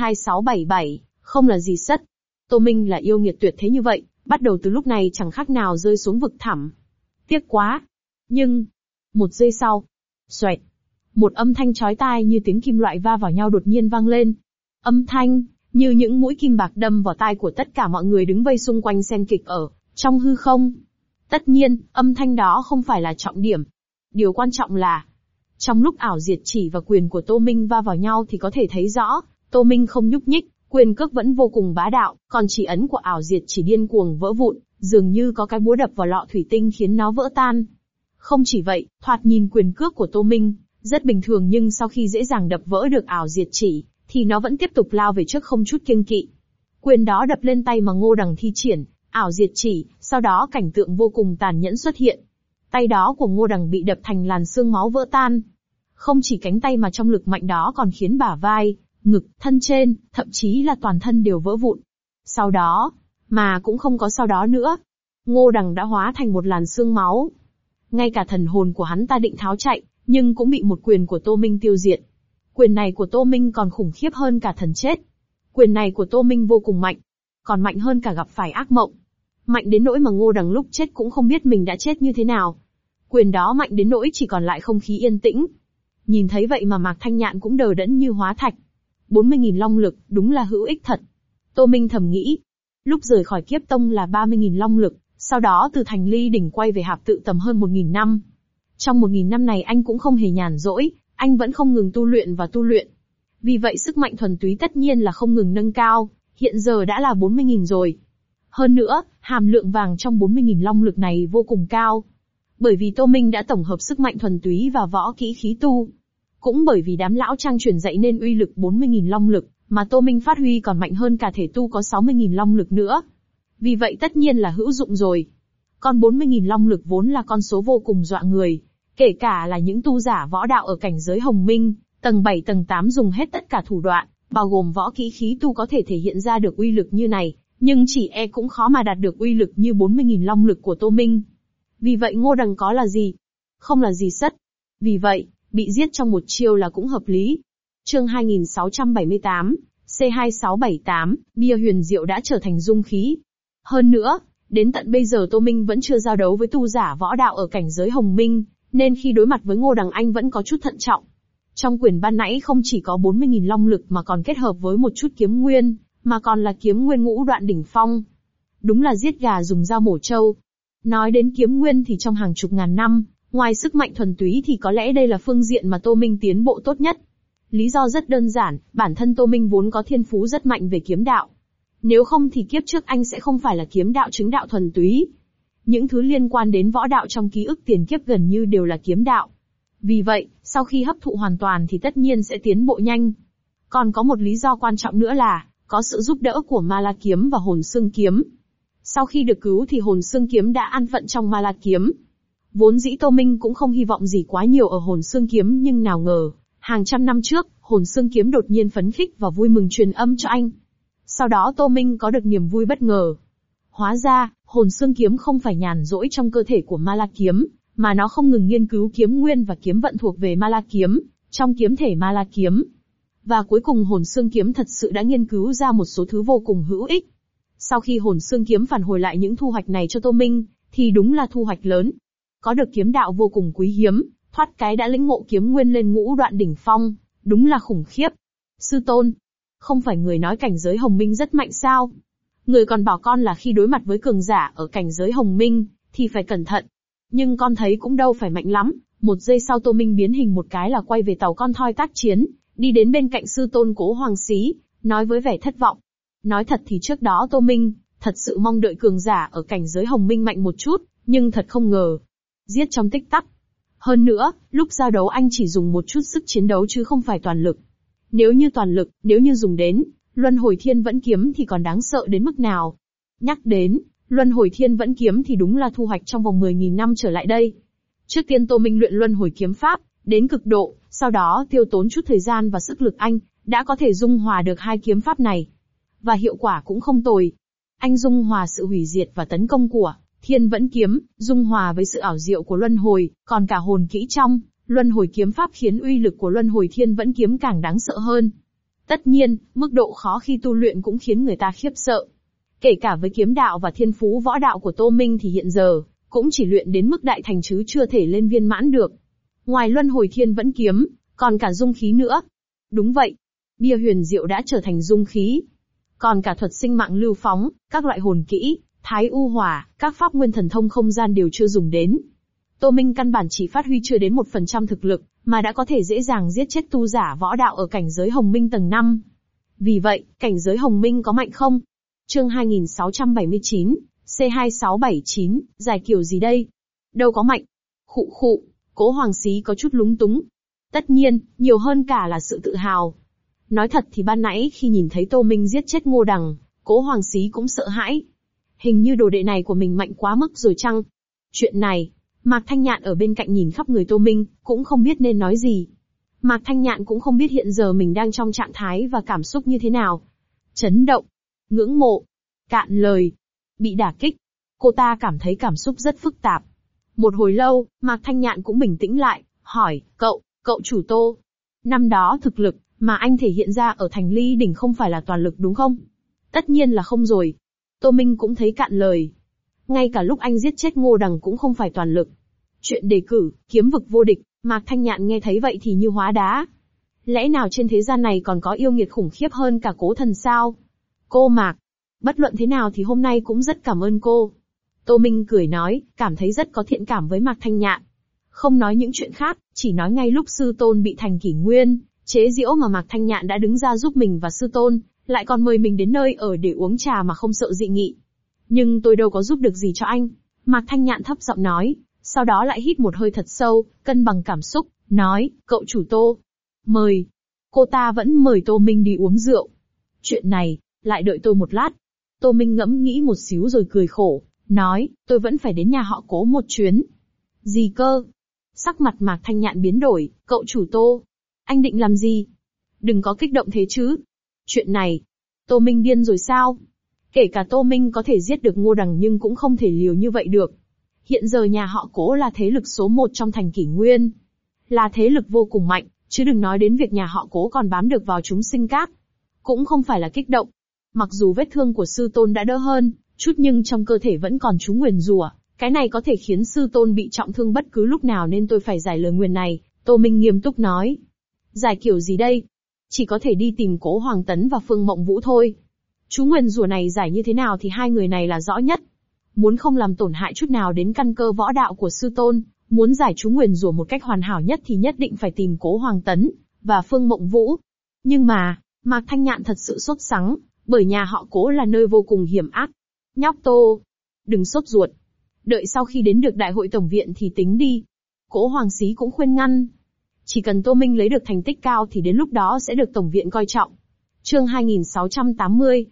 A: C2677, không là gì sất. Tô Minh là yêu nghiệt tuyệt thế như vậy, bắt đầu từ lúc này chẳng khác nào rơi xuống vực thẳm. Tiếc quá. Nhưng, một giây sau, xoẹt, một âm thanh chói tai như tiếng kim loại va vào nhau đột nhiên vang lên. Âm thanh, như những mũi kim bạc đâm vào tai của tất cả mọi người đứng vây xung quanh xem kịch ở trong hư không. Tất nhiên, âm thanh đó không phải là trọng điểm. Điều quan trọng là, trong lúc ảo diệt chỉ và quyền của Tô Minh va vào nhau thì có thể thấy rõ, Tô Minh không nhúc nhích, quyền cước vẫn vô cùng bá đạo, còn chỉ ấn của ảo diệt chỉ điên cuồng vỡ vụn, dường như có cái búa đập vào lọ thủy tinh khiến nó vỡ tan. Không chỉ vậy, thoạt nhìn quyền cước của Tô Minh rất bình thường nhưng sau khi dễ dàng đập vỡ được ảo diệt chỉ, thì nó vẫn tiếp tục lao về trước không chút kiêng kỵ. Quyền đó đập lên tay mà Ngô Đằng thi triển, ảo diệt chỉ, sau đó cảnh tượng vô cùng tàn nhẫn xuất hiện. Tay đó của Ngô Đằng bị đập thành làn xương máu vỡ tan. Không chỉ cánh tay mà trong lực mạnh đó còn khiến bả vai, ngực, thân trên, thậm chí là toàn thân đều vỡ vụn. Sau đó, mà cũng không có sau đó nữa. Ngô Đằng đã hóa thành một làn xương máu. Ngay cả thần hồn của hắn ta định tháo chạy, nhưng cũng bị một quyền của Tô Minh tiêu diệt. Quyền này của Tô Minh còn khủng khiếp hơn cả thần chết. Quyền này của Tô Minh vô cùng mạnh. Còn mạnh hơn cả gặp phải ác mộng. Mạnh đến nỗi mà Ngô Đằng lúc chết cũng không biết mình đã chết như thế nào. Quyền đó mạnh đến nỗi chỉ còn lại không khí yên tĩnh. Nhìn thấy vậy mà Mạc Thanh Nhạn cũng đờ đẫn như hóa thạch. 40.000 long lực, đúng là hữu ích thật. Tô Minh thầm nghĩ. Lúc rời khỏi kiếp tông là 30.000 long lực, sau đó từ thành Ly Đỉnh quay về Hạp Tự tầm hơn 1.000 năm. Trong 1.000 năm này anh cũng không hề nhàn rỗi, anh vẫn không ngừng tu luyện và tu luyện. Vì vậy sức mạnh thuần túy tất nhiên là không ngừng nâng cao, hiện giờ đã là 40.000 rồi. Hơn nữa, hàm lượng vàng trong 40.000 long lực này vô cùng cao. Bởi vì Tô Minh đã tổng hợp sức mạnh thuần túy và võ kỹ khí tu. Cũng bởi vì đám lão trang truyền dạy nên uy lực 40.000 long lực, mà Tô Minh phát huy còn mạnh hơn cả thể tu có 60.000 long lực nữa. Vì vậy tất nhiên là hữu dụng rồi. Còn 40.000 long lực vốn là con số vô cùng dọa người. Kể cả là những tu giả võ đạo ở cảnh giới Hồng Minh, tầng 7 tầng 8 dùng hết tất cả thủ đoạn, bao gồm võ kỹ khí tu có thể thể hiện ra được uy lực như này, nhưng chỉ e cũng khó mà đạt được uy lực như 40.000 long lực của Tô Minh. Vì vậy Ngô Đằng có là gì? Không là gì sất. Vì vậy, bị giết trong một chiêu là cũng hợp lý. Chương 2678, C2678, bia huyền diệu đã trở thành dung khí. Hơn nữa, đến tận bây giờ Tô Minh vẫn chưa giao đấu với tu giả võ đạo ở cảnh giới Hồng Minh, nên khi đối mặt với Ngô Đằng anh vẫn có chút thận trọng. Trong quyền ban nãy không chỉ có 40.000 long lực mà còn kết hợp với một chút kiếm nguyên, mà còn là kiếm nguyên ngũ đoạn đỉnh phong. Đúng là giết gà dùng dao mổ trâu. Nói đến kiếm nguyên thì trong hàng chục ngàn năm, ngoài sức mạnh thuần túy thì có lẽ đây là phương diện mà Tô Minh tiến bộ tốt nhất. Lý do rất đơn giản, bản thân Tô Minh vốn có thiên phú rất mạnh về kiếm đạo. Nếu không thì kiếp trước anh sẽ không phải là kiếm đạo chứng đạo thuần túy. Những thứ liên quan đến võ đạo trong ký ức tiền kiếp gần như đều là kiếm đạo. Vì vậy, sau khi hấp thụ hoàn toàn thì tất nhiên sẽ tiến bộ nhanh. Còn có một lý do quan trọng nữa là, có sự giúp đỡ của Ma La kiếm và Hồn Xương kiếm. Sau khi được cứu thì Hồn Xương kiếm đã an phận trong Ma La kiếm. Vốn dĩ Tô Minh cũng không hy vọng gì quá nhiều ở Hồn Xương kiếm nhưng nào ngờ, hàng trăm năm trước, Hồn Xương kiếm đột nhiên phấn khích và vui mừng truyền âm cho anh. Sau đó Tô Minh có được niềm vui bất ngờ. Hóa ra, Hồn Xương kiếm không phải nhàn rỗi trong cơ thể của Ma La kiếm, mà nó không ngừng nghiên cứu kiếm nguyên và kiếm vận thuộc về Ma La kiếm, trong kiếm thể Ma La kiếm. Và cuối cùng Hồn Xương kiếm thật sự đã nghiên cứu ra một số thứ vô cùng hữu ích. Sau khi Hồn Xương kiếm phản hồi lại những thu hoạch này cho Tô Minh, thì đúng là thu hoạch lớn. Có được kiếm đạo vô cùng quý hiếm, thoát cái đã lĩnh ngộ kiếm nguyên lên ngũ đoạn đỉnh phong, đúng là khủng khiếp. Sư tôn, không phải người nói cảnh giới Hồng Minh rất mạnh sao? Người còn bảo con là khi đối mặt với cường giả ở cảnh giới Hồng Minh, thì phải cẩn thận. Nhưng con thấy cũng đâu phải mạnh lắm. Một giây sau Tô Minh biến hình một cái là quay về tàu con thoi tác chiến, đi đến bên cạnh sư tôn Cố Hoàng Xí, nói với vẻ thất vọng. Nói thật thì trước đó Tô Minh, thật sự mong đợi cường giả ở cảnh giới Hồng Minh mạnh một chút, nhưng thật không ngờ. Giết trong tích tắc. Hơn nữa, lúc giao đấu anh chỉ dùng một chút sức chiến đấu chứ không phải toàn lực. Nếu như toàn lực, nếu như dùng đến Luân Hồi Thiên Vẫn kiếm thì còn đáng sợ đến mức nào. Nhắc đến Luân Hồi Thiên Vẫn kiếm thì đúng là thu hoạch trong vòng 10.000 năm trở lại đây. Trước tiên Tô Minh luyện Luân Hồi kiếm pháp đến cực độ, sau đó tiêu tốn chút thời gian và sức lực anh đã có thể dung hòa được hai kiếm pháp này. Và hiệu quả cũng không tồi. Anh dung hòa sự hủy diệt và tấn công của Thiên Vẫn kiếm, dung hòa với sự ảo diệu của Luân Hồi, còn cả hồn kỹ trong Luân Hồi kiếm pháp khiến uy lực của Luân Hồi Thiên Vẫn kiếm càng đáng sợ hơn. Tất nhiên, mức độ khó khi tu luyện cũng khiến người ta khiếp sợ. Kể cả với kiếm đạo và thiên phú võ đạo của Tô Minh thì hiện giờ cũng chỉ luyện đến mức đại thành chứ chưa thể lên viên mãn được. Ngoài Luân Hồi Thiên Vẫn kiếm, còn cả dung khí nữa. Đúng vậy, bia huyền diệu đã trở thành dung khí. Còn cả thuật sinh mạng lưu phóng, các loại hồn kỹ, thái u hỏa, các pháp nguyên thần thông không gian đều chưa dùng đến. Tô Minh căn bản chỉ phát huy chưa đến 1% thực lực, mà đã có thể dễ dàng giết chết tu giả võ đạo ở cảnh giới Hồng Minh tầng 5. Vì vậy, cảnh giới Hồng Minh có mạnh không? Chương 2679, C2679, giải kiểu gì đây? Đâu có mạnh. Khụ khụ, Cố Hoàng Xí có chút lúng túng. Tất nhiên, nhiều hơn cả là sự tự hào. Nói thật thì ban nãy khi nhìn thấy Tô Minh giết chết Ngô Đằng, Cố Hoàng Xí cũng sợ hãi. Hình như đồ đệ này của mình mạnh quá mức rồi chăng? Chuyện này, Mạc Thanh Nhạn ở bên cạnh nhìn khắp người Tô Minh, cũng không biết nên nói gì. Mạc Thanh Nhạn cũng không biết hiện giờ mình đang trong trạng thái và cảm xúc như thế nào. Chấn động, ngưỡng mộ, cạn lời, bị đả kích. Cô ta cảm thấy cảm xúc rất phức tạp. Một hồi lâu, Mạc Thanh Nhạn cũng bình tĩnh lại, hỏi, cậu chủ Tô. Năm đó thực lực mà anh thể hiện ra ở Thành Ly Đỉnh không phải là toàn lực đúng không? Tất nhiên là không rồi. Tô Minh cũng thấy cạn lời. Ngay cả lúc anh giết chết Ngô Đằng cũng không phải toàn lực. Chuyện đề cử, kiếm vực vô địch, Mạc Thanh Nhạn nghe thấy vậy thì như hóa đá. Lẽ nào trên thế gian này còn có yêu nghiệt khủng khiếp hơn cả Cố Thần sao? Cô Mạc, bất luận thế nào thì hôm nay cũng rất cảm ơn cô. Tô Minh cười nói, cảm thấy rất có thiện cảm với Mạc Thanh Nhạn. Không nói những chuyện khác, chỉ nói ngay lúc sư tôn bị thành kỷ nguyên, chế giễu mà Mạc Thanh Nhạn đã đứng ra giúp mình và sư tôn, lại còn mời mình đến nơi ở để uống trà mà không sợ dị nghị. Nhưng tôi đâu có giúp được gì cho anh. Mạc Thanh Nhạn thấp giọng nói, sau đó lại hít một hơi thật sâu, cân bằng cảm xúc, nói, cậu chủ Tô. Mời. Cô ta vẫn mời Tô Minh đi uống rượu. Chuyện này, lại đợi tôi một lát. Tô Minh ngẫm nghĩ một xíu rồi cười khổ, nói, tôi vẫn phải đến nhà họ Cố một chuyến. Gì cơ? Sắc mặt Mạc Thanh Nhạn biến đổi, cậu chủ Tô. Anh định làm gì? Đừng có kích động thế chứ. Chuyện này, Tô Minh điên rồi sao? Kể cả Tô Minh có thể giết được Ngô Đằng nhưng cũng không thể liều như vậy được. Hiện giờ nhà họ Cố là thế lực số 1 trong thành Kỷ Nguyên. Là thế lực vô cùng mạnh, chứ đừng nói đến việc nhà họ Cố còn bám được vào chúng sinh các. Cũng không phải là kích động. Mặc dù vết thương của sư tôn đã đỡ hơn, chút nhưng trong cơ thể vẫn còn chú nguyền rủa. Cái này có thể khiến sư tôn bị trọng thương bất cứ lúc nào nên tôi phải giải lời nguyền này, Tô Minh nghiêm túc nói. Giải kiểu gì đây? Chỉ có thể đi tìm Cố Hoàng Tấn và Phương Mộng Vũ thôi. Chú nguyền rủa này giải như thế nào thì hai người này là rõ nhất. Muốn không làm tổn hại chút nào đến căn cơ võ đạo của sư tôn, muốn giải chú nguyền rủa một cách hoàn hảo nhất thì nhất định phải tìm Cố Hoàng Tấn và Phương Mộng Vũ. Nhưng mà, Mạc Thanh Nhạn thật sự sốt sắng, bởi nhà họ Cố là nơi vô cùng hiểm ác. Nhóc Tô, đừng sốt ruột. Đợi sau khi đến được đại hội tổng viện thì tính đi. Cố Hoàng Xí cũng khuyên ngăn. Chỉ cần Tô Minh lấy được thành tích cao thì đến lúc đó sẽ được tổng viện coi trọng. Chương 2680,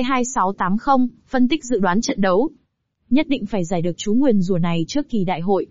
A: C2680, phân tích dự đoán trận đấu. Nhất định phải giải được chú nguyền rủa này trước kỳ đại hội.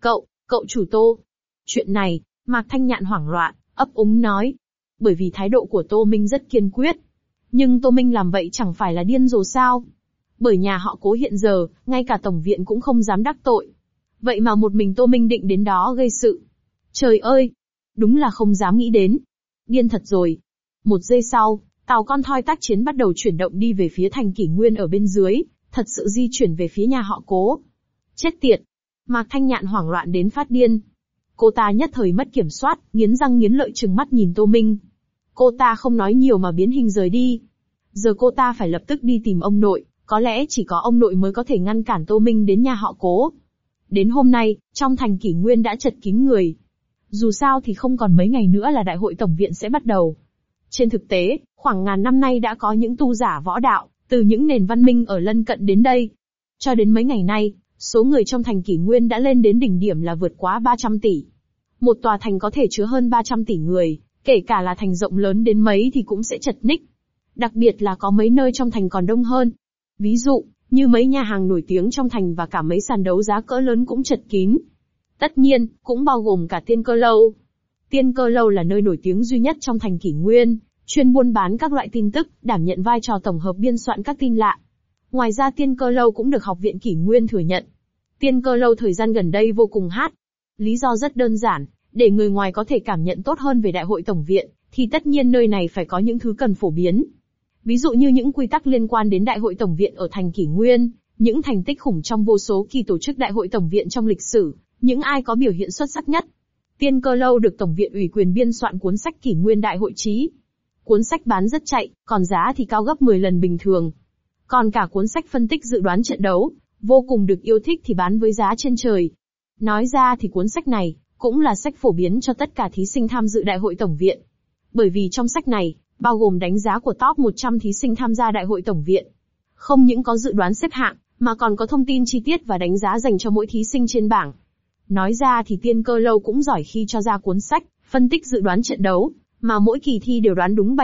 A: Cậu chủ Tô. Chuyện này, Mạc Thanh Nhạn hoảng loạn, ấp úng nói. Bởi vì thái độ của Tô Minh rất kiên quyết. Nhưng Tô Minh làm vậy chẳng phải là điên rồ sao? Bởi nhà họ Cố hiện giờ, ngay cả tổng viện cũng không dám đắc tội. Vậy mà một mình Tô Minh định đến đó gây sự. Trời ơi! Đúng là không dám nghĩ đến. Điên thật rồi. Một giây sau, tàu con thoi tác chiến bắt đầu chuyển động đi về phía thành Kỷ Nguyên ở bên dưới, thật sự di chuyển về phía nhà họ Cố. Chết tiệt! Mạc Thanh Nhạn hoảng loạn đến phát điên. Cô ta nhất thời mất kiểm soát, nghiến răng nghiến lợi trừng mắt nhìn Tô Minh. Cô ta không nói nhiều mà biến hình rời đi. Giờ cô ta phải lập tức đi tìm ông nội, có lẽ chỉ có ông nội mới có thể ngăn cản Tô Minh đến nhà họ Cố. Đến hôm nay, trong thành Kỷ Nguyên đã chật kín người. Dù sao thì không còn mấy ngày nữa là đại hội tổng viện sẽ bắt đầu. Trên thực tế, khoảng ngàn năm nay đã có những tu giả võ đạo, từ những nền văn minh ở lân cận đến đây. Cho đến mấy ngày nay, số người trong thành Kỷ Nguyên đã lên đến đỉnh điểm là vượt quá 300 tỷ. Một tòa thành có thể chứa hơn 300 tỷ người, kể cả là thành rộng lớn đến mấy thì cũng sẽ chật ních. Đặc biệt là có mấy nơi trong thành còn đông hơn. Ví dụ, như mấy nhà hàng nổi tiếng trong thành và cả mấy sàn đấu giá cỡ lớn cũng chật kín. Tất nhiên, cũng bao gồm cả Tiên Cơ Lâu. Tiên Cơ Lâu là nơi nổi tiếng duy nhất trong thành Kỷ Nguyên, chuyên buôn bán các loại tin tức, đảm nhận vai trò tổng hợp biên soạn các tin lạ. Ngoài ra Tiên Cơ Lâu cũng được Học viện Kỷ Nguyên thừa nhận. Tiên Cơ Lâu thời gian gần đây vô cùng hot. Lý do rất đơn giản, để người ngoài có thể cảm nhận tốt hơn về đại hội tổng viện, thì tất nhiên nơi này phải có những thứ cần phổ biến. Ví dụ như những quy tắc liên quan đến đại hội tổng viện ở thành Kỷ Nguyên, những thành tích khủng trong vô số kỳ tổ chức đại hội tổng viện trong lịch sử, những ai có biểu hiện xuất sắc nhất. Tiên Cơ Lâu được tổng viện ủy quyền biên soạn cuốn sách Kỷ Nguyên Đại Hội Chí. Cuốn sách bán rất chạy, còn giá thì cao gấp 10 lần bình thường. Còn cả cuốn sách phân tích dự đoán trận đấu, vô cùng được yêu thích thì bán với giá trên trời. Nói ra thì cuốn sách này, cũng là sách phổ biến cho tất cả thí sinh tham dự đại hội tổng viện. Bởi vì trong sách này, bao gồm đánh giá của top 100 thí sinh tham gia đại hội tổng viện. Không những có dự đoán xếp hạng, mà còn có thông tin chi tiết và đánh giá dành cho mỗi thí sinh trên bảng. Nói ra thì Tiên Cơ Lâu cũng giỏi khi cho ra cuốn sách, phân tích dự đoán trận đấu, mà mỗi kỳ thi đều đoán đúng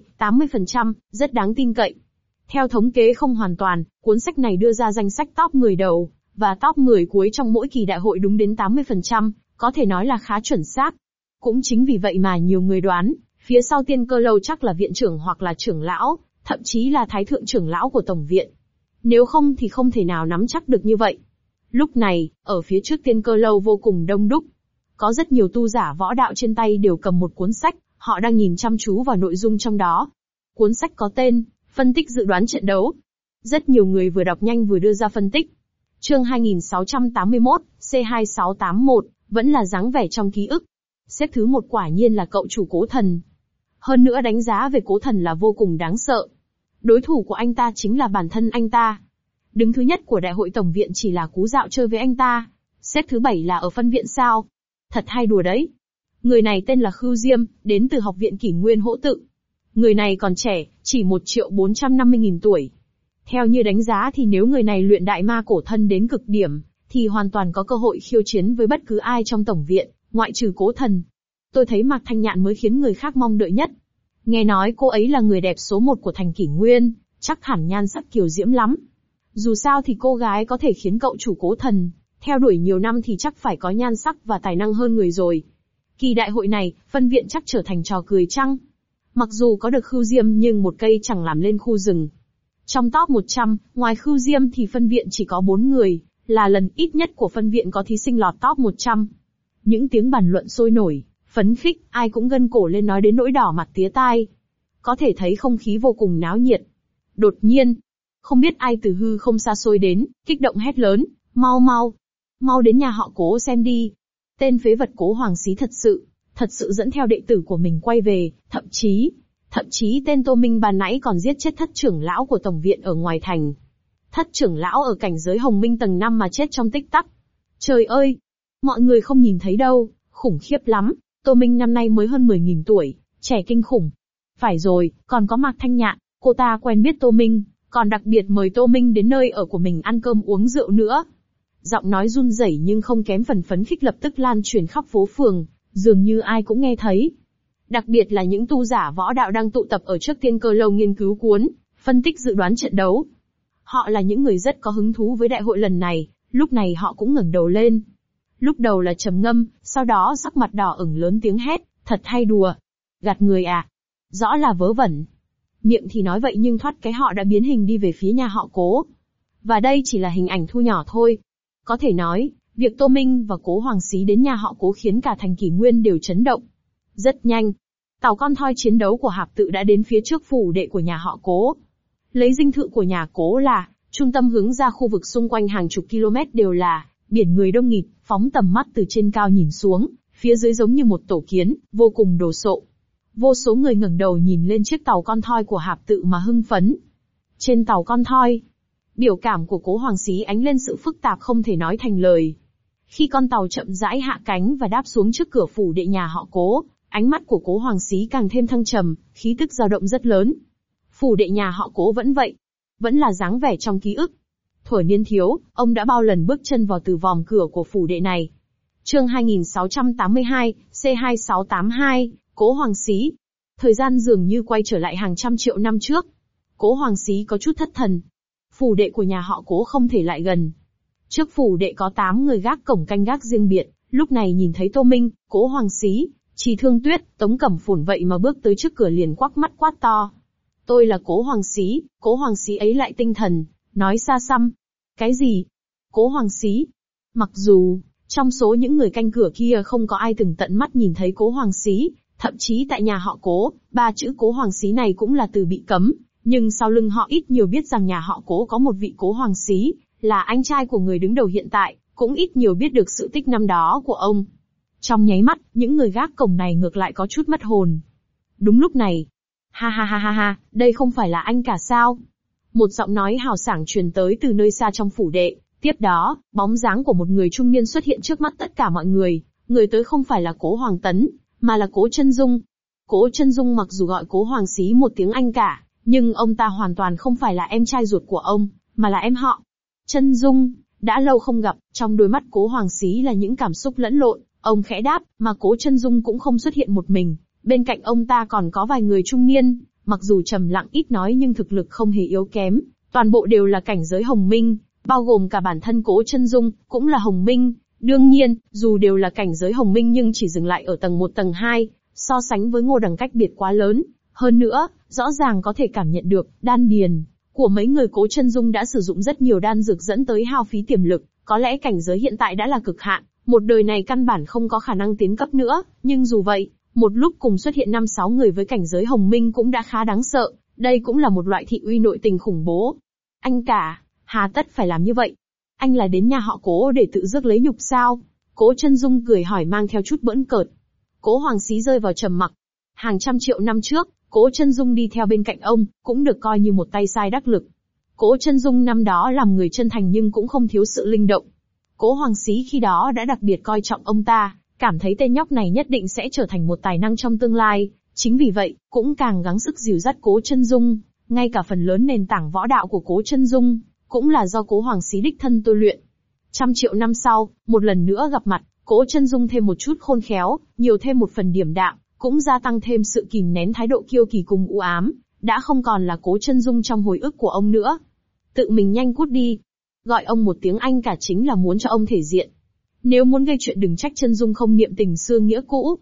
A: 70-80%, rất đáng tin cậy. Theo thống kế không hoàn toàn, cuốn sách này đưa ra danh sách top 10 đầu, và top 10 cuối trong mỗi kỳ đại hội đúng đến 80%, có thể nói là khá chuẩn xác. Cũng chính vì vậy mà nhiều người đoán, phía sau Tiên Cơ Lâu chắc là viện trưởng hoặc là trưởng lão, thậm chí là thái thượng trưởng lão của tổng viện. Nếu không thì không thể nào nắm chắc được như vậy. Lúc này, ở phía trước Tiên Cơ Lâu vô cùng đông đúc. Có rất nhiều tu giả võ đạo trên tay đều cầm một cuốn sách, họ đang nhìn chăm chú vào nội dung trong đó. Cuốn sách có tên, phân tích dự đoán trận đấu. Rất nhiều người vừa đọc nhanh vừa đưa ra phân tích. Chương 2681, C2681, vẫn là dáng vẻ trong ký ức. Xếp thứ 1 quả nhiên là cậu chủ Cố Thần. Hơn nữa đánh giá về Cố Thần là vô cùng đáng sợ. Đối thủ của anh ta chính là bản thân anh ta. Đứng thứ nhất của đại hội tổng viện chỉ là cú dạo chơi với anh ta. Xếp thứ 7 là ở phân viện sao? Thật hay đùa đấy. Người này tên là Khưu Diêm, đến từ Học viện Kỷ Nguyên Hỗ Tự. Người này còn trẻ, chỉ 1.450.000 tuổi. Theo như đánh giá thì nếu người này luyện đại ma cổ thân đến cực điểm, thì hoàn toàn có cơ hội khiêu chiến với bất cứ ai trong tổng viện, ngoại trừ Cố Thần. Tôi thấy Mạc Thanh Nhạn mới khiến người khác mong đợi nhất. Nghe nói cô ấy là người đẹp số 1 của thành Kỷ Nguyên, chắc hẳn nhan sắc kiều diễm lắm. Dù sao thì cô gái có thể khiến cậu chủ Cố Thần theo đuổi nhiều năm thì chắc phải có nhan sắc và tài năng hơn người rồi. Kỳ đại hội này, phân viện chắc trở thành trò cười chăng? Mặc dù có được Khưu Diêm nhưng một cây chẳng làm lên khu rừng. Trong top 100, ngoài Khưu Diêm thì phân viện chỉ có 4 người, là lần ít nhất của phân viện có thí sinh lọt top 100. Những tiếng bàn luận sôi nổi, phấn khích, ai cũng gân cổ lên nói đến nỗi đỏ mặt tía tai. Có thể thấy không khí vô cùng náo nhiệt. Đột nhiên, không biết ai từ hư không xa xôi đến, kích động hét lớn, mau mau, mau đến nhà họ Cố xem đi. Tên phế vật Cố Hoàng Xí thật sự dẫn theo đệ tử của mình quay về, thậm chí tên Tô Minh ban nãy còn giết chết thất trưởng lão của tổng viện ở ngoài thành. Thất trưởng lão ở cảnh giới Hồng Minh tầng 5 mà chết trong tích tắc. Trời ơi! Mọi người không nhìn thấy đâu, khủng khiếp lắm. Tô Minh năm nay mới hơn 10.000 tuổi, trẻ kinh khủng. Phải rồi, còn có Mạc Thanh Nhạn, cô ta quen biết Tô Minh, còn đặc biệt mời Tô Minh đến nơi ở của mình ăn cơm uống rượu nữa. Giọng nói run rẩy nhưng không kém phần phấn khích lập tức lan truyền khắp phố phường, dường như ai cũng nghe thấy. Đặc biệt là những tu giả võ đạo đang tụ tập ở trước Tiên Cơ Lâu nghiên cứu cuốn, phân tích dự đoán trận đấu. Họ là những người rất có hứng thú với đại hội lần này, lúc này họ cũng ngẩng đầu lên. Lúc đầu là trầm ngâm, sau đó sắc mặt đỏ ửng lớn tiếng hét, thật hay đùa. Gạt người à? Rõ là vớ vẩn. Miệng thì nói vậy nhưng thoát cái họ đã biến hình đi về phía nhà họ Cố. Và đây chỉ là hình ảnh thu nhỏ thôi. Có thể nói, việc Tô Minh và Cố Hoàng Xí đến nhà họ Cố khiến cả thành Kỷ Nguyên đều chấn động. Rất nhanh, tàu con thoi chiến đấu của Hạp Tự đã đến phía trước phủ đệ của nhà họ Cố. Lấy dinh thự của nhà Cố là trung tâm, hướng ra khu vực xung quanh hàng chục km đều là biển người đông nghịt, phóng tầm mắt từ trên cao nhìn xuống, phía dưới giống như một tổ kiến, vô cùng đồ sộ. Vô số người ngẩng đầu nhìn lên chiếc tàu con thoi của Hạp Tự mà hưng phấn. Trên tàu con thoi, biểu cảm của Cố Hoàng Xí ánh lên sự phức tạp không thể nói thành lời. Khi con tàu chậm rãi hạ cánh và đáp xuống trước cửa phủ đệ nhà họ Cố, ánh mắt của Cố Hoàng Xí càng thêm thăng trầm, khí tức dao động rất lớn. Phủ đệ nhà họ Cố vẫn vậy, vẫn là dáng vẻ trong ký ức. Thuở niên thiếu, ông đã bao lần bước chân vào từ vòm cửa của phủ đệ này. Chương 2682, C2682, Cố Hoàng Xí. Thời gian dường như quay trở lại hàng trăm triệu năm trước. Cố Hoàng Xí có chút thất thần. Phủ đệ của nhà họ Cố không thể lại gần. Trước phủ đệ có 8 người gác cổng canh gác riêng biệt, lúc này nhìn thấy Tô Minh, Cố Hoàng Xí, Trì Thương Tuyết, Tống Cẩm Phồn vậy mà bước tới trước cửa liền quắc mắt quát to. Tôi là Cố Hoàng Xí. Cố Hoàng Xí ấy lại tinh thần, nói xa xăm. Cái gì? Cố Hoàng Xí? Mặc dù, trong số những người canh cửa kia không có ai từng tận mắt nhìn thấy Cố Hoàng Xí, thậm chí tại nhà họ Cố, 3 chữ Cố Hoàng Xí này cũng là từ bị cấm, nhưng sau lưng họ ít nhiều biết rằng nhà họ Cố có một vị Cố Hoàng Xí, là anh trai của người đứng đầu hiện tại, cũng ít nhiều biết được sự tích năm đó của ông. Trong nháy mắt, những người gác cổng này ngược lại có chút mất hồn. Đúng lúc này, ha ha ha ha ha, đây không phải là anh cả sao? Một giọng nói hào sảng truyền tới từ nơi xa trong phủ đệ, tiếp đó, bóng dáng của một người trung niên xuất hiện trước mắt tất cả mọi người, người tới không phải là Cố Hoàng Tấn, mà là Cố Chân Dung. Cố Chân Dung mặc dù gọi Cố Hoàng Xí một tiếng anh cả, nhưng ông ta hoàn toàn không phải là em trai ruột của ông, mà là em họ. Chân Dung, đã lâu không gặp, trong đôi mắt Cố Hoàng Xí là những cảm xúc lẫn lộn, ông khẽ đáp, mà Cố Chân Dung cũng không xuất hiện một mình, bên cạnh ông ta còn có vài người trung niên, mặc dù trầm lặng ít nói nhưng thực lực không hề yếu kém, toàn bộ đều là cảnh giới Hồng Minh, bao gồm cả bản thân Cố Chân Dung, cũng là Hồng Minh. Đương nhiên, dù đều là cảnh giới Hồng Minh nhưng chỉ dừng lại ở tầng 1 tầng 2, so sánh với Ngô Đằng cách biệt quá lớn. Hơn nữa, rõ ràng có thể cảm nhận được, đan điền của mấy người Cố Chân Dung đã sử dụng rất nhiều đan dược dẫn tới hao phí tiềm lực, có lẽ cảnh giới hiện tại đã là cực hạn, một đời này căn bản không có khả năng tiến cấp nữa, nhưng dù vậy, một lúc cùng xuất hiện 5-6 người với cảnh giới Hồng Minh cũng đã khá đáng sợ, đây cũng là một loại thị uy nội tình khủng bố. Anh cả, hà tất phải làm như vậy? Anh là đến nhà họ Cố để tự rước lấy nhục sao? Cố Chân Dung cười hỏi mang theo chút bỡn cợt. Cố Hoàng Xí rơi vào trầm mặc. Hàng trăm triệu năm trước, Cố Chân Dung đi theo bên cạnh ông, cũng được coi như một tay sai đắc lực. Cố Chân Dung năm đó làm người chân thành nhưng cũng không thiếu sự linh động. Cố Hoàng Xí khi đó đã đặc biệt coi trọng ông ta, cảm thấy tên nhóc này nhất định sẽ trở thành một tài năng trong tương lai, chính vì vậy, cũng càng gắng sức dìu dắt Cố Chân Dung, ngay cả phần lớn nền tảng võ đạo của Cố Chân Dung, cũng là do Cố Hoàng Xí đích thân tôi luyện. Trăm triệu năm sau, một lần nữa gặp mặt, Cố Chân Dung thêm một chút khôn khéo, nhiều thêm một phần điềm đạm, cũng gia tăng thêm sự kìm nén thái độ kiêu kỳ cùng u ám, đã không còn là Cố Chân Dung trong hồi ức của ông nữa. Tự mình nhanh cút đi. Gọi ông một tiếng anh cả chính là muốn cho ông thể diện. Nếu muốn gây chuyện đừng trách Chân Dung không niệm tình xưa nghĩa cũ.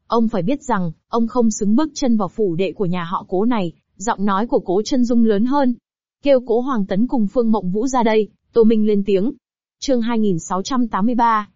A: Ông phải biết rằng, ông không xứng bước chân vào phủ đệ của nhà họ Cố này. Giọng nói của Cố Chân Dung lớn hơn. Kêu Cố Hoàng Tấn cùng Phương Mộng Vũ ra đây. Tô Minh lên tiếng. Chương 2683,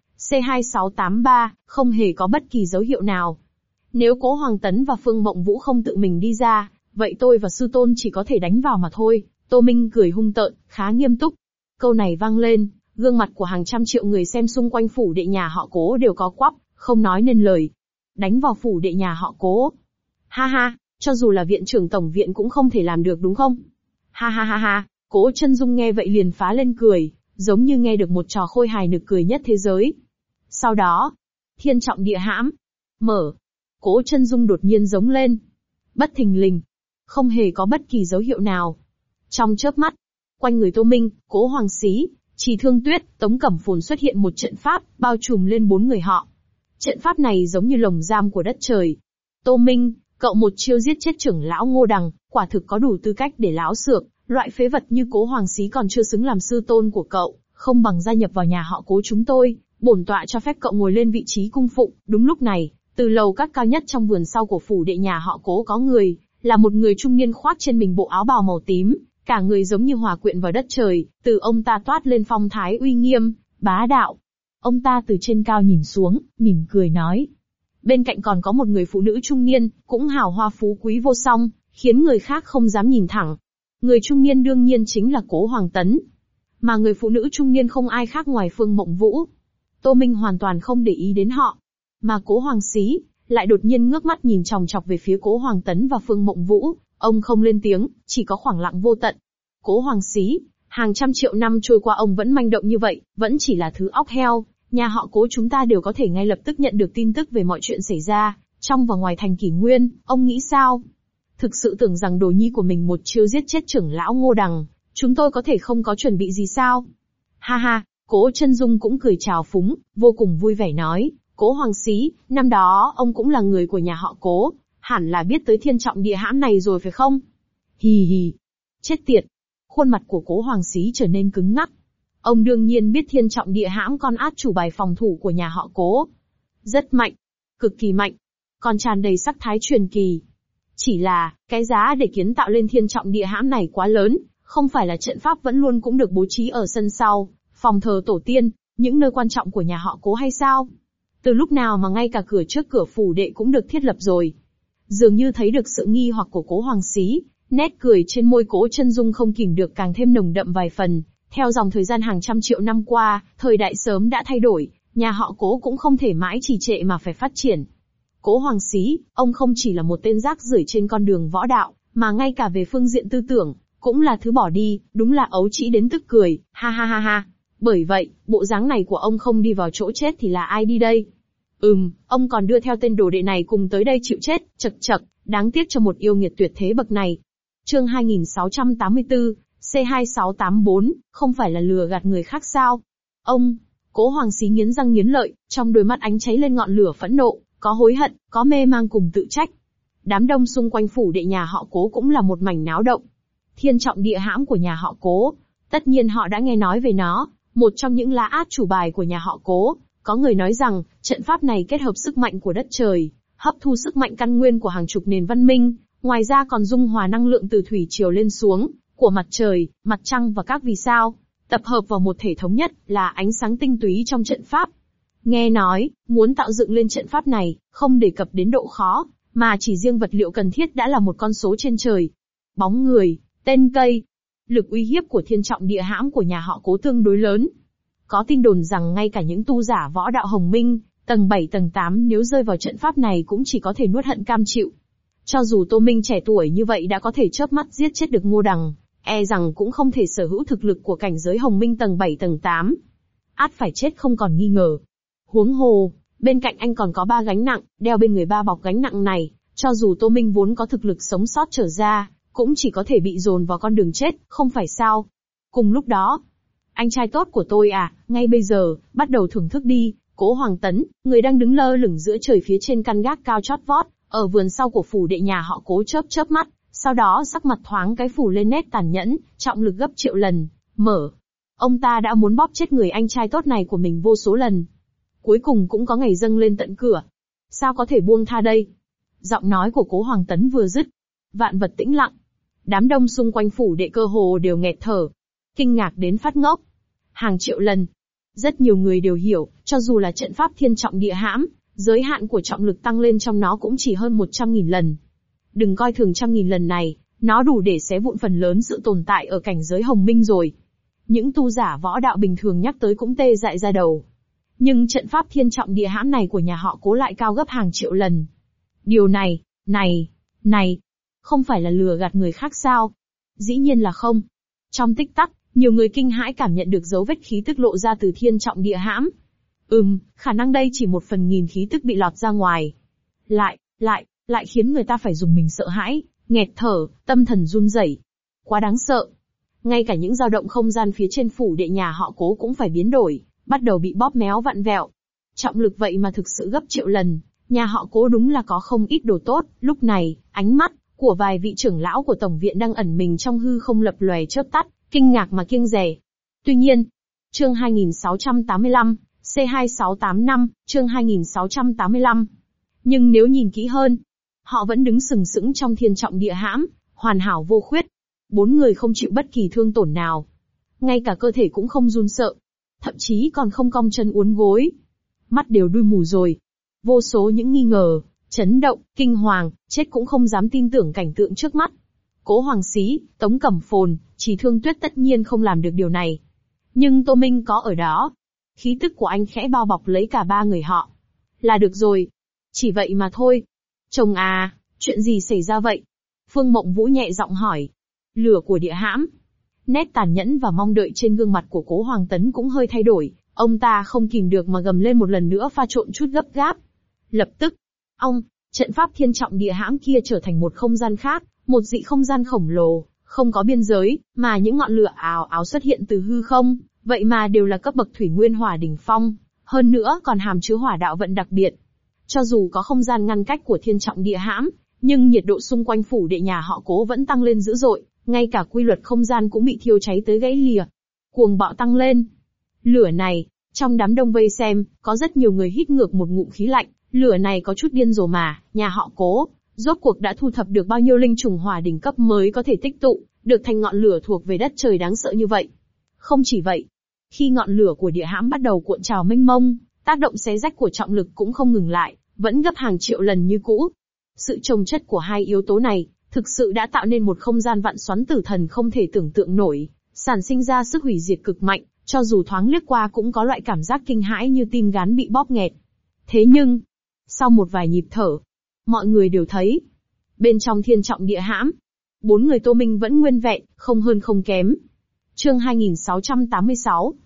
A: C2683, không hề có bất kỳ dấu hiệu nào. Nếu Cố Hoàng Tấn và Phương Mộng Vũ không tự mình đi ra, vậy tôi và sư tôn chỉ có thể đánh vào mà thôi. Tô Minh cười hung tợn, khá nghiêm túc. Câu này vang lên, gương mặt của hàng trăm triệu người xem xung quanh phủ đệ nhà họ Cố đều có quắp, không nói nên lời. Đánh vào phủ đệ nhà họ Cố. Ha ha, cho dù là viện trưởng tổng viện cũng không thể làm được đúng không? Ha ha ha ha, Cố Chân Dung nghe vậy liền phá lên cười, giống như nghe được một trò khôi hài nực cười nhất thế giới. Sau đó, thiên trọng địa hãm. Mở. Cố Chân Dung đột nhiên giống lên. Bất thình lình. Không hề có bất kỳ dấu hiệu nào. Trong chớp mắt, quanh người Tô Minh, Cố Hoàng Xí, Trì Thương Tuyết, Tống Cẩm Phồn xuất hiện một trận pháp, bao trùm lên 4 người họ. Trận pháp này giống như lồng giam của đất trời. Tô Minh, cậu một chiêu giết chết trưởng lão Ngô Đằng, quả thực có đủ tư cách để lão xược, loại phế vật như Cố Hoàng Xí còn chưa xứng làm sư tôn của cậu, không bằng gia nhập vào nhà họ Cố chúng tôi, bổn tọa cho phép cậu ngồi lên vị trí cung phụng. Đúng lúc này, từ lầu các cao nhất trong vườn sau của phủ đệ nhà họ Cố có người, là một người trung niên khoác trên mình bộ áo bào màu tím, cả người giống như hòa quyện vào đất trời, từ ông ta toát lên phong thái uy nghiêm, bá đạo. Ông ta từ trên cao nhìn xuống, mỉm cười nói. Bên cạnh còn có một người phụ nữ trung niên, cũng hào hoa phú quý vô song, khiến người khác không dám nhìn thẳng. Người trung niên đương nhiên chính là Cố Hoàng Tấn. Mà người phụ nữ trung niên không ai khác ngoài Phương Mộng Vũ. Tô Minh hoàn toàn không để ý đến họ. Mà Cố Hoàng Xí, lại đột nhiên ngước mắt nhìn chòng chọc về phía Cố Hoàng Tấn và Phương Mộng Vũ. Ông không lên tiếng, chỉ có khoảng lặng vô tận. Cố Hoàng Xí, hàng trăm triệu năm trôi qua ông vẫn manh động như vậy, vẫn chỉ là thứ óc heo. Nhà họ Cố chúng ta đều có thể ngay lập tức nhận được tin tức về mọi chuyện xảy ra, trong và ngoài thành Kỷ Nguyên, ông nghĩ sao? Thực sự tưởng rằng đồ nhi của mình một chiêu giết chết trưởng lão Ngô Đằng, chúng tôi có thể không có chuẩn bị gì sao? Ha ha, Cố Chân Dung cũng cười chào phúng, vô cùng vui vẻ nói, Cố Hoàng Xí, năm đó ông cũng là người của nhà họ Cố, hẳn là biết tới thiên trọng địa hãm này rồi phải không? Hì hì, chết tiệt. Khuôn mặt của Cố Hoàng Xí trở nên cứng ngắc. Ông đương nhiên biết thiên trọng địa hãm con át chủ bài phòng thủ của nhà họ Cố. Rất mạnh. Cực kỳ mạnh. Còn tràn đầy sắc thái truyền kỳ. Chỉ là, cái giá để kiến tạo lên thiên trọng địa hãm này quá lớn, không phải là trận pháp vẫn luôn cũng được bố trí ở sân sau, phòng thờ tổ tiên, những nơi quan trọng của nhà họ Cố hay sao? Từ lúc nào mà ngay cả cửa trước cửa phủ đệ cũng được thiết lập rồi? Dường như thấy được sự nghi hoặc của Cố Hoàng Xí, nét cười trên môi Cố Chân Dung không kìm được càng thêm nồng đậm vài phần. Theo dòng thời gian hàng trăm triệu năm qua, thời đại sớm đã thay đổi, nhà họ Cố cũng không thể mãi trì trệ mà phải phát triển. Cố Hoàng Xí, ông không chỉ là một tên rác rưởi trên con đường võ đạo, mà ngay cả về phương diện tư tưởng, cũng là thứ bỏ đi, đúng là ấu trĩ đến tức cười, ha ha ha ha. Bởi vậy, bộ dáng này của ông không đi vào chỗ chết thì là ai đi đây? Ông còn đưa theo tên đồ đệ này cùng tới đây chịu chết, chật chật, đáng tiếc cho một yêu nghiệt tuyệt thế bậc này. Chương 2684, C2684, không phải là lừa gạt người khác sao? Ông, Cố Hoàng Xí nghiến răng nghiến lợi, trong đôi mắt ánh cháy lên ngọn lửa phẫn nộ, có hối hận, có mê mang cùng tự trách. Đám đông xung quanh phủ đệ nhà họ Cố cũng là một mảnh náo động. Thiên trọng địa hãm của nhà họ Cố, tất nhiên họ đã nghe nói về nó, một trong những lá át chủ bài của nhà họ Cố. Có người nói rằng, trận pháp này kết hợp sức mạnh của đất trời, hấp thu sức mạnh căn nguyên của hàng chục nền văn minh, ngoài ra còn dung hòa năng lượng từ thủy triều lên xuống, của mặt trời, mặt trăng và các vì sao, tập hợp vào một thể thống nhất, là ánh sáng tinh túy trong trận pháp. Nghe nói, muốn tạo dựng lên trận pháp này, không đề cập đến độ khó, mà chỉ riêng vật liệu cần thiết đã là một con số trên trời. Bóng người, tên cây, lực uy hiếp của thiên trọng địa hãm của nhà họ Cố tương đối lớn. Có tin đồn rằng ngay cả những tu giả võ đạo Hồng Minh, tầng 7 tầng 8 nếu rơi vào trận pháp này cũng chỉ có thể nuốt hận cam chịu. Cho dù Tô Minh trẻ tuổi như vậy đã có thể chớp mắt giết chết được Ngô Đằng, e rằng cũng không thể sở hữu thực lực của cảnh giới Hồng Minh tầng 7 tầng 8. Át phải chết không còn nghi ngờ. Huống hồ, bên cạnh anh còn có 3 gánh nặng, đeo bên người 3 bọc gánh nặng này, cho dù Tô Minh vốn có thực lực sống sót trở ra, cũng chỉ có thể bị dồn vào con đường chết, không phải sao? Cùng lúc đó, anh trai tốt của tôi à, ngay bây giờ, bắt đầu thưởng thức đi. Cố Hoàng Tấn, người đang đứng lơ lửng giữa trời phía trên căn gác cao chót vót, ở vườn sau của phủ đệ nhà họ Cố chớp chớp mắt, sau đó sắc mặt thoáng cái phủ lên nét tàn nhẫn, trọng lực gấp triệu lần. Mở. Ông ta đã muốn bóp chết người anh trai tốt này của mình vô số lần. Cuối cùng cũng có ngày dâng lên tận cửa. Sao có thể buông tha đây? Giọng nói của Cố Hoàng Tấn vừa dứt, vạn vật tĩnh lặng. Đám đông xung quanh phủ đệ cơ hồ đều nghẹt thở, kinh ngạc đến phát ngốc. Hàng triệu lần. Rất nhiều người đều hiểu, cho dù là trận pháp thiên trọng địa hãm, giới hạn của trọng lực tăng lên trong nó cũng chỉ hơn 100.000 lần. Đừng coi thường 100.000 lần này, nó đủ để xé vụn phần lớn sự tồn tại ở cảnh giới hồng minh rồi. Những tu giả võ đạo bình thường nhắc tới cũng tê dại ra đầu. Nhưng trận pháp thiên trọng địa hãm này của nhà họ Cố lại cao gấp hàng triệu lần. Điều này, không phải là lừa gạt người khác sao? Dĩ nhiên là không. Trong tích tắc, nhiều người kinh hãi cảm nhận được dấu vết khí tức lộ ra từ thiên trọng địa hãm. Khả năng đây chỉ 1/1000 khí tức bị lọt ra ngoài. Lại khiến người ta phải dùng mình sợ hãi, nghẹt thở, tâm thần run rẩy. Quá đáng sợ. Ngay cả những dao động không gian phía trên phủ đệ nhà họ Cố cũng phải biến đổi, bắt đầu bị bóp méo vặn vẹo. Trọng lực vậy mà thực sự gấp triệu lần, nhà họ Cố đúng là có không ít đồ tốt. Lúc này, ánh mắt của vài vị trưởng lão của tổng viện đang ẩn mình trong hư không lập lòe chớp tắt, kinh ngạc mà kiêng dè. Tuy nhiên, chương 2685, C2685, chương 2685. Nhưng nếu nhìn kỹ hơn, họ vẫn đứng sừng sững trong thiên trọng địa hãm, hoàn hảo vô khuyết. 4 người không chịu bất kỳ thương tổn nào. Ngay cả cơ thể cũng không run sợ. Thậm chí còn không cong chân uốn gối. Mắt đều đui mù rồi. Vô số những nghi ngờ, chấn động, kinh hoàng, chết cũng không dám tin tưởng cảnh tượng trước mắt. Cố Hoàng Xí, Tống Cẩm Phồn, Chỉ Thương Tuyết tất nhiên không làm được điều này. Nhưng Tô Minh có ở đó. Khí tức của anh khẽ bao bọc lấy cả 3 người họ. Là được rồi. Chỉ vậy mà thôi. Chồng à, chuyện gì xảy ra vậy? Phương Mộng Vũ nhẹ giọng hỏi. Lửa của địa hãm. Nét tàn nhẫn và mong đợi trên gương mặt của Cố Hoàng Tấn cũng hơi thay đổi. Ông ta không kìm được mà gầm lên một lần nữa, pha trộn chút gấp gáp. Lập tức, trận pháp thiên trọng địa hãm kia trở thành một không gian khác, một dị không gian khổng lồ, không có biên giới, mà những ngọn lửa ào ào xuất hiện từ hư không, vậy mà đều là cấp bậc thủy nguyên hỏa đỉnh phong, hơn nữa còn hàm chứa hỏa đạo vận đặc biệt. Cho dù có không gian ngăn cách của thiên trọng địa hãm, nhưng nhiệt độ xung quanh phủ đệ nhà họ Cố vẫn tăng lên dữ dội, ngay cả quy luật không gian cũng bị thiêu cháy tới gãy lìa. Cuồng bạo tăng lên. Lửa này, trong đám đông vây xem, có rất nhiều người hít ngược một ngụm khí lạnh, lửa này có chút điên rồ mà, nhà họ Cố, rốt cuộc đã thu thập được bao nhiêu linh trùng hỏa đỉnh cấp mới có thể tích tụ, được thành ngọn lửa thuộc về đất trời đáng sợ như vậy. Không chỉ vậy, khi ngọn lửa của địa hãm bắt đầu cuộn trào mênh mông, tác động xé rách của trọng lực cũng không ngừng lại, vẫn gấp hàng triệu lần như cũ. Sự chồng chất của hai yếu tố này, thực sự đã tạo nên một không gian vạn xoắn tử thần không thể tưởng tượng nổi, sản sinh ra sức hủy diệt cực mạnh, cho dù thoáng liếc qua cũng có loại cảm giác kinh hãi như tim gan bị bóp nghẹt. Thế nhưng, sau một vài nhịp thở, mọi người đều thấy, bên trong thiên trọng địa hãm, 4 người Tô Minh vẫn nguyên vẹn, không hơn không kém. Chương 2686,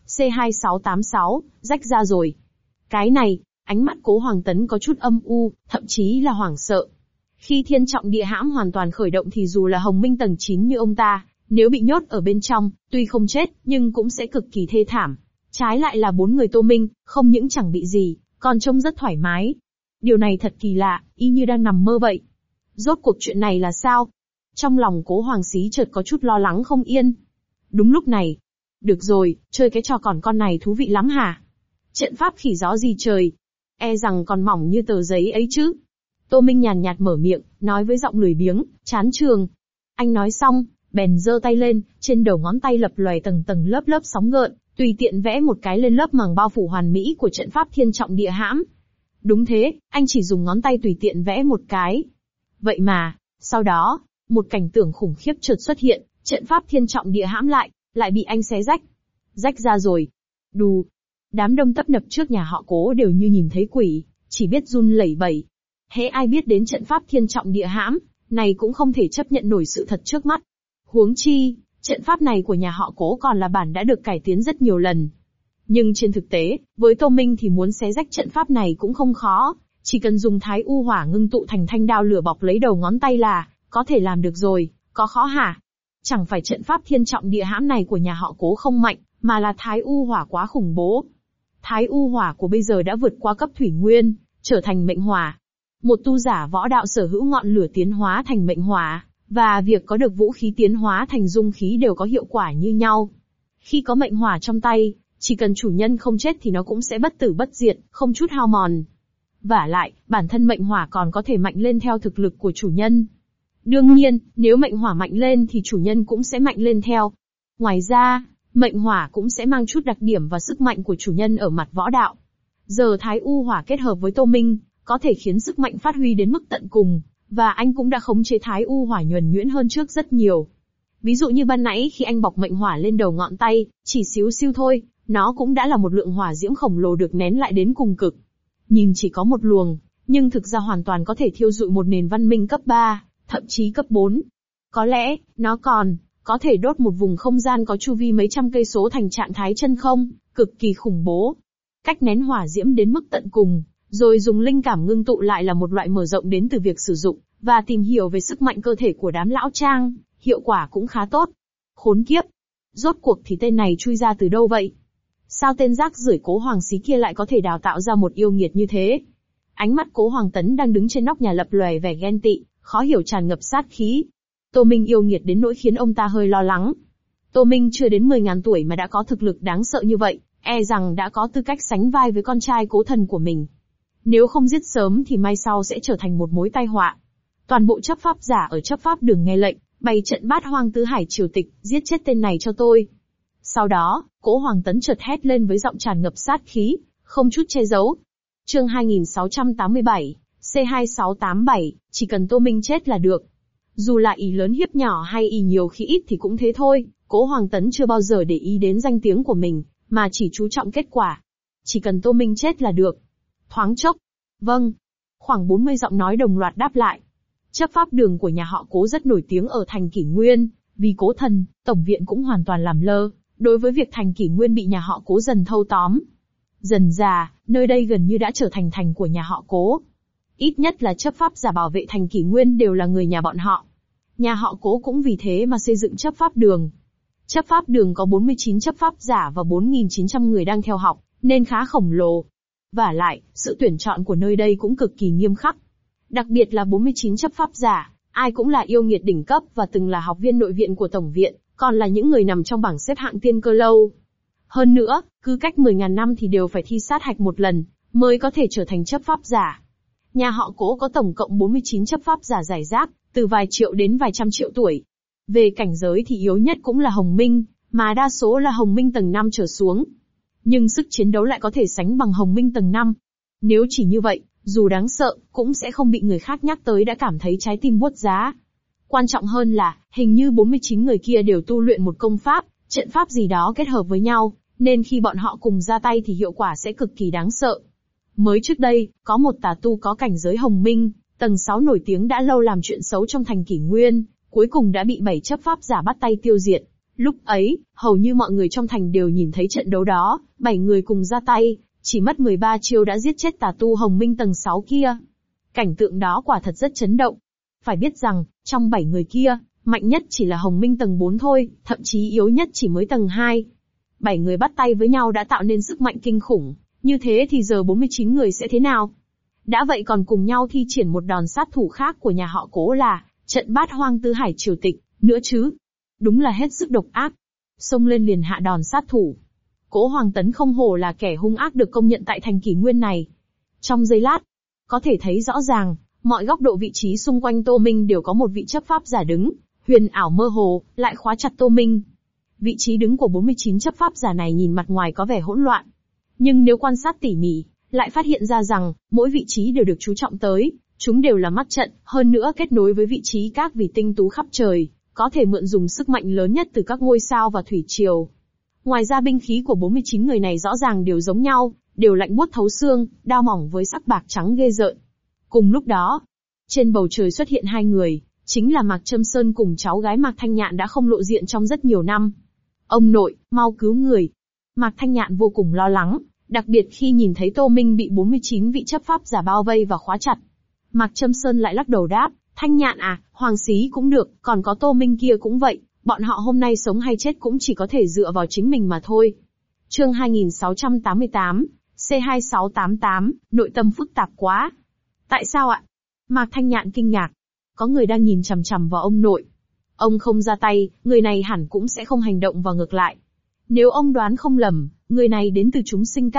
A: C2686, rách ra rồi. Cái này, ánh mắt Cố Hoàng Tấn có chút âm u, thậm chí là hoảng sợ. Khi thiên trọng địa hãm hoàn toàn khởi động thì dù là Hồng Minh tầng 9 như ông ta, nếu bị nhốt ở bên trong, tuy không chết, nhưng cũng sẽ cực kỳ thê thảm. Trái lại là 4 người Tô Minh, không những chẳng bị gì, còn trông rất thoải mái. Điều này thật kỳ lạ, y như đang nằm mơ vậy. Rốt cuộc chuyện này là sao? Trong lòng Cố Hoàng Xí chợt có chút lo lắng không yên. Đúng lúc này. Được rồi, chơi cái trò còn con này thú vị lắm hả? Trận pháp khỉ gió gì trời? E rằng còn mỏng như tờ giấy ấy chứ. Tô Minh nhàn nhạt mở miệng, nói với giọng lười biếng, chán trường. Anh nói xong, bèn giơ tay lên, trên đầu ngón tay lập lòe tầng tầng lớp lớp sóng gợn, tùy tiện vẽ một cái lên lớp màng bao phủ hoàn mỹ của trận pháp thiên trọng địa hãm. Đúng thế, anh chỉ dùng ngón tay tùy tiện vẽ một cái. Vậy mà, sau đó, một cảnh tượng khủng khiếp chợt xuất hiện, trận pháp thiên trọng địa hãm lại bị anh xé rách. Rách ra rồi. Đù. Đám đông tấp nập trước nhà họ Cố đều như nhìn thấy quỷ, chỉ biết run lẩy bẩy. Hễ ai biết đến trận pháp thiên trọng địa hãm, này cũng không thể chấp nhận nổi sự thật trước mắt. Huống chi, trận pháp này của nhà họ Cố còn là bản đã được cải tiến rất nhiều lần. Nhưng trên thực tế, với Tô Minh thì muốn xé rách trận pháp này cũng không khó, chỉ cần dùng Thái U hỏa ngưng tụ thành thanh đao lửa bọc lấy đầu ngón tay là có thể làm được rồi, có khó hả? Chẳng phải trận pháp thiên trọng địa hãm này của nhà họ Cố không mạnh, mà là Thái U hỏa quá khủng bố. Thái U hỏa của bây giờ đã vượt qua cấp thủy nguyên, trở thành mệnh hỏa. Một tu giả võ đạo sở hữu ngọn lửa tiến hóa thành mệnh hỏa, và việc có được vũ khí tiến hóa thành dung khí đều có hiệu quả như nhau. Khi có mệnh hỏa trong tay, chỉ cần chủ nhân không chết thì nó cũng sẽ bất tử bất diệt, không chút hao mòn. Vả lại, bản thân mệnh hỏa còn có thể mạnh lên theo thực lực của chủ nhân. Đương nhiên, nếu mệnh hỏa mạnh lên thì chủ nhân cũng sẽ mạnh lên theo. Ngoài ra, mệnh hỏa cũng sẽ mang chút đặc điểm và sức mạnh của chủ nhân ở mặt võ đạo. Giờ Thái U hỏa kết hợp với Tô Minh, có thể khiến sức mạnh phát huy đến mức tận cùng, và anh cũng đã khống chế Thái U hỏa nhuần nhuyễn hơn trước rất nhiều. Ví dụ như ban nãy khi anh bọc mệnh hỏa lên đầu ngón tay, chỉ xíu xiu thôi, nó cũng đã là một lượng hỏa diễm khổng lồ được nén lại đến cùng cực. Nhìn chỉ có một luồng, nhưng thực ra hoàn toàn có thể thiêu rụi một nền văn minh cấp 3, thậm chí cấp 4. Có lẽ, nó còn có thể đốt một vùng không gian có chu vi mấy trăm cây số thành trạng thái chân không, cực kỳ khủng bố. Cách nén hỏa diễm đến mức tận cùng, rồi dùng linh cảm ngưng tụ lại là một loại mở rộng đến từ việc sử dụng và tìm hiểu về sức mạnh cơ thể của đám lão trang, hiệu quả cũng khá tốt. Khốn kiếp! Rốt cuộc thì tên này chui ra từ đâu vậy? Sao tên rác rưởi Cố Hoàng Xí kia lại có thể đào tạo ra một yêu nghiệt như thế? Ánh mắt Cố Hoàng Tấn đang đứng trên nóc nhà lập lòe vẻ ghen tị, khó hiểu tràn ngập sát khí. Tô Minh yêu nghiệt đến nỗi khiến ông ta hơi lo lắng. Tô Minh chưa đến 10.000 tuổi mà đã có thực lực đáng sợ như vậy, e rằng đã có tư cách sánh vai với con trai Cố Thần của mình. Nếu không giết sớm thì mai sau sẽ trở thành một mối tai họa. Toàn bộ chấp pháp giả ở chấp pháp đường nghe lệnh, bày trận Bát Hoang Tứ Hải triều tịch, giết chết tên này cho tôi. Sau đó, Cố Hoàng Tấn chợt hét lên với giọng tràn ngập sát khí, không chút che giấu. Chương 2687, C2687, chỉ cần Tô Minh chết là được. Dù là ỷ lớn hiếp nhỏ hay ỷ nhiều khi ít thì cũng thế thôi, Cố Hoàng Tấn chưa bao giờ để ý đến danh tiếng của mình, mà chỉ chú trọng kết quả. Chỉ cần Tô Minh chết là được. Thoáng chốc. Vâng. Khoảng 40 giọng nói đồng loạt đáp lại. Chấp pháp đường của nhà họ Cố rất nổi tiếng ở thành Kỷ Nguyên, vì Cố Thần, tổng viện cũng hoàn toàn làm lơ đối với việc thành Kỷ Nguyên bị nhà họ Cố dần thâu tóm. Dần dà, nơi đây gần như đã trở thành thành của nhà họ Cố. Ít nhất là chấp pháp giả bảo vệ thành Kỷ Nguyên đều là người nhà bọn họ. Nhà họ Cố cũng vì thế mà xây dựng chấp pháp đường. Chấp pháp đường có 49 chấp pháp giả và 4.900 người đang theo học, nên khá khổng lồ. Vả lại, sự tuyển chọn của nơi đây cũng cực kỳ nghiêm khắc. Đặc biệt là 49 chấp pháp giả, ai cũng là yêu nghiệt đỉnh cấp và từng là học viên nội viện của tổng viện, còn là những người nằm trong bảng xếp hạng tiên cơ lâu. Hơn nữa, cứ cách 10.000 năm thì đều phải thi sát hạch một lần, mới có thể trở thành chấp pháp giả. Nhà họ Cố có tổng cộng 49 chấp pháp giả rải rác, từ vài triệu đến vài trăm triệu tuổi. Về cảnh giới thì yếu nhất cũng là Hồng Minh, mà đa số là Hồng Minh tầng 5 trở xuống. Nhưng sức chiến đấu lại có thể sánh bằng Hồng Minh tầng 5. Nếu chỉ như vậy, dù đáng sợ, cũng sẽ không bị người khác nhắc tới đã cảm thấy trái tim buốt giá. Quan trọng hơn là, hình như 49 người kia đều tu luyện một công pháp, trận pháp gì đó kết hợp với nhau, nên khi bọn họ cùng ra tay thì hiệu quả sẽ cực kỳ đáng sợ. Mới trước đây, có một tà tu có cảnh giới Hồng Minh, tầng 6 nổi tiếng đã lâu làm chuyện xấu trong thành Kỷ Nguyên, cuối cùng đã bị 7 chấp pháp giả bắt tay tiêu diệt. Lúc ấy, hầu như mọi người trong thành đều nhìn thấy trận đấu đó, 7 người cùng ra tay, chỉ mất 13 chiêu đã giết chết tà tu Hồng Minh tầng 6 kia. Cảnh tượng đó quả thật rất chấn động. Phải biết rằng, trong 7 người kia, mạnh nhất chỉ là Hồng Minh tầng 4 thôi, thậm chí yếu nhất chỉ mới tầng 2. 7 người bắt tay với nhau đã tạo nên sức mạnh kinh khủng, như thế thì giờ 49 người sẽ thế nào? Đã vậy còn cùng nhau thi triển một đòn sát thủ khác của nhà họ Cố là trận Bát Hoang Tứ Hải triều tịch, nữa chứ. Đúng là hết sức độc ác. Xông lên liền hạ đòn sát thủ. Cố Hoàng Tấn không hổ là kẻ hung ác được công nhận tại thành Kỷ Nguyên này. Trong giây lát, có thể thấy rõ ràng, mọi góc độ vị trí xung quanh Tô Minh đều có một vị chấp pháp giả đứng, huyền ảo mơ hồ, lại khóa chặt Tô Minh. Vị trí đứng của 49 chấp pháp giả này nhìn mặt ngoài có vẻ hỗn loạn. Nhưng nếu quan sát tỉ mỉ, lại phát hiện ra rằng, mỗi vị trí đều được chú trọng tới, chúng đều là mắt trận, hơn nữa kết nối với vị trí các vì tinh tú khắp trời, có thể mượn dùng sức mạnh lớn nhất từ các ngôi sao và thủy triều. Ngoài ra binh khí của 49 người này rõ ràng đều giống nhau, đều lạnh buốt thấu xương, đao mỏng với sắc bạc trắng ghê rợn. Cùng lúc đó, trên bầu trời xuất hiện hai người, chính là Mạc Trâm Sơn cùng cháu gái Mạc Thanh Nhạn đã không lộ diện trong rất nhiều năm. Ông nội, mau cứu người. Mạc Thanh Nhạn vô cùng lo lắng, đặc biệt khi nhìn thấy Tô Minh bị 49 vị chấp pháp giả bao vây và khóa chặt. Mạc Trâm Sơn lại lắc đầu đáp, Thanh Nhạn à, Hoàng Xí cũng được, còn có Tô Minh kia cũng vậy, bọn họ hôm nay sống hay chết cũng chỉ có thể dựa vào chính mình mà thôi. Chương 2688, C2688, nội tâm phức tạp quá. Tại sao ạ? Mạc Thanh Nhạn kinh ngạc. Có người đang nhìn chằm chằm vào ông nội. Ông không ra tay, người này hẳn cũng sẽ không hành động và ngược lại. Nếu ông đoán không lầm, người này đến từ chúng sinh các,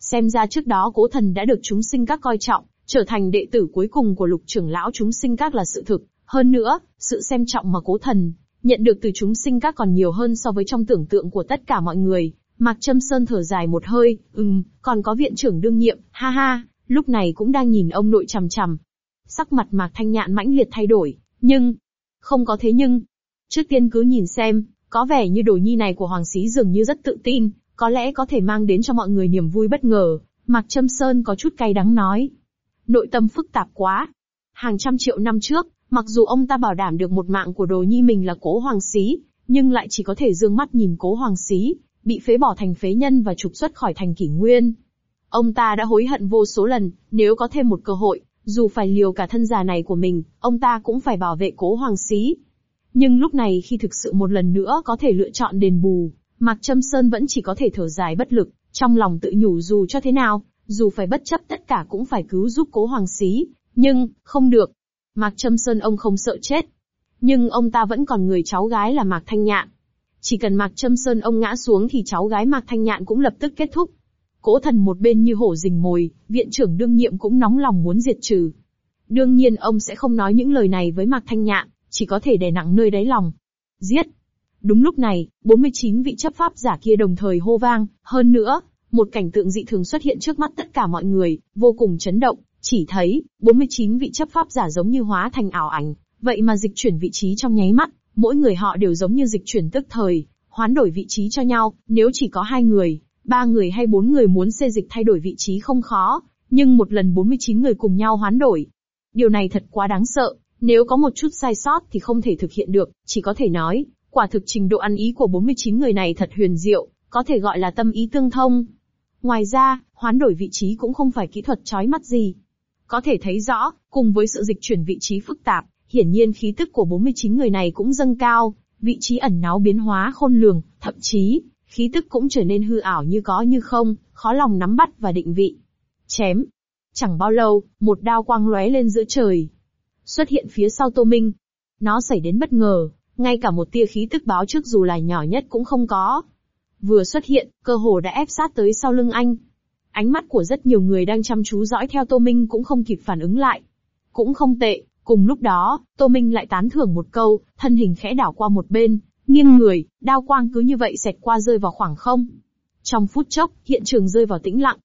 A: Xem ra trước đó Cố Thần đã được chúng sinh các coi trọng, trở thành đệ tử cuối cùng của Lục trưởng lão chúng sinh các là sự thực. Hơn nữa, sự xem trọng mà Cố Thần nhận được từ chúng sinh các còn nhiều hơn so với trong tưởng tượng của tất cả mọi người. Mạc Châm Sơn thở dài một hơi, còn có viện trưởng đương nhiệm, ha ha, lúc này cũng đang nhìn ông nội chằm chằm. Sắc mặt Mạc Thanh Nhạn mãnh liệt thay đổi, nhưng, không có thế nhưng. Trước tiên cứ nhìn xem, có vẻ như đồ nhi này của Hoàng Xí dường như rất tự tin, có lẽ có thể mang đến cho mọi người niềm vui bất ngờ. Mạc Châm Sơn có chút cay đắng nói. Nội tâm phức tạp quá. Hàng trăm triệu năm trước, mặc dù ông ta bảo đảm được một mạng của đồ nhi mình là Cố Hoàng Xí, nhưng lại chỉ có thể dương mắt nhìn Cố Hoàng Xí bị phế bỏ thành phế nhân và trục xuất khỏi thành Kỷ Nguyên. Ông ta đã hối hận vô số lần, nếu có thêm một cơ hội, dù phải liều cả thân già này của mình, ông ta cũng phải bảo vệ Cố Hoàng Xí. Nhưng lúc này khi thực sự một lần nữa có thể lựa chọn đền bù, Mạc Châm Sơn vẫn chỉ có thể thở dài bất lực, trong lòng tự nhủ dù cho thế nào, dù phải bất chấp tất cả cũng phải cứu giúp Cố Hoàng Xí, nhưng, không được. Mạc Châm Sơn ông không sợ chết. Nhưng ông ta vẫn còn người cháu gái là Mạc Thanh Nhạn. Chỉ cần Mạc Châm Sơn ông ngã xuống thì cháu gái Mạc Thanh Nhạn cũng lập tức kết thúc. Cố Thần một bên như hổ rình mồi, viện trưởng đương nhiệm cũng nóng lòng muốn diệt trừ. Đương nhiên ông sẽ không nói những lời này với Mạc Thanh Nhạn, chỉ có thể đè nặng nơi đáy lòng. Giết! Đúng lúc này, 49 vị chấp pháp giả kia đồng thời hô vang, hơn nữa, một cảnh tượng dị thường xuất hiện trước mắt tất cả mọi người, vô cùng chấn động, chỉ thấy, 49 vị chấp pháp giả giống như hóa thành ảo ảnh, vậy mà dịch chuyển vị trí trong nháy mắt, mỗi người họ đều giống như dịch chuyển tức thời, hoán đổi vị trí cho nhau, nếu chỉ có 2 người, 3 người hay 4 người muốn xê dịch thay đổi vị trí không khó, nhưng một lần 49 người cùng nhau hoán đổi. Điều này thật quá đáng sợ, nếu có một chút sai sót thì không thể thực hiện được, chỉ có thể nói, quả thực trình độ ăn ý của 49 người này thật huyền diệu, có thể gọi là tâm ý tương thông. Ngoài ra, hoán đổi vị trí cũng không phải kỹ thuật chói mắt gì. Có thể thấy rõ, cùng với sự dịch chuyển vị trí phức tạp, hiển nhiên khí tức của 49 người này cũng dâng cao, vị trí ẩn náu biến hóa khôn lường, thậm chí, khí tức cũng trở nên hư ảo như có như không, khó lòng nắm bắt và định vị. Chém. Chẳng bao lâu, một đao quang lóe lên giữa trời. Xuất hiện phía sau Tô Minh. Nó xảy đến bất ngờ, ngay cả một tia khí tức báo trước dù là nhỏ nhất cũng không có. Vừa xuất hiện, cơ hồ đã ép sát tới sau lưng anh. Ánh mắt của rất nhiều người đang chăm chú dõi theo Tô Minh cũng không kịp phản ứng lại. Cũng không tệ, cùng lúc đó, Tô Minh lại tán thưởng một câu, thân hình khẽ đảo qua một bên, nghiêng người, đao quang cứ như vậy xẹt qua rơi vào khoảng không. Trong phút chốc, hiện trường rơi vào tĩnh lặng.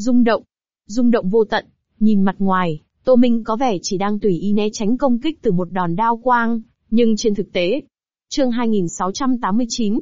A: Rung động vô tận, nhìn mặt ngoài, Tô Minh có vẻ chỉ đang tùy ý né tránh công kích từ một đòn đao quang, nhưng trên thực tế, chương 2689,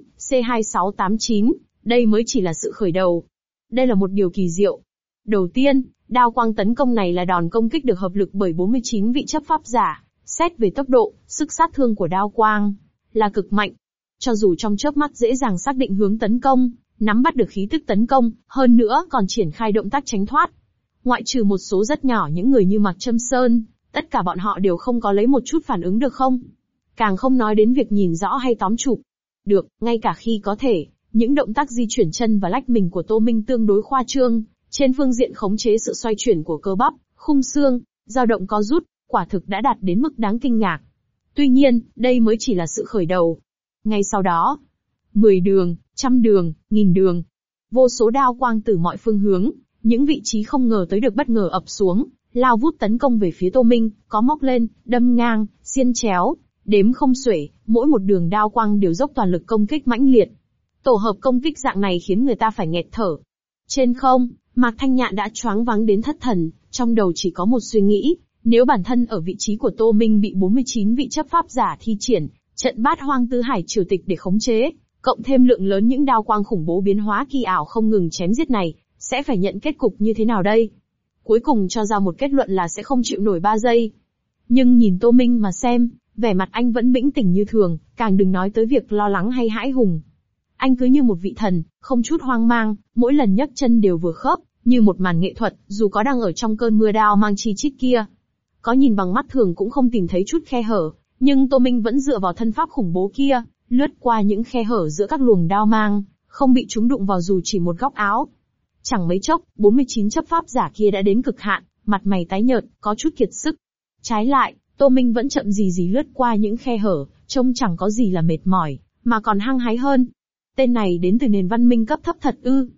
A: C2689, đây mới chỉ là sự khởi đầu. Đây là một điều kỳ diệu. Đầu tiên, đao quang tấn công này là đòn công kích được hợp lực bởi 49 vị chấp pháp giả, xét về tốc độ, sức sát thương của đao quang, là cực mạnh. Cho dù trong chớp mắt dễ dàng xác định hướng tấn công, nắm bắt được khí tức tấn công, hơn nữa còn triển khai động tác tránh thoát. Ngoại trừ một số rất nhỏ những người như Mạc Châm Sơn, tất cả bọn họ đều không có lấy một chút phản ứng được không? Càng không nói đến việc nhìn rõ hay tóm chụp. Được, ngay cả khi có thể, những động tác di chuyển chân và lách mình của Tô Minh tương đối khoa trương, trên phương diện khống chế sự xoay chuyển của cơ bắp, khung xương, dao động co rút, quả thực đã đạt đến mức đáng kinh ngạc. Tuy nhiên, đây mới chỉ là sự khởi đầu. Ngay sau đó, 10 đường, 100 đường, 1000 đường, vô số đao quang từ mọi phương hướng, những vị trí không ngờ tới được bất ngờ ập xuống, lao vút tấn công về phía Tô Minh, có móc lên, đâm ngang, xiên chéo, đếm không xuể, mỗi một đường đao quang đều dốc toàn lực công kích mãnh liệt. Tổ hợp công kích dạng này khiến người ta phải nghẹt thở. Trên không, Mạc Thanh Nhạn đã choáng váng đến thất thần, trong đầu chỉ có một suy nghĩ, nếu bản thân ở vị trí của Tô Minh bị 49 vị chấp pháp giả thi triển, trận bát hoang tứ hải triều tịch để khống chế, cộng thêm lượng lớn những đao quang khủng bố biến hóa kỳ ảo không ngừng chém giết này, sẽ phải nhận kết cục như thế nào đây? Cuối cùng cho ra một kết luận là sẽ không chịu nổi 3 giây. Nhưng nhìn Tô Minh mà xem, vẻ mặt anh vẫn bĩnh tỉnh như thường, càng đừng nói tới việc lo lắng hay hãi hùng. Anh cứ như một vị thần, không chút hoang mang, mỗi lần nhấc chân đều vừa khớp, như một màn nghệ thuật, dù có đang ở trong cơn mưa đao mang chi chít kia. Có nhìn bằng mắt thường cũng không tìm thấy chút khe hở, nhưng Tô Minh vẫn dựa vào thân pháp khủng bố kia, lướt qua những khe hở giữa các luồng đao mang, không bị chúng đụng vào dù chỉ một góc áo. Chẳng mấy chốc, 49 chấp pháp giả kia đã đến cực hạn, mặt mày tái nhợt, có chút kiệt sức. Trái lại, Tô Minh vẫn chậm gì lướt qua những khe hở, trông chẳng có gì là mệt mỏi, mà còn hăng hái hơn. Tên này đến từ nền văn minh cấp thấp thật ư?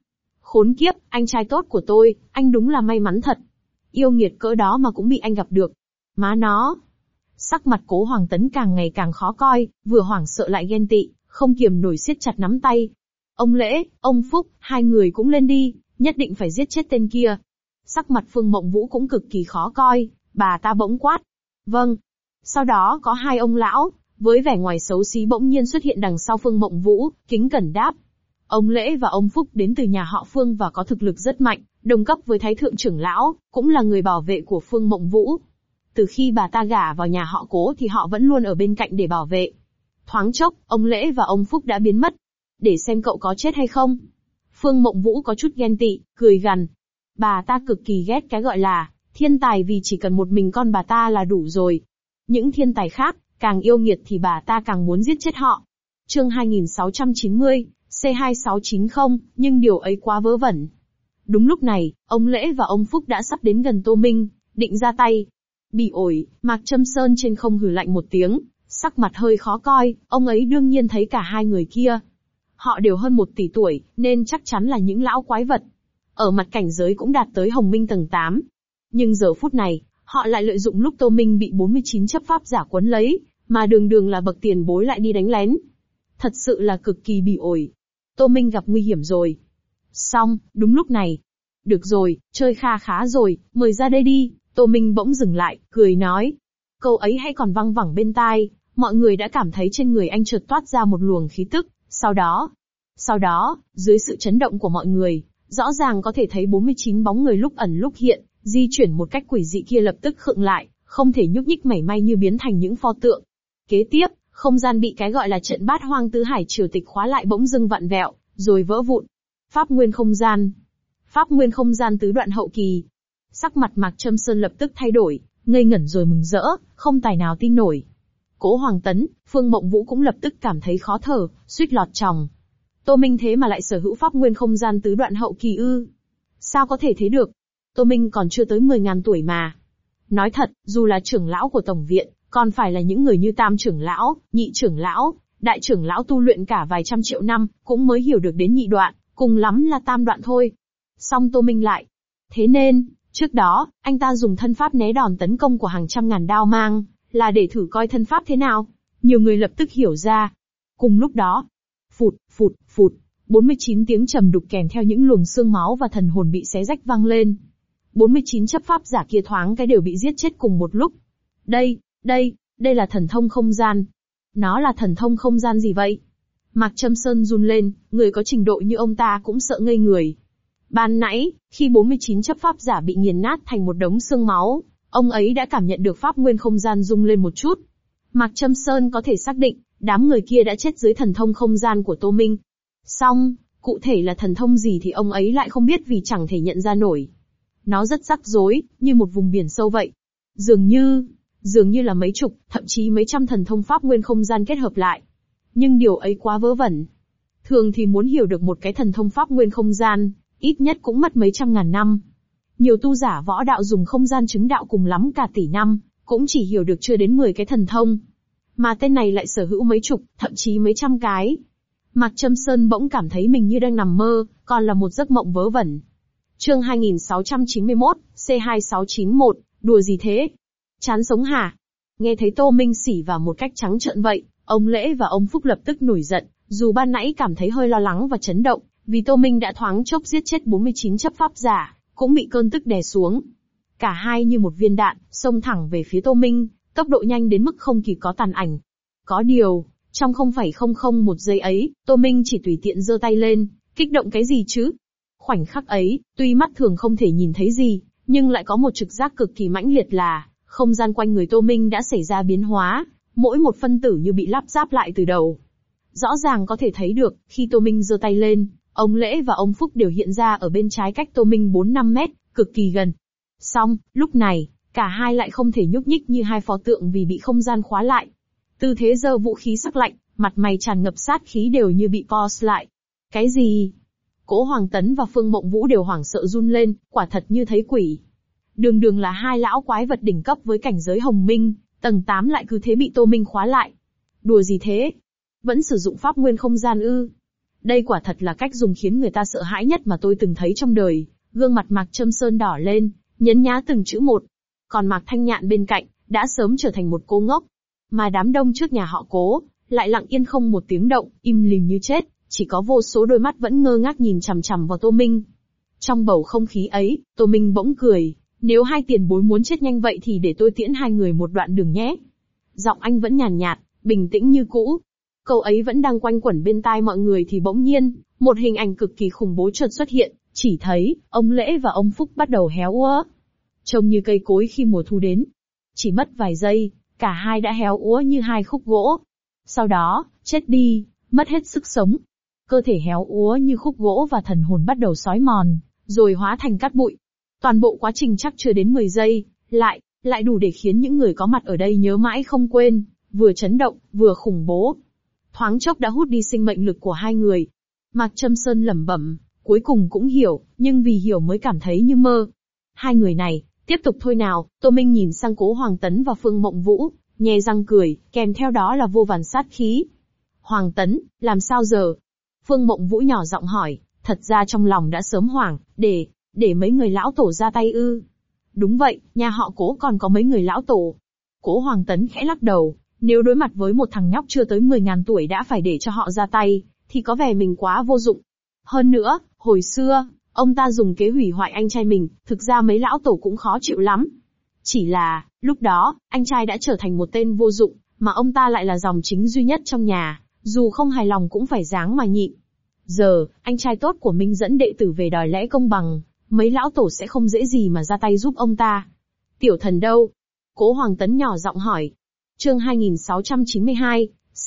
A: Khốn kiếp, anh trai tốt của tôi, anh đúng là may mắn thật. Yêu nghiệt cỡ đó mà cũng bị anh gặp được. Má nó. Sắc mặt Cố Hoàng Tấn càng ngày càng khó coi, vừa hoảng sợ lại ghen tị, không kiềm nổi siết chặt nắm tay. Ông Lễ, ông Phúc, hai người cũng lên đi, nhất định phải giết chết tên kia. Sắc mặt Phương Mộng Vũ cũng cực kỳ khó coi, bà ta bỗng quát. Vâng. Sau đó có hai ông lão, với vẻ ngoài xấu xí bỗng nhiên xuất hiện đằng sau Phương Mộng Vũ, kính cẩn đáp. Ông Lễ và ông Phúc đến từ nhà họ Phương và có thực lực rất mạnh, đồng cấp với Thái Thượng trưởng lão, cũng là người bảo vệ của Phương Mộng Vũ. Từ khi bà ta gả vào nhà họ Cố thì họ vẫn luôn ở bên cạnh để bảo vệ. Thoáng chốc, ông Lễ và ông Phúc đã biến mất. Để xem cậu có chết hay không. Phương Mộng Vũ có chút ghen tị, cười gằn. Bà ta cực kỳ ghét cái gọi là thiên tài vì chỉ cần một mình con bà ta là đủ rồi. Những thiên tài khác, càng yêu nghiệt thì bà ta càng muốn giết chết họ. Chương 2690, C2690, nhưng điều ấy quá vớ vẩn. Đúng lúc này, ông Lễ và ông Phúc đã sắp đến gần Tô Minh, định ra tay. Bị ổi, Mạc Châm Sơn trên không hừ lạnh một tiếng, sắc mặt hơi khó coi, ông ấy đương nhiên thấy cả hai người kia. Họ đều hơn 1 tỷ tuổi, nên chắc chắn là những lão quái vật. Ở mặt cảnh giới cũng đạt tới Hồng Minh tầng 8. Nhưng giờ phút này, họ lại lợi dụng lúc Tô Minh bị 49 chấp pháp giả quấn lấy, mà đường đường là bậc tiền bối lại đi đánh lén. Thật sự là cực kỳ bị ổi. Tô Minh gặp nguy hiểm rồi. Xong, đúng lúc này. Được rồi, chơi kha khá rồi, mời ra đây đi. Tô Minh bỗng dừng lại, cười nói. Câu ấy hãy còn văng vẳng bên tai, mọi người đã cảm thấy trên người anh chợt toát ra một luồng khí tức. Sau đó, dưới sự chấn động của mọi người, rõ ràng có thể thấy 49 bóng người lúc ẩn lúc hiện, di chuyển một cách quỷ dị kia lập tức khựng lại, không thể nhúc nhích mảy may như biến thành những pho tượng. Kế tiếp, không gian bị cái gọi là trận Bát Hoang Tứ Hải triều tịch khóa lại bỗng dưng vặn vẹo, rồi vỡ vụn. Pháp nguyên không gian tứ đoạn hậu kỳ. Sắc mặt Mạc Châm Sơn lập tức thay đổi, ngây ngẩn rồi mừng rỡ, không tài nào tin nổi. Cố Hoàng Tấn, Phương Mộng Vũ cũng lập tức cảm thấy khó thở, suýt lọt tròng. Tô Minh thế mà lại sở hữu pháp nguyên không gian tứ đoạn hậu kỳ ư? Sao có thể thế được? Tô Minh còn chưa tới 10.000 tuổi mà. Nói thật, dù là trưởng lão của Tổng viện, còn phải là những người như Tam trưởng lão, Nhị trưởng lão, Đại trưởng lão tu luyện cả vài trăm triệu năm, cũng mới hiểu được đến nhị đoạn, cùng lắm là tam đoạn thôi. Song Tô Minh lại. Thế nên, trước đó, anh ta dùng thân pháp né đòn tấn công của hàng trăm ngàn đao mang, là để thử coi thân pháp thế nào. Nhiều người lập tức hiểu ra. Cùng lúc đó, phụt, phụt, phụt, 49 tiếng trầm đục kèm theo những luồng xương máu và thần hồn bị xé rách vang lên. 49 chấp pháp giả kia thoáng cái đều bị giết chết cùng một lúc. Đây là thần thông không gian. Nó là thần thông không gian gì vậy? Mạc Châm Sơn run lên, người có trình độ như ông ta cũng sợ ngây người. Ban nãy, khi 49 chấp pháp giả bị nghiền nát thành một đống xương máu, ông ấy đã cảm nhận được pháp nguyên không gian rung lên một chút. Mạc Châm Sơn có thể xác định, đám người kia đã chết dưới thần thông không gian của Tô Minh. Song, cụ thể là thần thông gì thì ông ấy lại không biết vì chẳng thể nhận ra nổi. Nó rất rắc rối, như một vùng biển sâu vậy. Dường như là mấy chục, thậm chí mấy trăm thần thông pháp nguyên không gian kết hợp lại. Nhưng điều ấy quá vớ vẩn. Thường thì muốn hiểu được một cái thần thông pháp nguyên không gian, ít nhất cũng mất mấy trăm ngàn năm. Nhiều tu giả võ đạo dùng không gian chứng đạo cùng lắm cả tỷ năm, cũng chỉ hiểu được chưa đến 10 cái thần thông. Mà tên này lại sở hữu mấy chục, thậm chí mấy trăm cái. Mạc Châm Sơn bỗng cảm thấy mình như đang nằm mơ, còn là một giấc mộng vớ vẩn. Chương 2691, C2691, đùa gì thế? Chán sống hả? Nghe thấy Tô Minh xỉ vào một cách trắng trợn vậy, ông Lễ và ông Phúc lập tức nổi giận, dù ban nãy cảm thấy hơi lo lắng và chấn động, vì Tô Minh đã thoáng chốc giết chết 49 chấp pháp giả, cũng bị cơn tức đè xuống. Cả hai như một viên đạn, xông thẳng về phía Tô Minh, tốc độ nhanh đến mức không kịp có tàn ảnh. Có điều, trong 0,001 giây ấy, Tô Minh chỉ tùy tiện giơ tay lên, kích động cái gì chứ? Khoảnh khắc ấy, tuy mắt thường không thể nhìn thấy gì, nhưng lại có một trực giác cực kỳ mãnh liệt là, không gian quanh người Tô Minh đã xảy ra biến hóa, mỗi một phân tử như bị lắp ráp lại từ đầu. Rõ ràng có thể thấy được, khi Tô Minh giơ tay lên, ông Lễ và ông Phúc đều hiện ra ở bên trái cách Tô Minh 4-5 mét, cực kỳ gần. Song, lúc này, cả hai lại không thể nhúc nhích như hai pho tượng vì bị không gian khóa lại. Tư thế giơ vũ khí sắc lạnh, mặt mày tràn ngập sát khí đều như bị pause lại. Cái gì? Cố Hoàng Tấn và Phương Mộng Vũ đều hoảng sợ run lên, quả thật như thấy quỷ. Đường đường là hai lão quái vật đỉnh cấp với cảnh giới Hồng Minh, tầng 8 lại cứ thế bị Tô Minh khóa lại. Đùa gì thế? Vẫn sử dụng pháp nguyên không gian ư? Đây quả thật là cách dùng khiến người ta sợ hãi nhất mà tôi từng thấy trong đời. Gương mặt Mạc Châm Sơn đỏ lên, nhấn nhá từng chữ một. Còn Mạc Thanh Nhạn bên cạnh, đã sớm trở thành một cô ngốc. Mà đám đông trước nhà họ Cố, lại lặng yên không một tiếng động, im lìm như chết, chỉ có vô số đôi mắt vẫn ngơ ngác nhìn chằm chằm vào Tô Minh. Trong bầu không khí ấy, Tô Minh bỗng cười, nếu hai tiền bối muốn chết nhanh vậy thì để tôi tiễn hai người một đoạn đường nhé. Giọng anh vẫn nhàn nhạt, bình tĩnh như cũ. Câu ấy vẫn đang quanh quẩn bên tai mọi người thì bỗng nhiên, một hình ảnh cực kỳ khủng bố chợt xuất hiện, chỉ thấy, ông Lễ và ông Phúc bắt đầu héo úa. Trông như cây cối khi mùa thu đến. Chỉ mất vài giây, cả hai đã héo úa như hai khúc gỗ. Sau đó, chết đi, mất hết sức sống. Cơ thể héo úa như khúc gỗ và thần hồn bắt đầu xói mòn, rồi hóa thành cát bụi. Toàn bộ quá trình chắc chưa đến 10 giây, lại đủ để khiến những người có mặt ở đây nhớ mãi không quên, vừa chấn động, vừa khủng bố. Thoáng chốc đã hút đi sinh mệnh lực của hai người. Mạc Châm Sơn lẩm bẩm, cuối cùng cũng hiểu, nhưng vì hiểu mới cảm thấy như mơ. Hai người này, tiếp tục thôi nào. Tô Minh nhìn sang Cố Hoàng Tấn và Phương Mộng Vũ, nhe răng cười, kèm theo đó là vô vàn sát khí. Hoàng Tấn, làm sao giờ? Phương Mộng Vũ nhỏ giọng hỏi, thật ra trong lòng đã sớm hoảng, để mấy người lão tổ ra tay ư? Đúng vậy, nhà họ Cố còn có mấy người lão tổ. Cố Hoàng Tấn khẽ lắc đầu, nếu đối mặt với một thằng nhóc chưa tới 10.000 tuổi đã phải để cho họ ra tay, thì có vẻ mình quá vô dụng. Hơn nữa, hồi xưa, ông ta dùng kế hủy hoại anh trai mình, thực ra mấy lão tổ cũng khó chịu lắm. Chỉ là, lúc đó, anh trai đã trở thành một tên vô dụng, mà ông ta lại là dòng chính duy nhất trong nhà, dù không hài lòng cũng phải ráng mà nhịn. Giờ, anh trai tốt của mình dẫn đệ tử về đòi lẽ công bằng, mấy lão tổ sẽ không dễ gì mà ra tay giúp ông ta. Tiểu thần đâu? Cố Hoàng Tấn nhỏ giọng hỏi. Chương 2692,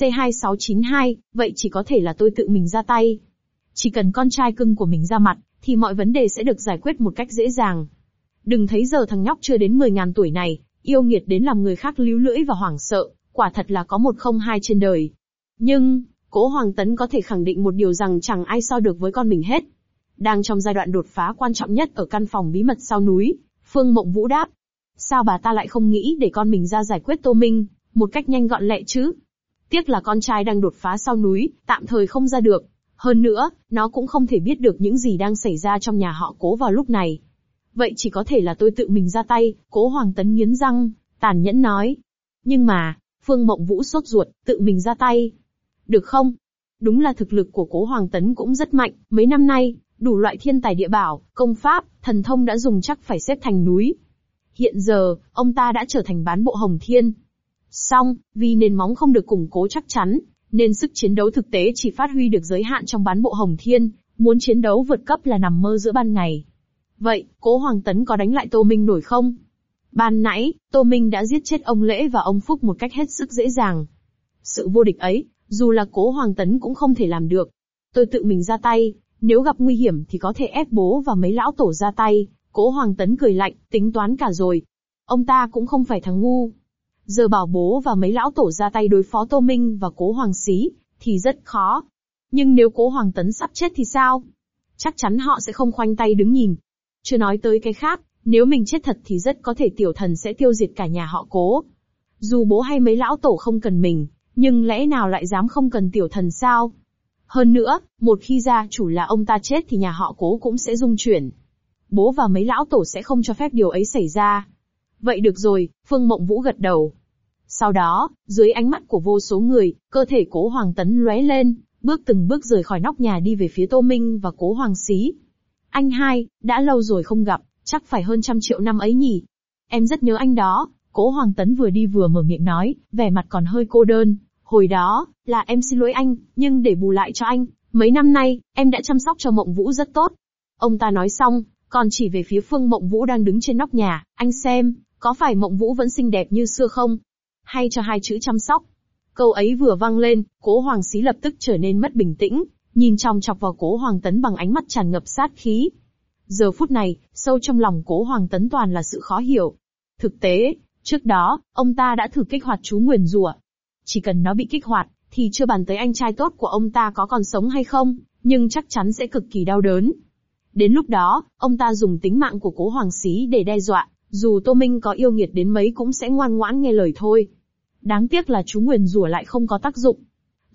A: C2692, vậy chỉ có thể là tôi tự mình ra tay. Chỉ cần con trai cưng của mình ra mặt, thì mọi vấn đề sẽ được giải quyết một cách dễ dàng. Đừng thấy giờ thằng nhóc chưa đến 10.000 tuổi này, yêu nghiệt đến làm người khác líu lưỡi và hoảng sợ, quả thật là có một không hai trên đời. Nhưng, Cố Hoàng Tấn có thể khẳng định một điều rằng chẳng ai so được với con mình hết. Đang trong giai đoạn đột phá quan trọng nhất ở căn phòng bí mật sau núi, Phương Mộng Vũ đáp. Sao bà ta lại không nghĩ để con mình ra giải quyết Tô Minh, một cách nhanh gọn lẹ chứ? Tiếc là con trai đang đột phá sau núi, tạm thời không ra được. Hơn nữa, nó cũng không thể biết được những gì đang xảy ra trong nhà họ Cố vào lúc này. Vậy chỉ có thể là tôi tự mình ra tay, Cố Hoàng Tấn nghiến răng, tàn nhẫn nói. Nhưng mà, Phương Mộng Vũ sốt ruột, tự mình ra tay. Được không? Đúng là thực lực của Cố Hoàng Tấn cũng rất mạnh, mấy năm nay, đủ loại thiên tài địa bảo, công pháp, thần thông đã dùng chắc phải xếp thành núi. Hiện giờ, ông ta đã trở thành bán bộ Hồng Thiên. Song, vì nền móng không được củng cố chắc chắn, nên sức chiến đấu thực tế chỉ phát huy được giới hạn trong bán bộ Hồng Thiên, muốn chiến đấu vượt cấp là nằm mơ giữa ban ngày. Vậy, Cố Hoàng Tấn có đánh lại Tô Minh nổi không? Ban nãy, Tô Minh đã giết chết ông Lễ và ông Phúc một cách hết sức dễ dàng. Sự vô địch ấy, dù là Cố Hoàng Tấn cũng không thể làm được. Tôi tự mình ra tay, nếu gặp nguy hiểm thì có thể ép bố và mấy lão tổ ra tay. Cố Hoàng Tấn cười lạnh, tính toán cả rồi. Ông ta cũng không phải thằng ngu. Giờ bảo bố và mấy lão tổ ra tay đối phó Tô Minh và Cố Hoàng Xí, thì rất khó. Nhưng nếu Cố Hoàng Tấn sắp chết thì sao? Chắc chắn họ sẽ không khoanh tay đứng nhìn. Chưa nói tới cái khác, nếu mình chết thật thì rất có thể tiểu thần sẽ tiêu diệt cả nhà họ Cố. Dù bố hay mấy lão tổ không cần mình, nhưng lẽ nào lại dám không cần tiểu thần sao? Hơn nữa, một khi gia chủ là ông ta chết thì nhà họ Cố cũng sẽ rung chuyển. Bố và mấy lão tổ sẽ không cho phép điều ấy xảy ra. Vậy được rồi, Phương Mộng Vũ gật đầu. Sau đó, dưới ánh mắt của vô số người, cơ thể Cố Hoàng Tấn lóe lên, bước từng bước rời khỏi nóc nhà đi về phía Tô Minh và Cố Hoàng Xí. Anh hai, đã lâu rồi không gặp, chắc phải hơn 100 triệu năm ấy nhỉ? Em rất nhớ anh đó. Cố Hoàng Tấn vừa đi vừa mở miệng nói, vẻ mặt còn hơi cô đơn. Hồi đó, là em xin lỗi anh, nhưng để bù lại cho anh, mấy năm nay, em đã chăm sóc cho Mộng Vũ rất tốt. Ông ta nói xong, còn chỉ về phía Phương Mộng Vũ đang đứng trên nóc nhà, anh xem, có phải Mộng Vũ vẫn xinh đẹp như xưa không? Hay cho hai chữ chăm sóc. Câu ấy vừa vang lên, Cố Hoàng Xí lập tức trở nên mất bình tĩnh, nhìn chòng chọc vào Cố Hoàng Tấn bằng ánh mắt tràn ngập sát khí. Giờ phút này, sâu trong lòng Cố Hoàng Tấn toàn là sự khó hiểu. Thực tế, trước đó, ông ta đã thử kích hoạt chú nguyền rủa. Chỉ cần nó bị kích hoạt, thì chưa bàn tới anh trai tốt của ông ta có còn sống hay không, nhưng chắc chắn sẽ cực kỳ đau đớn. Đến lúc đó, ông ta dùng tính mạng của Cố Hoàng Xí để đe dọa, dù Tô Minh có yêu nghiệt đến mấy cũng sẽ ngoan ngoãn nghe lời thôi. Đáng tiếc là chú nguyền rủa lại không có tác dụng.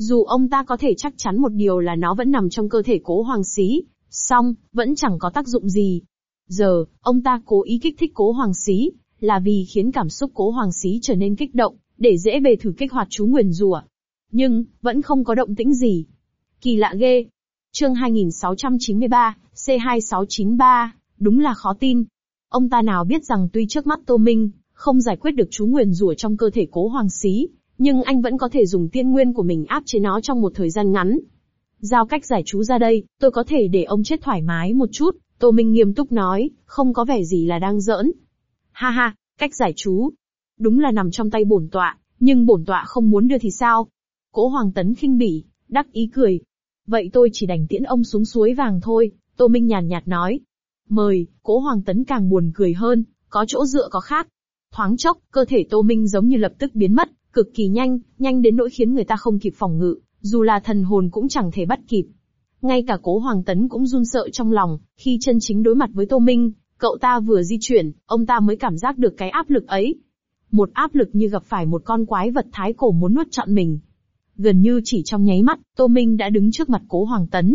A: Dù ông ta có thể chắc chắn một điều là nó vẫn nằm trong cơ thể Cố Hoàng Xí, song, vẫn chẳng có tác dụng gì. Giờ, ông ta cố ý kích thích Cố Hoàng Xí, là vì khiến cảm xúc Cố Hoàng Xí trở nên kích động, để dễ bề thử kích hoạt chú nguyền rủa. Nhưng, vẫn không có động tĩnh gì. Kỳ lạ ghê. Chương 2693, C2693, đúng là khó tin. Ông ta nào biết rằng tuy trước mắt Tô Minh không giải quyết được chú nguyền rủa trong cơ thể Cố Hoàng Xí, nhưng anh vẫn có thể dùng tiên nguyên của mình áp chế nó trong một thời gian ngắn. Giao cách giải chú ra đây, tôi có thể để ông chết thoải mái một chút, Tô Minh nghiêm túc nói, không có vẻ gì là đang giỡn. Ha ha, cách giải chú. Đúng là nằm trong tay bổn tọa, nhưng bổn tọa không muốn đưa thì sao? Cố Hoàng Tấn khinh bỉ, đắc ý cười. Vậy tôi chỉ đành tiễn ông xuống suối vàng thôi, Tô Minh nhàn nhạt nói. Mời, Cố Hoàng Tấn càng buồn cười hơn, có chỗ dựa có khác. Thoáng chốc, cơ thể Tô Minh giống như lập tức biến mất, cực kỳ nhanh, nhanh đến nỗi khiến người ta không kịp phòng ngự, dù là thần hồn cũng chẳng thể bắt kịp. Ngay cả Cố Hoàng Tấn cũng run sợ trong lòng, khi chân chính đối mặt với Tô Minh, cậu ta vừa di chuyển, ông ta mới cảm giác được cái áp lực ấy. Một áp lực như gặp phải một con quái vật thái cổ muốn nuốt trọn mình. Gần như chỉ trong nháy mắt, Tô Minh đã đứng trước mặt Cố Hoàng Tấn.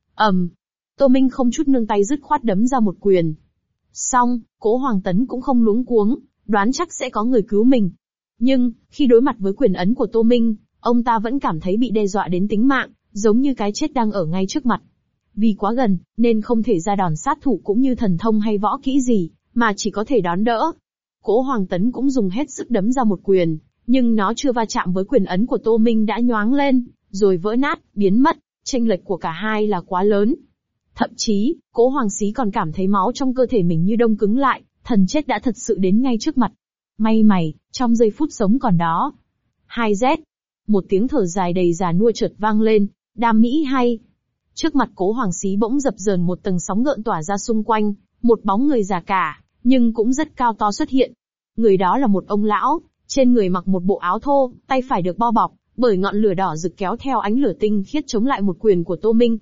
A: Tô Minh không chút nương tay dứt khoát đấm ra một quyền. Xong, Cố Hoàng Tấn cũng không luống cuống, đoán chắc sẽ có người cứu mình. Nhưng, khi đối mặt với quyền ấn của Tô Minh, ông ta vẫn cảm thấy bị đe dọa đến tính mạng, giống như cái chết đang ở ngay trước mặt. Vì quá gần, nên không thể ra đòn sát thủ cũng như thần thông hay võ kỹ gì, mà chỉ có thể đón đỡ. Cố Hoàng Tấn cũng dùng hết sức đấm ra một quyền, nhưng nó chưa va chạm với quyền ấn của Tô Minh đã nhoáng lên, rồi vỡ nát, biến mất, chênh lệch của cả hai là quá lớn. Thậm chí, Cố Hoàng Xí còn cảm thấy máu trong cơ thể mình như đông cứng lại, thần chết đã thật sự đến ngay trước mặt. May mày, trong giây phút sống còn đó. 2Z. Một tiếng thở dài đầy già nua chợt vang lên, đam mỹ hay. Trước mặt Cố Hoàng Xí bỗng dập dờn một tầng sóng gợn tỏa ra xung quanh, một bóng người già cả, nhưng cũng rất cao to xuất hiện. Người đó là một ông lão, trên người mặc một bộ áo thô, tay phải được bao bọc bởi ngọn lửa đỏ rực kéo theo ánh lửa tinh khiết chống lại một quyền của Tô Minh.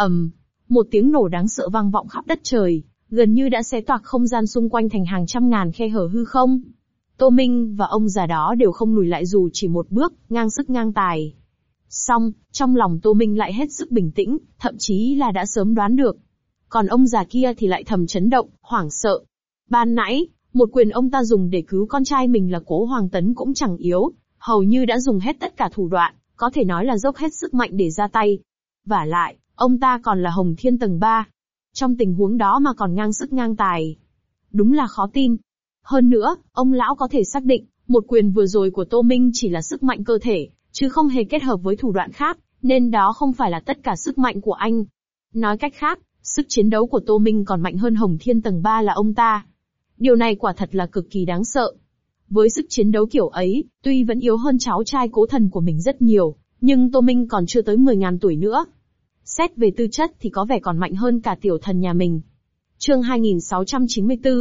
A: Một tiếng nổ đáng sợ vang vọng khắp đất trời, gần như đã xé toạc không gian xung quanh thành hàng trăm ngàn khe hở hư không. Tô Minh và ông già đó đều không lùi lại dù chỉ một bước, ngang sức ngang tài. Song, trong lòng Tô Minh lại hết sức bình tĩnh, thậm chí là đã sớm đoán được. Còn ông già kia thì lại thầm chấn động, hoảng sợ. Ban nãy, một quyền ông ta dùng để cứu con trai mình là Cố Hoàng Tấn cũng chẳng yếu, hầu như đã dùng hết tất cả thủ đoạn, có thể nói là dốc hết sức mạnh để ra tay. Vả lại, ông ta còn là Hồng Thiên tầng 3. Trong tình huống đó mà còn ngang sức ngang tài. Đúng là khó tin. Hơn nữa, ông lão có thể xác định, một quyền vừa rồi của Tô Minh chỉ là sức mạnh cơ thể, chứ không hề kết hợp với thủ đoạn khác, nên đó không phải là tất cả sức mạnh của anh. Nói cách khác, sức chiến đấu của Tô Minh còn mạnh hơn Hồng Thiên tầng 3 là ông ta. Điều này quả thật là cực kỳ đáng sợ. Với sức chiến đấu kiểu ấy, tuy vẫn yếu hơn cháu trai Cố Thần của mình rất nhiều, nhưng Tô Minh còn chưa tới 10.000 tuổi nữa. Xét về tư chất thì có vẻ còn mạnh hơn cả tiểu thần nhà mình. Chương 2694,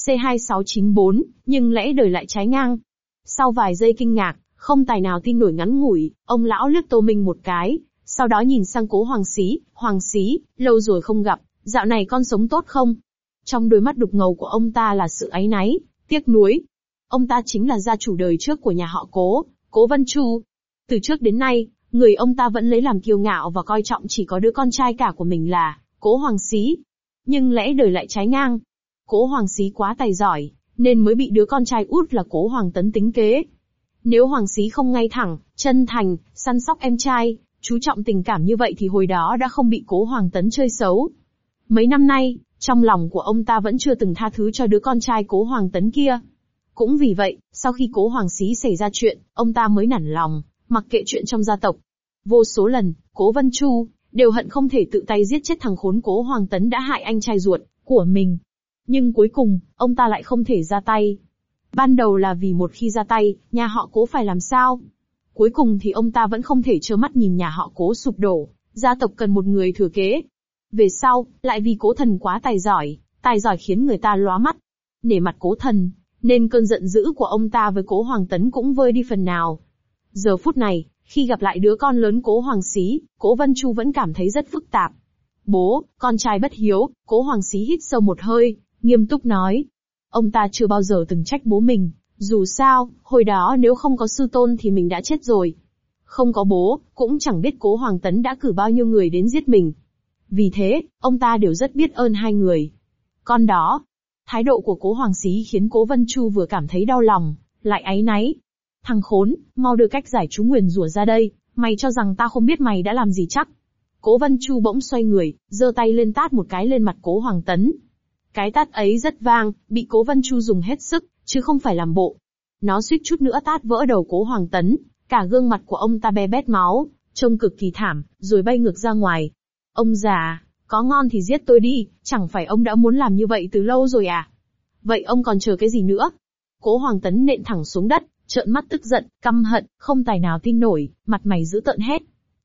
A: C2694, nhưng lẽ đời lại trái ngang. Sau vài giây kinh ngạc, không tài nào tin nổi ngắn ngủi, ông lão liếc Tô Minh một cái, sau đó nhìn sang Cố Hoàng Xí, Hoàng Xí, lâu rồi không gặp, dạo này con sống tốt không? Trong đôi mắt đục ngầu của ông ta là sự áy náy, tiếc nuối. Ông ta chính là gia chủ đời trước của nhà họ Cố, Cố Vân Chu. Từ trước đến nay, người ông ta vẫn lấy làm kiêu ngạo và coi trọng chỉ có đứa con trai cả của mình là Cố Hoàng Xí. Nhưng lẽ đời lại trái ngang. Cố Hoàng Xí quá tài giỏi, nên mới bị đứa con trai út là Cố Hoàng Tấn tính kế. Nếu Hoàng Xí không ngay thẳng, chân thành, săn sóc em trai, chú trọng tình cảm như vậy thì hồi đó đã không bị Cố Hoàng Tấn chơi xấu. Mấy năm nay, trong lòng của ông ta vẫn chưa từng tha thứ cho đứa con trai Cố Hoàng Tấn kia. Cũng vì vậy, sau khi Cố Hoàng Xí xảy ra chuyện, ông ta mới nản lòng, mặc kệ chuyện trong gia tộc. Vô số lần, Cố Vân Chu đều hận không thể tự tay giết chết thằng khốn Cố Hoàng Tấn đã hại anh trai ruột của mình. Nhưng cuối cùng, ông ta lại không thể ra tay. Ban đầu là vì một khi ra tay, nhà họ Cố phải làm sao? Cuối cùng thì ông ta vẫn không thể trơ mắt nhìn nhà họ Cố sụp đổ, gia tộc cần một người thừa kế. Về sau, lại vì Cố Thần quá tài giỏi khiến người ta lóa mắt. Nể mặt Cố Thần, nên cơn giận dữ của ông ta với Cố Hoàng Tấn cũng vơi đi phần nào. Giờ phút này, khi gặp lại đứa con lớn Cố Hoàng Xí, Cố Vân Chu vẫn cảm thấy rất phức tạp. Bố, con trai bất hiếu, Cố Hoàng Xí hít sâu một hơi, nghiêm túc nói. Ông ta chưa bao giờ từng trách bố mình, dù sao, hồi đó nếu không có sư tôn thì mình đã chết rồi. Không có bố, cũng chẳng biết Cố Hoàng Tấn đã cử bao nhiêu người đến giết mình. Vì thế, ông ta đều rất biết ơn hai người. Con đó, thái độ của Cố Hoàng Xí khiến Cố Vân Chu vừa cảm thấy đau lòng, lại áy náy. Thằng khốn, mau đưa cách giải chú nguyền rủa ra đây, mày cho rằng ta không biết mày đã làm gì chắc. Cố Vân Chu bỗng xoay người, giơ tay lên tát một cái lên mặt Cố Hoàng Tấn. Cái tát ấy rất vang, bị Cố Vân Chu dùng hết sức, chứ không phải làm bộ. Nó suýt chút nữa tát vỡ đầu Cố Hoàng Tấn, cả gương mặt của ông ta be bét máu, trông cực kỳ thảm, rồi bay ngược ra ngoài. Ông già, có ngon thì giết tôi đi, chẳng phải ông đã muốn làm như vậy từ lâu rồi à? Vậy ông còn chờ cái gì nữa? Cố Hoàng Tấn nện thẳng xuống đất, trợn mắt tức giận, căm hận, không tài nào tin nổi, mặt mày dữ tợn hét.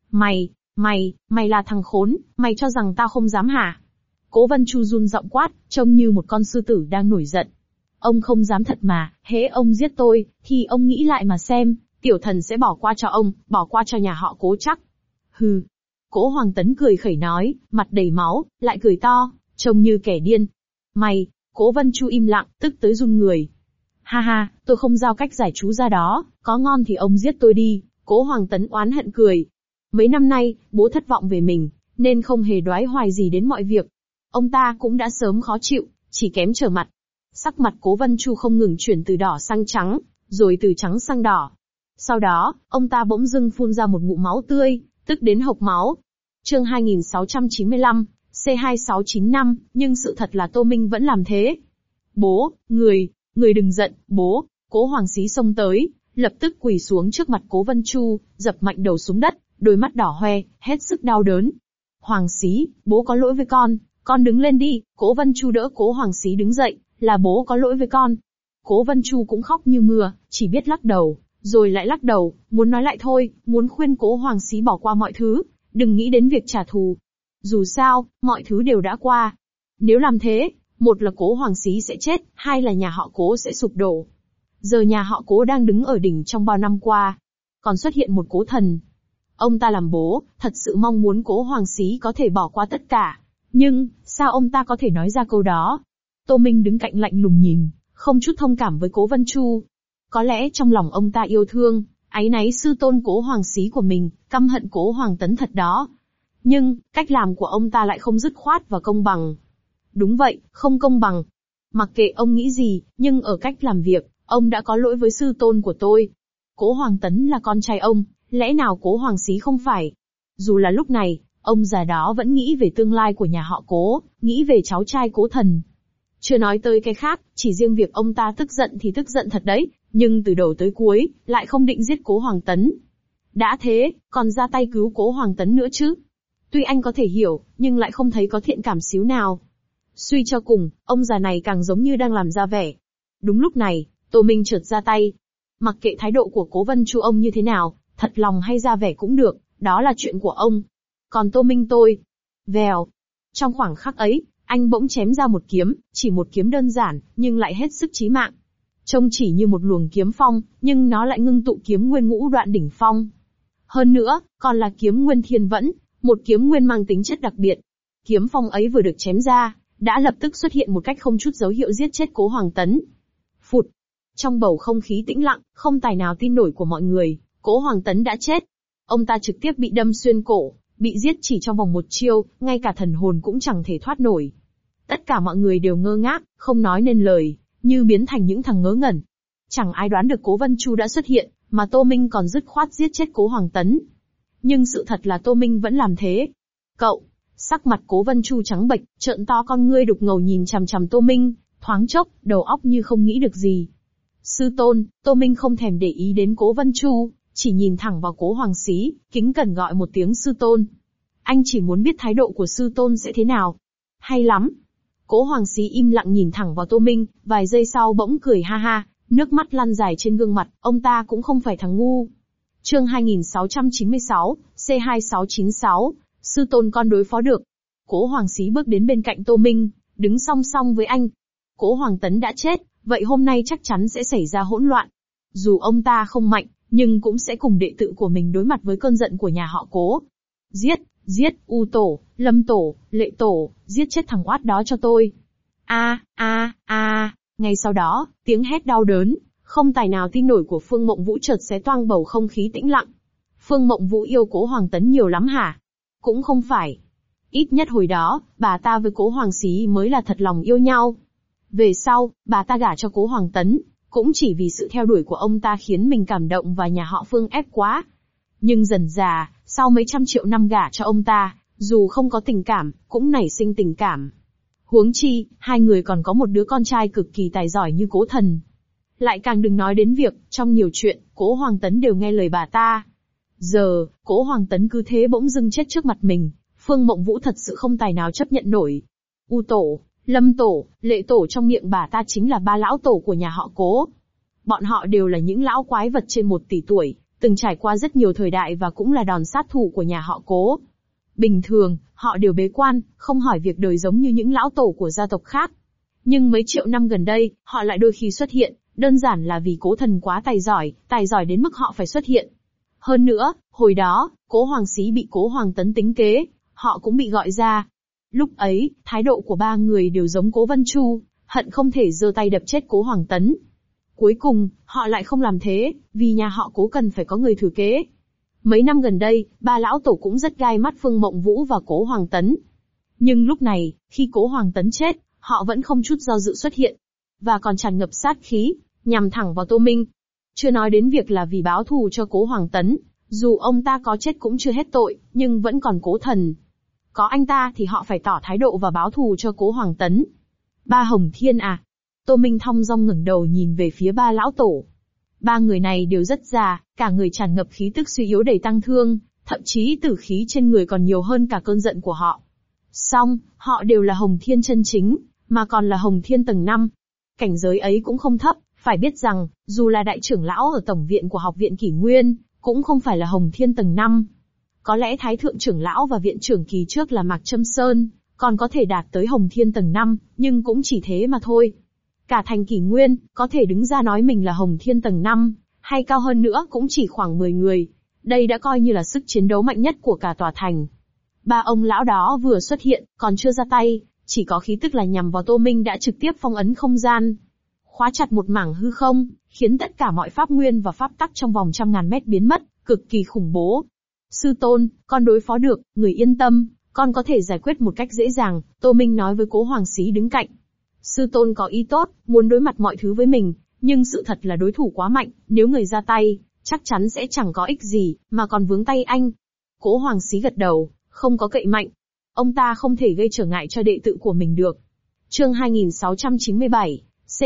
A: Mày là thằng khốn, mày cho rằng tao không dám hả? Cố Vân Chu run giọng quát, trông như một con sư tử đang nổi giận. Ông không dám thật mà, hễ ông giết tôi, thì ông nghĩ lại mà xem, tiểu thần sẽ bỏ qua cho ông, bỏ qua cho nhà họ Cố chắc. Hừ. Cố Hoàng Tấn cười khẩy nói, mặt đầy máu, lại cười to, trông như kẻ điên. Mày, Cố Vân Chu im lặng, tức tới run người. Ha ha, tôi không giao cách giải chú ra đó, có ngon thì ông giết tôi đi, Cố Hoàng Tấn oán hận cười. Mấy năm nay, bố thất vọng về mình, nên không hề đoái hoài gì đến mọi việc. Ông ta cũng đã sớm khó chịu, chỉ kém trở mặt. Sắc mặt Cố Vân Chu không ngừng chuyển từ đỏ sang trắng, rồi từ trắng sang đỏ. Sau đó, ông ta bỗng dưng phun ra một ngụm máu tươi, tức đến hộc máu. Chương 2695, C2695, nhưng sự thật là Tô Minh vẫn làm thế. Bố, người đừng giận, bố. Cố Hoàng Xí xông tới, lập tức quỳ xuống trước mặt Cố Vân Chu, dập mạnh đầu xuống đất, đôi mắt đỏ hoe, hết sức đau đớn. Hoàng Xí, bố có lỗi với con đứng lên đi. Cố Vân Chu đỡ Cố Hoàng Xí đứng dậy, là bố có lỗi với con. Cố Vân Chu cũng khóc như mưa, chỉ biết lắc đầu, rồi lại lắc đầu, muốn nói lại thôi, muốn khuyên Cố Hoàng Xí bỏ qua mọi thứ, đừng nghĩ đến việc trả thù. Dù sao, mọi thứ đều đã qua. Nếu làm thế, một là Cố Hoàng Xí sẽ chết, hai là nhà họ Cố sẽ sụp đổ. Giờ nhà họ Cố đang đứng ở đỉnh trong bao năm qua. Còn xuất hiện một cố thần. Ông ta làm bố, thật sự mong muốn Cố Hoàng Xí có thể bỏ qua tất cả. Nhưng, sao ông ta có thể nói ra câu đó? Tô Minh đứng cạnh lạnh lùng nhìn, không chút thông cảm với Cố Vân Chu. Có lẽ trong lòng ông ta yêu thương, áy náy sư tôn Cố Hoàng Xí của mình, căm hận Cố Hoàng Tấn thật đó. Nhưng, cách làm của ông ta lại không dứt khoát và công bằng. Đúng vậy, không công bằng. Mặc kệ ông nghĩ gì, nhưng ở cách làm việc, ông đã có lỗi với sư tôn của tôi. Cố Hoàng Tấn là con trai ông, lẽ nào Cố Hoàng Xí không phải? Dù là lúc này, ông già đó vẫn nghĩ về tương lai của nhà họ Cố, nghĩ về cháu trai Cố Thần. Chưa nói tới cái khác, chỉ riêng việc ông ta tức giận thì tức giận thật đấy, nhưng từ đầu tới cuối, lại không định giết Cố Hoàng Tấn. Đã thế, còn ra tay cứu Cố Hoàng Tấn nữa chứ. Tuy anh có thể hiểu, nhưng lại không thấy có thiện cảm xíu nào. Suy cho cùng, ông già này càng giống như đang làm ra vẻ. Đúng lúc này, Tô Minh chợt ra tay. Mặc kệ thái độ của Cố Vân Chu ông như thế nào, thật lòng hay ra vẻ cũng được, đó là chuyện của ông. Còn Tô Minh tôi... Vèo. Trong khoảng khắc ấy, anh bỗng chém ra một kiếm, chỉ một kiếm đơn giản, nhưng lại hết sức chí mạng. Trông chỉ như một luồng kiếm phong, nhưng nó lại ngưng tụ kiếm nguyên ngũ đoạn đỉnh phong. Hơn nữa, còn là kiếm nguyên thiên vẫn, một kiếm nguyên mang tính chất đặc biệt. Kiếm phong ấy vừa được chém ra, đã lập tức xuất hiện một cách không chút dấu hiệu giết chết Cố Hoàng Tấn. Phụt. Trong bầu không khí tĩnh lặng, không tài nào tin nổi của mọi người, Cố Hoàng Tấn đã chết. Ông ta trực tiếp bị đâm xuyên cổ, bị giết chỉ trong vòng một chiêu, ngay cả thần hồn cũng chẳng thể thoát nổi. Tất cả mọi người đều ngơ ngác, không nói nên lời, như biến thành những thằng ngớ ngẩn. Chẳng ai đoán được Cố Vân Chu đã xuất hiện, mà Tô Minh còn dứt khoát giết chết Cố Hoàng Tấn. Nhưng sự thật là Tô Minh vẫn làm thế. Cậu, sắc mặt Cố Vân Chu trắng bệch, trợn to con ngươi đục ngầu nhìn chằm chằm Tô Minh, thoáng chốc, đầu óc như không nghĩ được gì. Sư tôn, Tô Minh không thèm để ý đến Cố Vân Chu, chỉ nhìn thẳng vào Cố Hoàng Xí, kính cẩn gọi một tiếng sư tôn. Anh chỉ muốn biết thái độ của sư tôn sẽ thế nào. Hay lắm. Cố Hoàng Xí im lặng nhìn thẳng vào Tô Minh, vài giây sau bỗng cười ha ha, nước mắt lăn dài trên gương mặt, ông ta cũng không phải thằng ngu. Chương 2696, C2696, sư tôn con đối phó được. Cố Hoàng Xí bước đến bên cạnh Tô Minh, đứng song song với anh. Cố Hoàng Tấn đã chết, vậy hôm nay chắc chắn sẽ xảy ra hỗn loạn. Dù ông ta không mạnh, nhưng cũng sẽ cùng đệ tử của mình đối mặt với cơn giận của nhà họ Cố. Giết, U Tổ, Lâm Tổ, Lệ Tổ, giết chết thằng oát đó cho tôi. Ngay sau đó, tiếng hét đau đớn, không tài nào tin nổi của Phương Mộng Vũ chợt xé toang bầu không khí tĩnh lặng. Phương Mộng Vũ yêu Cố Hoàng Tấn nhiều lắm hả? Cũng không phải. Ít nhất hồi đó, bà ta với Cố Hoàng Xí mới là thật lòng yêu nhau. Về sau, bà ta gả cho Cố Hoàng Tấn, cũng chỉ vì sự theo đuổi của ông ta khiến mình cảm động và nhà họ Phương ép quá. Nhưng dần dà, sau mấy trăm triệu năm gả cho ông ta, dù không có tình cảm, cũng nảy sinh tình cảm. Huống chi, hai người còn có một đứa con trai cực kỳ tài giỏi như Cố Thần. Lại càng đừng nói đến việc, trong nhiều chuyện, Cố Hoàng Tấn đều nghe lời bà ta. Giờ, Cố Hoàng Tấn cứ thế bỗng dưng chết trước mặt mình, Phương Mộng Vũ thật sự không tài nào chấp nhận nổi. U Tổ, Lâm Tổ, Lệ Tổ trong miệng bà ta chính là ba lão tổ của nhà họ Cố. Bọn họ đều là những lão quái vật trên 1 tỷ tuổi, từng trải qua rất nhiều thời đại và cũng là đòn sát thủ của nhà họ Cố. Bình thường, họ đều bế quan, không hỏi việc đời giống như những lão tổ của gia tộc khác. Nhưng mấy triệu năm gần đây, họ lại đôi khi xuất hiện, đơn giản là vì Cố Thần quá tài giỏi đến mức họ phải xuất hiện. Hơn nữa, hồi đó, Cố Hoàng Xí bị Cố Hoàng Tấn tính kế, họ cũng bị gọi ra. Lúc ấy, thái độ của ba người đều giống Cố Vân Chu, hận không thể giơ tay đập chết Cố Hoàng Tấn. Cuối cùng, họ lại không làm thế, vì nhà họ Cố cần phải có người thừa kế. Mấy năm gần đây, ba lão tổ cũng rất gai mắt Phương Mộng Vũ và Cố Hoàng Tấn. Nhưng lúc này, khi Cố Hoàng Tấn chết, họ vẫn không chút do dự xuất hiện. Và còn tràn ngập sát khí, nhằm thẳng vào Tô Minh. Chưa nói đến việc là vì báo thù cho Cố Hoàng Tấn, dù ông ta có chết cũng chưa hết tội, nhưng vẫn còn Cố Thần. Có anh ta thì họ phải tỏ thái độ và báo thù cho Cố Hoàng Tấn. Ba Hồng Thiên à? Tô Minh thong dong ngẩng đầu nhìn về phía ba lão tổ. Ba người này đều rất già, cả người tràn ngập khí tức suy yếu đầy tăng thương, thậm chí tử khí trên người còn nhiều hơn cả cơn giận của họ. Song, họ đều là Hồng Thiên chân chính, mà còn là Hồng Thiên tầng 5. Cảnh giới ấy cũng không thấp, phải biết rằng, dù là đại trưởng lão ở tổng viện của học viện Kỷ Nguyên, cũng không phải là Hồng Thiên tầng 5. Có lẽ Thái Thượng trưởng lão và viện trưởng kỳ trước là Mạc Châm Sơn, còn có thể đạt tới Hồng Thiên tầng 5, nhưng cũng chỉ thế mà thôi. Cả thành Kỷ Nguyên, có thể đứng ra nói mình là Hồng Thiên tầng 5, hay cao hơn nữa cũng chỉ khoảng 10 người. Đây đã coi như là sức chiến đấu mạnh nhất của cả tòa thành. Ba ông lão đó vừa xuất hiện, còn chưa ra tay, chỉ có khí tức là nhằm vào Tô Minh đã trực tiếp phong ấn không gian. Khóa chặt một mảng hư không, khiến tất cả mọi pháp nguyên và pháp tắc trong vòng 100.000 mét biến mất, cực kỳ khủng bố. Sư tôn, con đối phó được, người yên tâm, con có thể giải quyết một cách dễ dàng, Tô Minh nói với Cố Hoàng Xí đứng cạnh. Sư tôn có ý tốt, muốn đối mặt mọi thứ với mình, nhưng sự thật là đối thủ quá mạnh, nếu người ra tay, chắc chắn sẽ chẳng có ích gì, mà còn vướng tay anh. Cố Hoàng Xí gật đầu, không có cậy mạnh. Ông ta không thể gây trở ngại cho đệ tử của mình được. Chương 2697,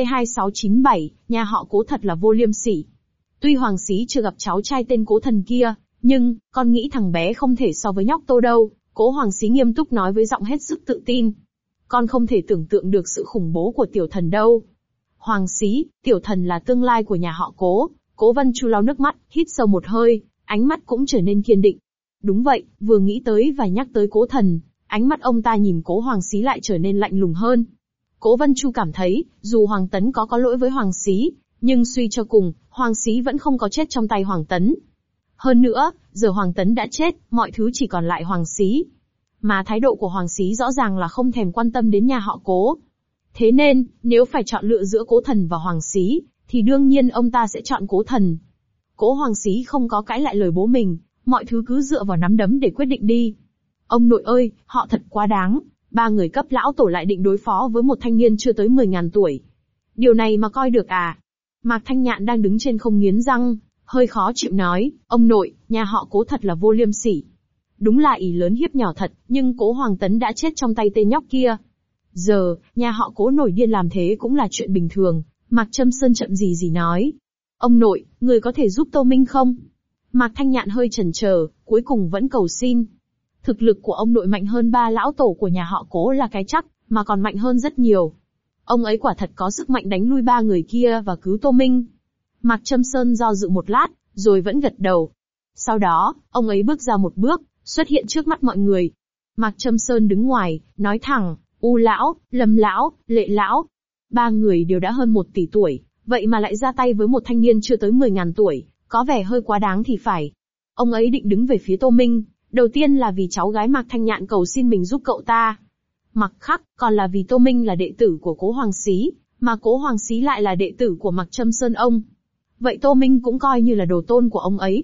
A: C2697, nhà họ Cố thật là vô liêm sỉ. Tuy Hoàng Xí chưa gặp cháu trai tên Cố Thần kia, nhưng, con nghĩ thằng bé không thể so với nhóc Tô đâu, Cố Hoàng Xí nghiêm túc nói với giọng hết sức tự tin. Con không thể tưởng tượng được sự khủng bố của tiểu thần đâu. Hoàng Xí, tiểu thần là tương lai của nhà họ Cố. Cố Vân Chu lau nước mắt, hít sâu một hơi, ánh mắt cũng trở nên kiên định. Đúng vậy, vừa nghĩ tới và nhắc tới Cố Thần, ánh mắt ông ta nhìn Cố Hoàng Xí lại trở nên lạnh lùng hơn. Cố Vân Chu cảm thấy, dù Hoàng Tấn có lỗi với Hoàng Xí, nhưng suy cho cùng, Hoàng Xí vẫn không có chết trong tay Hoàng Tấn. Hơn nữa, giờ Hoàng Tấn đã chết, mọi thứ chỉ còn lại Hoàng Xí. Mà thái độ của Hoàng Xí rõ ràng là không thèm quan tâm đến nhà họ Cố. Thế nên, nếu phải chọn lựa giữa Cố Thần và Hoàng Xí, thì đương nhiên ông ta sẽ chọn Cố Thần. Cố Hoàng Xí không có cãi lại lời bố mình, mọi thứ cứ dựa vào nắm đấm để quyết định đi. Ông nội ơi, họ thật quá đáng, ba người cấp lão tổ lại định đối phó với một thanh niên chưa tới 10.000 tuổi. Điều này mà coi được à? Mạc Thanh Nhạn đang đứng trên không nghiến răng, hơi khó chịu nói, ông nội, nhà họ Cố thật là vô liêm sỉ. Đúng là ỷ lớn hiếp nhỏ thật, nhưng Cố Hoàng Tấn đã chết trong tay tên nhóc kia. Giờ, nhà họ Cố nổi điên làm thế cũng là chuyện bình thường. Mạc Châm Sơn chậm gì nói. Ông nội, người có thể giúp Tô Minh không? Mạc Thanh Nhạn hơi chần chờ, cuối cùng vẫn cầu xin. Thực lực của ông nội mạnh hơn ba lão tổ của nhà họ Cố là cái chắc, mà còn mạnh hơn rất nhiều. Ông ấy quả thật có sức mạnh đánh lui ba người kia và cứu Tô Minh. Mạc Châm Sơn do dự một lát, rồi vẫn gật đầu. Sau đó, ông ấy bước ra một bước, xuất hiện trước mắt mọi người. Mạc Châm Sơn đứng ngoài, nói thẳng, U lão, Lâm lão, Lệ lão. Ba người đều đã hơn 1 tỷ tuổi, vậy mà lại ra tay với một thanh niên chưa tới 10.000 tuổi, có vẻ hơi quá đáng thì phải. Ông ấy định đứng về phía Tô Minh, đầu tiên là vì cháu gái Mạc Thanh Nhạn cầu xin mình giúp cậu ta. Mặt khác, còn là vì Tô Minh là đệ tử của Cố Hoàng Xí, mà Cố Hoàng Xí lại là đệ tử của Mạc Châm Sơn ông. Vậy Tô Minh cũng coi như là đồ tôn của ông ấy.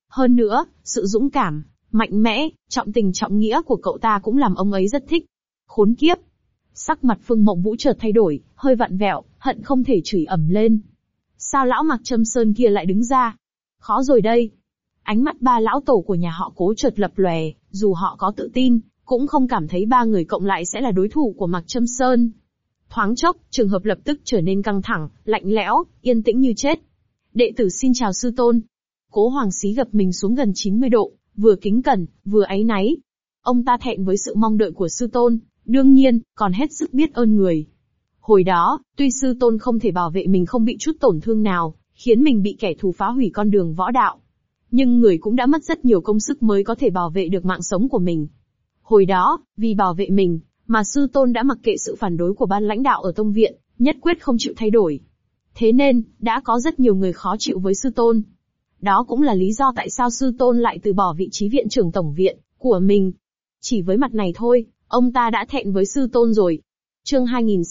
A: Hơn nữa, sự dũng cảm, mạnh mẽ, trọng tình trọng nghĩa của cậu ta cũng làm ông ấy rất thích. Khốn kiếp! Sắc mặt Phương Mộng Vũ chợt thay đổi, hơi vặn vẹo, hận không thể chửi ầm lên. Sao lão Mạc Châm Sơn kia lại đứng ra? Khó rồi đây! Ánh mắt ba lão tổ của nhà họ Cố chợt lập lòe, dù họ có tự tin, cũng không cảm thấy ba người cộng lại sẽ là đối thủ của Mạc Châm Sơn. Thoáng chốc, trường hợp lập tức trở nên căng thẳng, lạnh lẽo, yên tĩnh như chết. Đệ tử xin chào sư tôn. Cố Hoàng Xí gập mình xuống gần 90 độ, vừa kính cẩn, vừa áy náy. Ông ta thẹn với sự mong đợi của sư tôn, đương nhiên, còn hết sức biết ơn người. Hồi đó, tuy sư tôn không thể bảo vệ mình không bị chút tổn thương nào, khiến mình bị kẻ thù phá hủy con đường võ đạo, nhưng người cũng đã mất rất nhiều công sức mới có thể bảo vệ được mạng sống của mình. Hồi đó, vì bảo vệ mình, mà sư tôn đã mặc kệ sự phản đối của ban lãnh đạo ở tông viện, nhất quyết không chịu thay đổi. Thế nên, đã có rất nhiều người khó chịu với sư tôn. Đó cũng là lý do tại sao sư tôn lại từ bỏ vị trí viện trưởng tổng viện của mình. Chỉ với mặt này thôi, ông ta đã thẹn với sư tôn rồi. Chương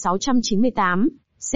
A: 2698,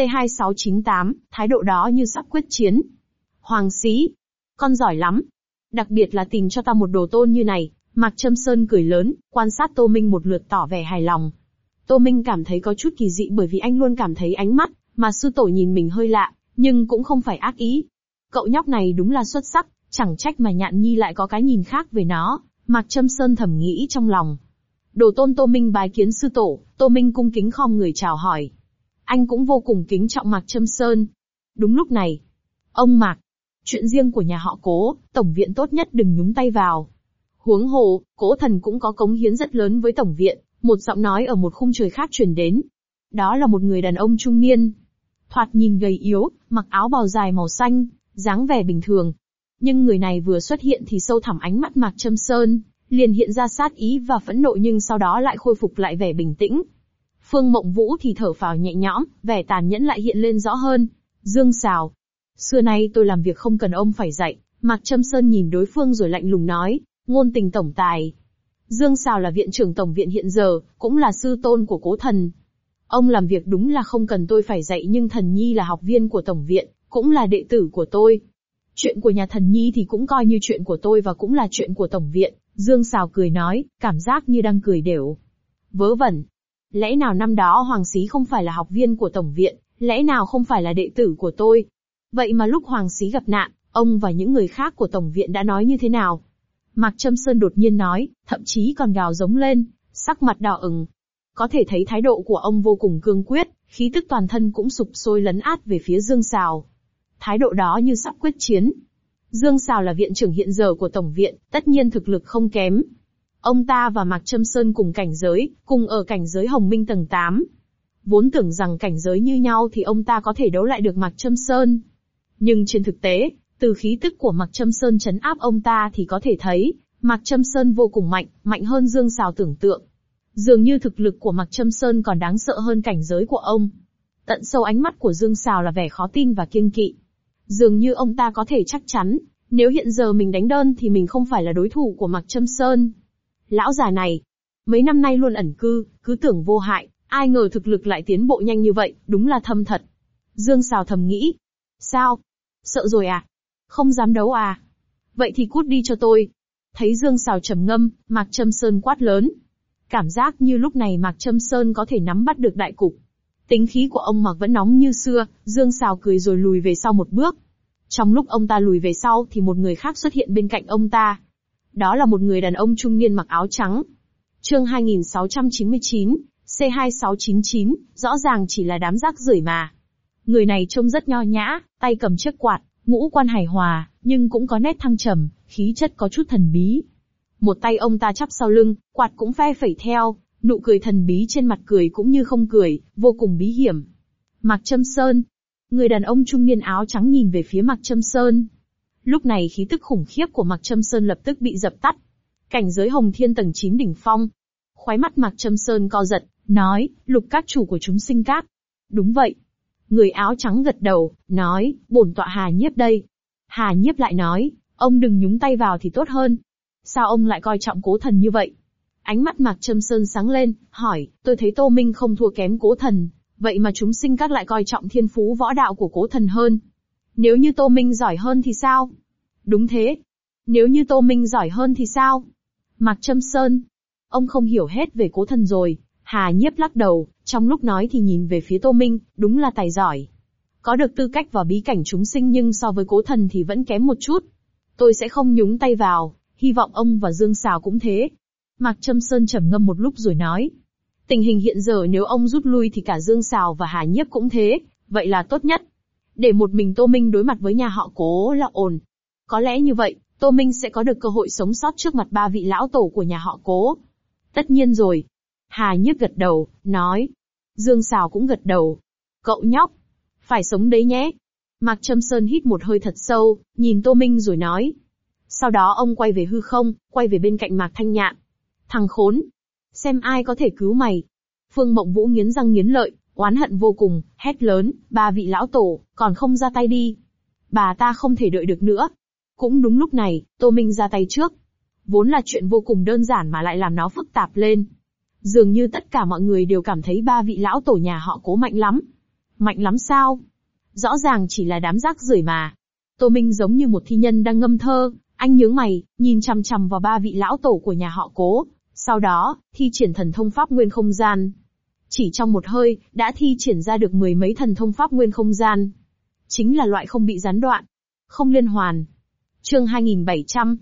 A: C2698, thái độ đó như sắp quyết chiến. Hoàng Xí, con giỏi lắm. Đặc biệt là tìm cho ta một đồ tôn như này. Mạc Châm Sơn cười lớn, quan sát Tô Minh một lượt tỏ vẻ hài lòng. Tô Minh cảm thấy có chút kỳ dị bởi vì anh luôn cảm thấy ánh mắt mà sư tổ nhìn mình hơi lạ, nhưng cũng không phải ác ý. Cậu nhóc này đúng là xuất sắc, chẳng trách mà Nhạn Nhi lại có cái nhìn khác về nó, Mạc Châm Sơn thầm nghĩ trong lòng. Đồ tôn Tô Minh bái kiến sư tổ, Tô Minh cung kính khom người chào hỏi. Anh cũng vô cùng kính trọng Mạc Châm Sơn. Đúng lúc này, ông Mạc, chuyện riêng của nhà họ Cố, tổng viện tốt nhất đừng nhúng tay vào. Huống hồ, Cố Thần cũng có cống hiến rất lớn với tổng viện, một giọng nói ở một khung trời khác truyền đến. Đó là một người đàn ông trung niên. Thoạt nhìn gầy yếu, mặc áo bào dài màu xanh, dáng vẻ bình thường. Nhưng người này vừa xuất hiện thì sâu thẳm ánh mắt Mạc Châm Sơn, liền hiện ra sát ý và phẫn nộ nhưng sau đó lại khôi phục lại vẻ bình tĩnh. Phương Mộng Vũ thì thở phào nhẹ nhõm, vẻ tàn nhẫn lại hiện lên rõ hơn. Dương Sào. Xưa nay tôi làm việc không cần ông phải dạy, Mạc Châm Sơn nhìn đối phương rồi lạnh lùng nói, ngôn tình tổng tài. Dương Sào là viện trưởng tổng viện hiện giờ, cũng là sư tôn của Cố Thần. Ông làm việc đúng là không cần tôi phải dạy nhưng Thần Nhi là học viên của tổng viện, cũng là đệ tử của tôi. Chuyện của nhà Thần Nhi thì cũng coi như chuyện của tôi và cũng là chuyện của tổng viện. Dương Sào cười nói, cảm giác như đang cười đểu. Vớ vẩn. Lẽ nào năm đó Hoàng Xí không phải là học viên của tổng viện, lẽ nào không phải là đệ tử của tôi? Vậy mà lúc Hoàng Xí gặp nạn, ông và những người khác của tổng viện đã nói như thế nào? Mạc Châm Sơn đột nhiên nói, thậm chí còn gào giống lên, sắc mặt đỏ ửng. Có thể thấy thái độ của ông vô cùng cương quyết, khí tức toàn thân cũng sục sôi lấn át về phía Dương Sào. Thái độ đó như sắp quyết chiến. Dương Sào là viện trưởng hiện giờ của tổng viện, tất nhiên thực lực không kém. Ông ta và Mạc Châm Sơn cùng cảnh giới, cùng ở cảnh giới Hồng Minh tầng 8. Vốn tưởng rằng cảnh giới như nhau thì ông ta có thể đấu lại được Mạc Châm Sơn. Nhưng trên thực tế, từ khí tức của Mạc Châm Sơn trấn áp ông ta thì có thể thấy, Mạc Châm Sơn vô cùng mạnh, mạnh hơn Dương Sào tưởng tượng. Dường như thực lực của Mạc Châm Sơn còn đáng sợ hơn cảnh giới của ông. Tận sâu ánh mắt của Dương Sào là vẻ khó tin và kiêng kỵ. Dường như ông ta có thể chắc chắn, nếu hiện giờ mình đánh đơn thì mình không phải là đối thủ của Mạc Châm Sơn. Lão già này, mấy năm nay luôn ẩn cư, cứ tưởng vô hại, ai ngờ thực lực lại tiến bộ nhanh như vậy, đúng là thâm thật. Dương Sào thầm nghĩ. Sao? Sợ rồi à? Không dám đấu à? Vậy thì cút đi cho tôi. Thấy Dương Sào trầm ngâm, Mạc Châm Sơn quát lớn. Cảm giác như lúc này Mạc Châm Sơn có thể nắm bắt được đại cục. Tính khí của ông Mạc vẫn nóng như xưa, Dương Sào cười rồi lùi về sau một bước. Trong lúc ông ta lùi về sau thì một người khác xuất hiện bên cạnh ông ta. Đó là một người đàn ông trung niên mặc áo trắng. Chương 2699, C2699, rõ ràng chỉ là đám rác rưởi mà. Người này trông rất nho nhã, tay cầm chiếc quạt, ngũ quan hài hòa, nhưng cũng có nét thăng trầm, khí chất có chút thần bí. Một tay ông ta chắp sau lưng, quạt cũng phe phẩy theo, nụ cười thần bí trên mặt cười cũng như không cười, vô cùng bí hiểm. Mạc Châm Sơn. Người đàn ông trung niên áo trắng nhìn về phía Mạc Châm Sơn. Lúc này khí tức khủng khiếp của Mạc Châm Sơn lập tức bị dập tắt. Cảnh giới Hồng Thiên tầng 9 đỉnh phong. Khóe mắt Mạc Châm Sơn co giật, nói, Lục các chủ của chúng sinh các. Đúng vậy. Người áo trắng gật đầu, nói, bổn tọa Hà Nhiếp đây. Hà Nhiếp lại nói, ông đừng nhúng tay vào thì tốt hơn. Sao ông lại coi trọng Cố Thần như vậy? Ánh mắt Mạc Châm Sơn sáng lên, hỏi, tôi thấy Tô Minh không thua kém Cố Thần, vậy mà chúng sinh các lại coi trọng thiên phú võ đạo của Cố Thần hơn. Nếu như Tô Minh giỏi hơn thì sao? Đúng thế. Nếu như Tô Minh giỏi hơn thì sao? Mạc Châm Sơn, ông không hiểu hết về Cố Thần rồi. Hà Nhiếp lắc đầu, trong lúc nói thì nhìn về phía Tô Minh, đúng là tài giỏi. Có được tư cách vào bí cảnh chúng sinh nhưng so với Cố Thần thì vẫn kém một chút. Tôi sẽ không nhúng tay vào, hy vọng ông và Dương Sào cũng thế. Mạc Châm Sơn trầm ngâm một lúc rồi nói. Tình hình hiện giờ nếu ông rút lui thì cả Dương Sào và Hà Nhiếp cũng thế, vậy là tốt nhất. Để một mình Tô Minh đối mặt với nhà họ Cố là ổn. Có lẽ như vậy, Tô Minh sẽ có được cơ hội sống sót trước mặt ba vị lão tổ của nhà họ Cố. Tất nhiên rồi. Hà Nhiếp gật đầu, nói. Dương Sào cũng gật đầu. Cậu nhóc, phải sống đấy nhé. Mạc Châm Sơn hít một hơi thật sâu, nhìn Tô Minh rồi nói. Sau đó ông quay về hư không, quay về bên cạnh Mạc Thanh Nhạn. Thằng khốn, xem ai có thể cứu mày. Phương Mộng Vũ nghiến răng nghiến lợi, oán hận vô cùng, hét lớn, ba vị lão tổ, còn không ra tay đi. Bà ta không thể đợi được nữa. Cũng đúng lúc này, Tô Minh ra tay trước. Vốn là chuyện vô cùng đơn giản mà lại làm nó phức tạp lên. Dường như tất cả mọi người đều cảm thấy ba vị lão tổ nhà họ Cố mạnh lắm. Mạnh lắm sao? Rõ ràng chỉ là đám rác rưởi mà. Tô Minh giống như một thi nhân đang ngâm thơ, anh nhướng mày, nhìn chằm chằm vào ba vị lão tổ của nhà họ Cố. Sau đó, thi triển thần thông pháp nguyên không gian. Chỉ trong một hơi, đã thi triển ra được mười mấy thần thông pháp nguyên không gian. Chính là loại không bị gián đoạn, không liên hoàn. Chương 2700,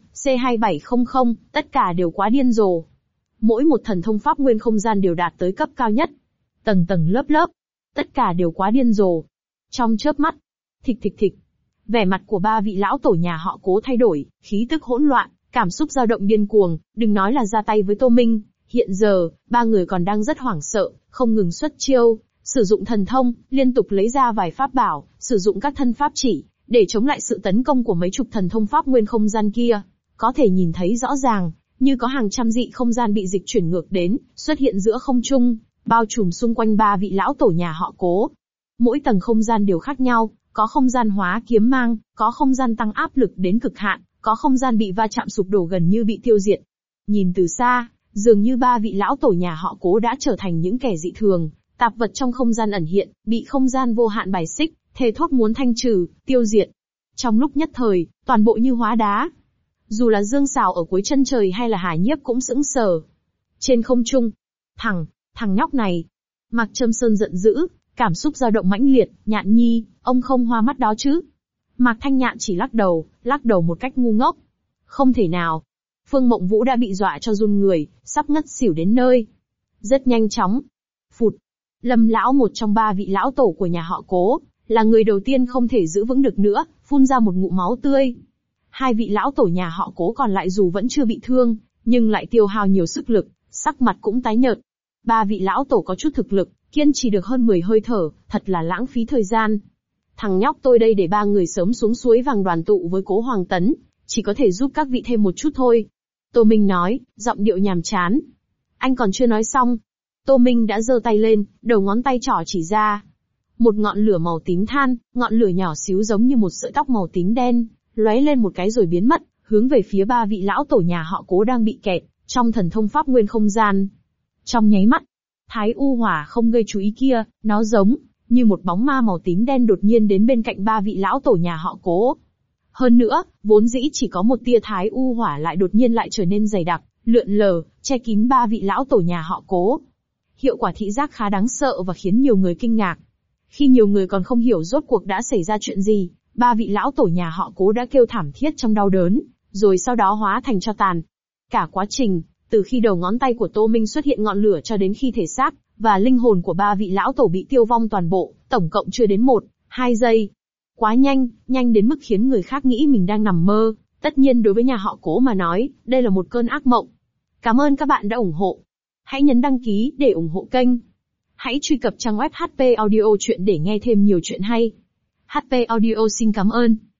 A: C2700, tất cả đều quá điên rồ. Mỗi một thần thông pháp nguyên không gian đều đạt tới cấp cao nhất. Tầng tầng lớp lớp. Tất cả đều quá điên rồ. Trong chớp mắt. Thịch thịch thịch. Vẻ mặt của ba vị lão tổ nhà họ Cố thay đổi, khí tức hỗn loạn, cảm xúc dao động điên cuồng, đừng nói là ra tay với Tô Minh. Hiện giờ, ba người còn đang rất hoảng sợ, không ngừng xuất chiêu, sử dụng thần thông, liên tục lấy ra vài pháp bảo, sử dụng các thân pháp chỉ, để chống lại sự tấn công của mấy chục thần thông pháp nguyên không gian kia. Có thể nhìn thấy rõ ràng, như có hàng trăm dị không gian bị dịch chuyển ngược đến, xuất hiện giữa không trung, bao trùm xung quanh ba vị lão tổ nhà họ Cố. Mỗi tầng không gian đều khác nhau, có không gian hóa kiếm mang, có không gian tăng áp lực đến cực hạn, có không gian bị va chạm sụp đổ gần như bị tiêu diệt. Nhìn từ xa, dường như ba vị lão tổ nhà họ Cố đã trở thành những kẻ dị thường, tạp vật trong không gian ẩn hiện, bị không gian vô hạn bài xích, thề thốt muốn thanh trừ, tiêu diệt. Trong lúc nhất thời, toàn bộ như hóa đá. Dù là Dương Sào ở cuối chân trời hay là Hà Nhiếp cũng sững sờ. Trên không trung, thằng nhóc này. Mạc Châm Sơn giận dữ, cảm xúc dao động mãnh liệt, Nhạn nhi, ông không hoa mắt đó chứ? Mạc Thanh Nhạn chỉ lắc đầu một cách ngu ngốc. Không thể nào. Phương Mộng Vũ đã bị dọa cho run người, sắp ngất xỉu đến nơi. Rất nhanh chóng. Phụt. Lâm lão, một trong ba vị lão tổ của nhà họ Cố, là người đầu tiên không thể giữ vững được nữa, phun ra một ngụm máu tươi. Hai vị lão tổ nhà họ Cố còn lại dù vẫn chưa bị thương, nhưng lại tiêu hao nhiều sức lực, sắc mặt cũng tái nhợt. Ba vị lão tổ có chút thực lực, kiên trì được hơn 10 hơi thở, thật là lãng phí thời gian. Thằng nhóc tôi đây để ba người sớm xuống suối vàng đoàn tụ với Cố Hoàng Tấn, chỉ có thể giúp các vị thêm một chút thôi. Tô Minh nói, giọng điệu nhàm chán. Anh còn chưa nói xong. Tô Minh đã giơ tay lên, đầu ngón tay trỏ chỉ ra. Một ngọn lửa màu tím than, ngọn lửa nhỏ xíu giống như một sợi tóc màu tím đen, lóe lên một cái rồi biến mất, hướng về phía ba vị lão tổ nhà họ Cố đang bị kẹt trong thần thông pháp nguyên không gian. Trong nháy mắt, Thái U Hỏa không gây chú ý kia, nó giống như một bóng ma màu tím đen đột nhiên đến bên cạnh ba vị lão tổ nhà họ Cố. Hơn nữa, vốn dĩ chỉ có một tia Thái U Hỏa lại đột nhiên lại trở nên dày đặc, lượn lờ, che kín ba vị lão tổ nhà họ Cố. Hiệu quả thị giác khá đáng sợ và khiến nhiều người kinh ngạc. Khi nhiều người còn không hiểu rốt cuộc đã xảy ra chuyện gì, ba vị lão tổ nhà họ Cố đã kêu thảm thiết trong đau đớn, rồi sau đó hóa thành tro tàn. Cả quá trình, từ khi đầu ngón tay của Tô Minh xuất hiện ngọn lửa cho đến khi thể xác và linh hồn của ba vị lão tổ bị tiêu vong toàn bộ, tổng cộng chưa đến 1-2 giây. Quá nhanh, nhanh đến mức khiến người khác nghĩ mình đang nằm mơ. Tất nhiên đối với nhà họ Cố mà nói, đây là một cơn ác mộng. Cảm ơn các bạn đã ủng hộ. Hãy nhấn đăng ký để ủng hộ kênh. Hãy truy cập trang web HP Audio Chuyện để nghe thêm nhiều chuyện hay. HP Audio xin cảm ơn.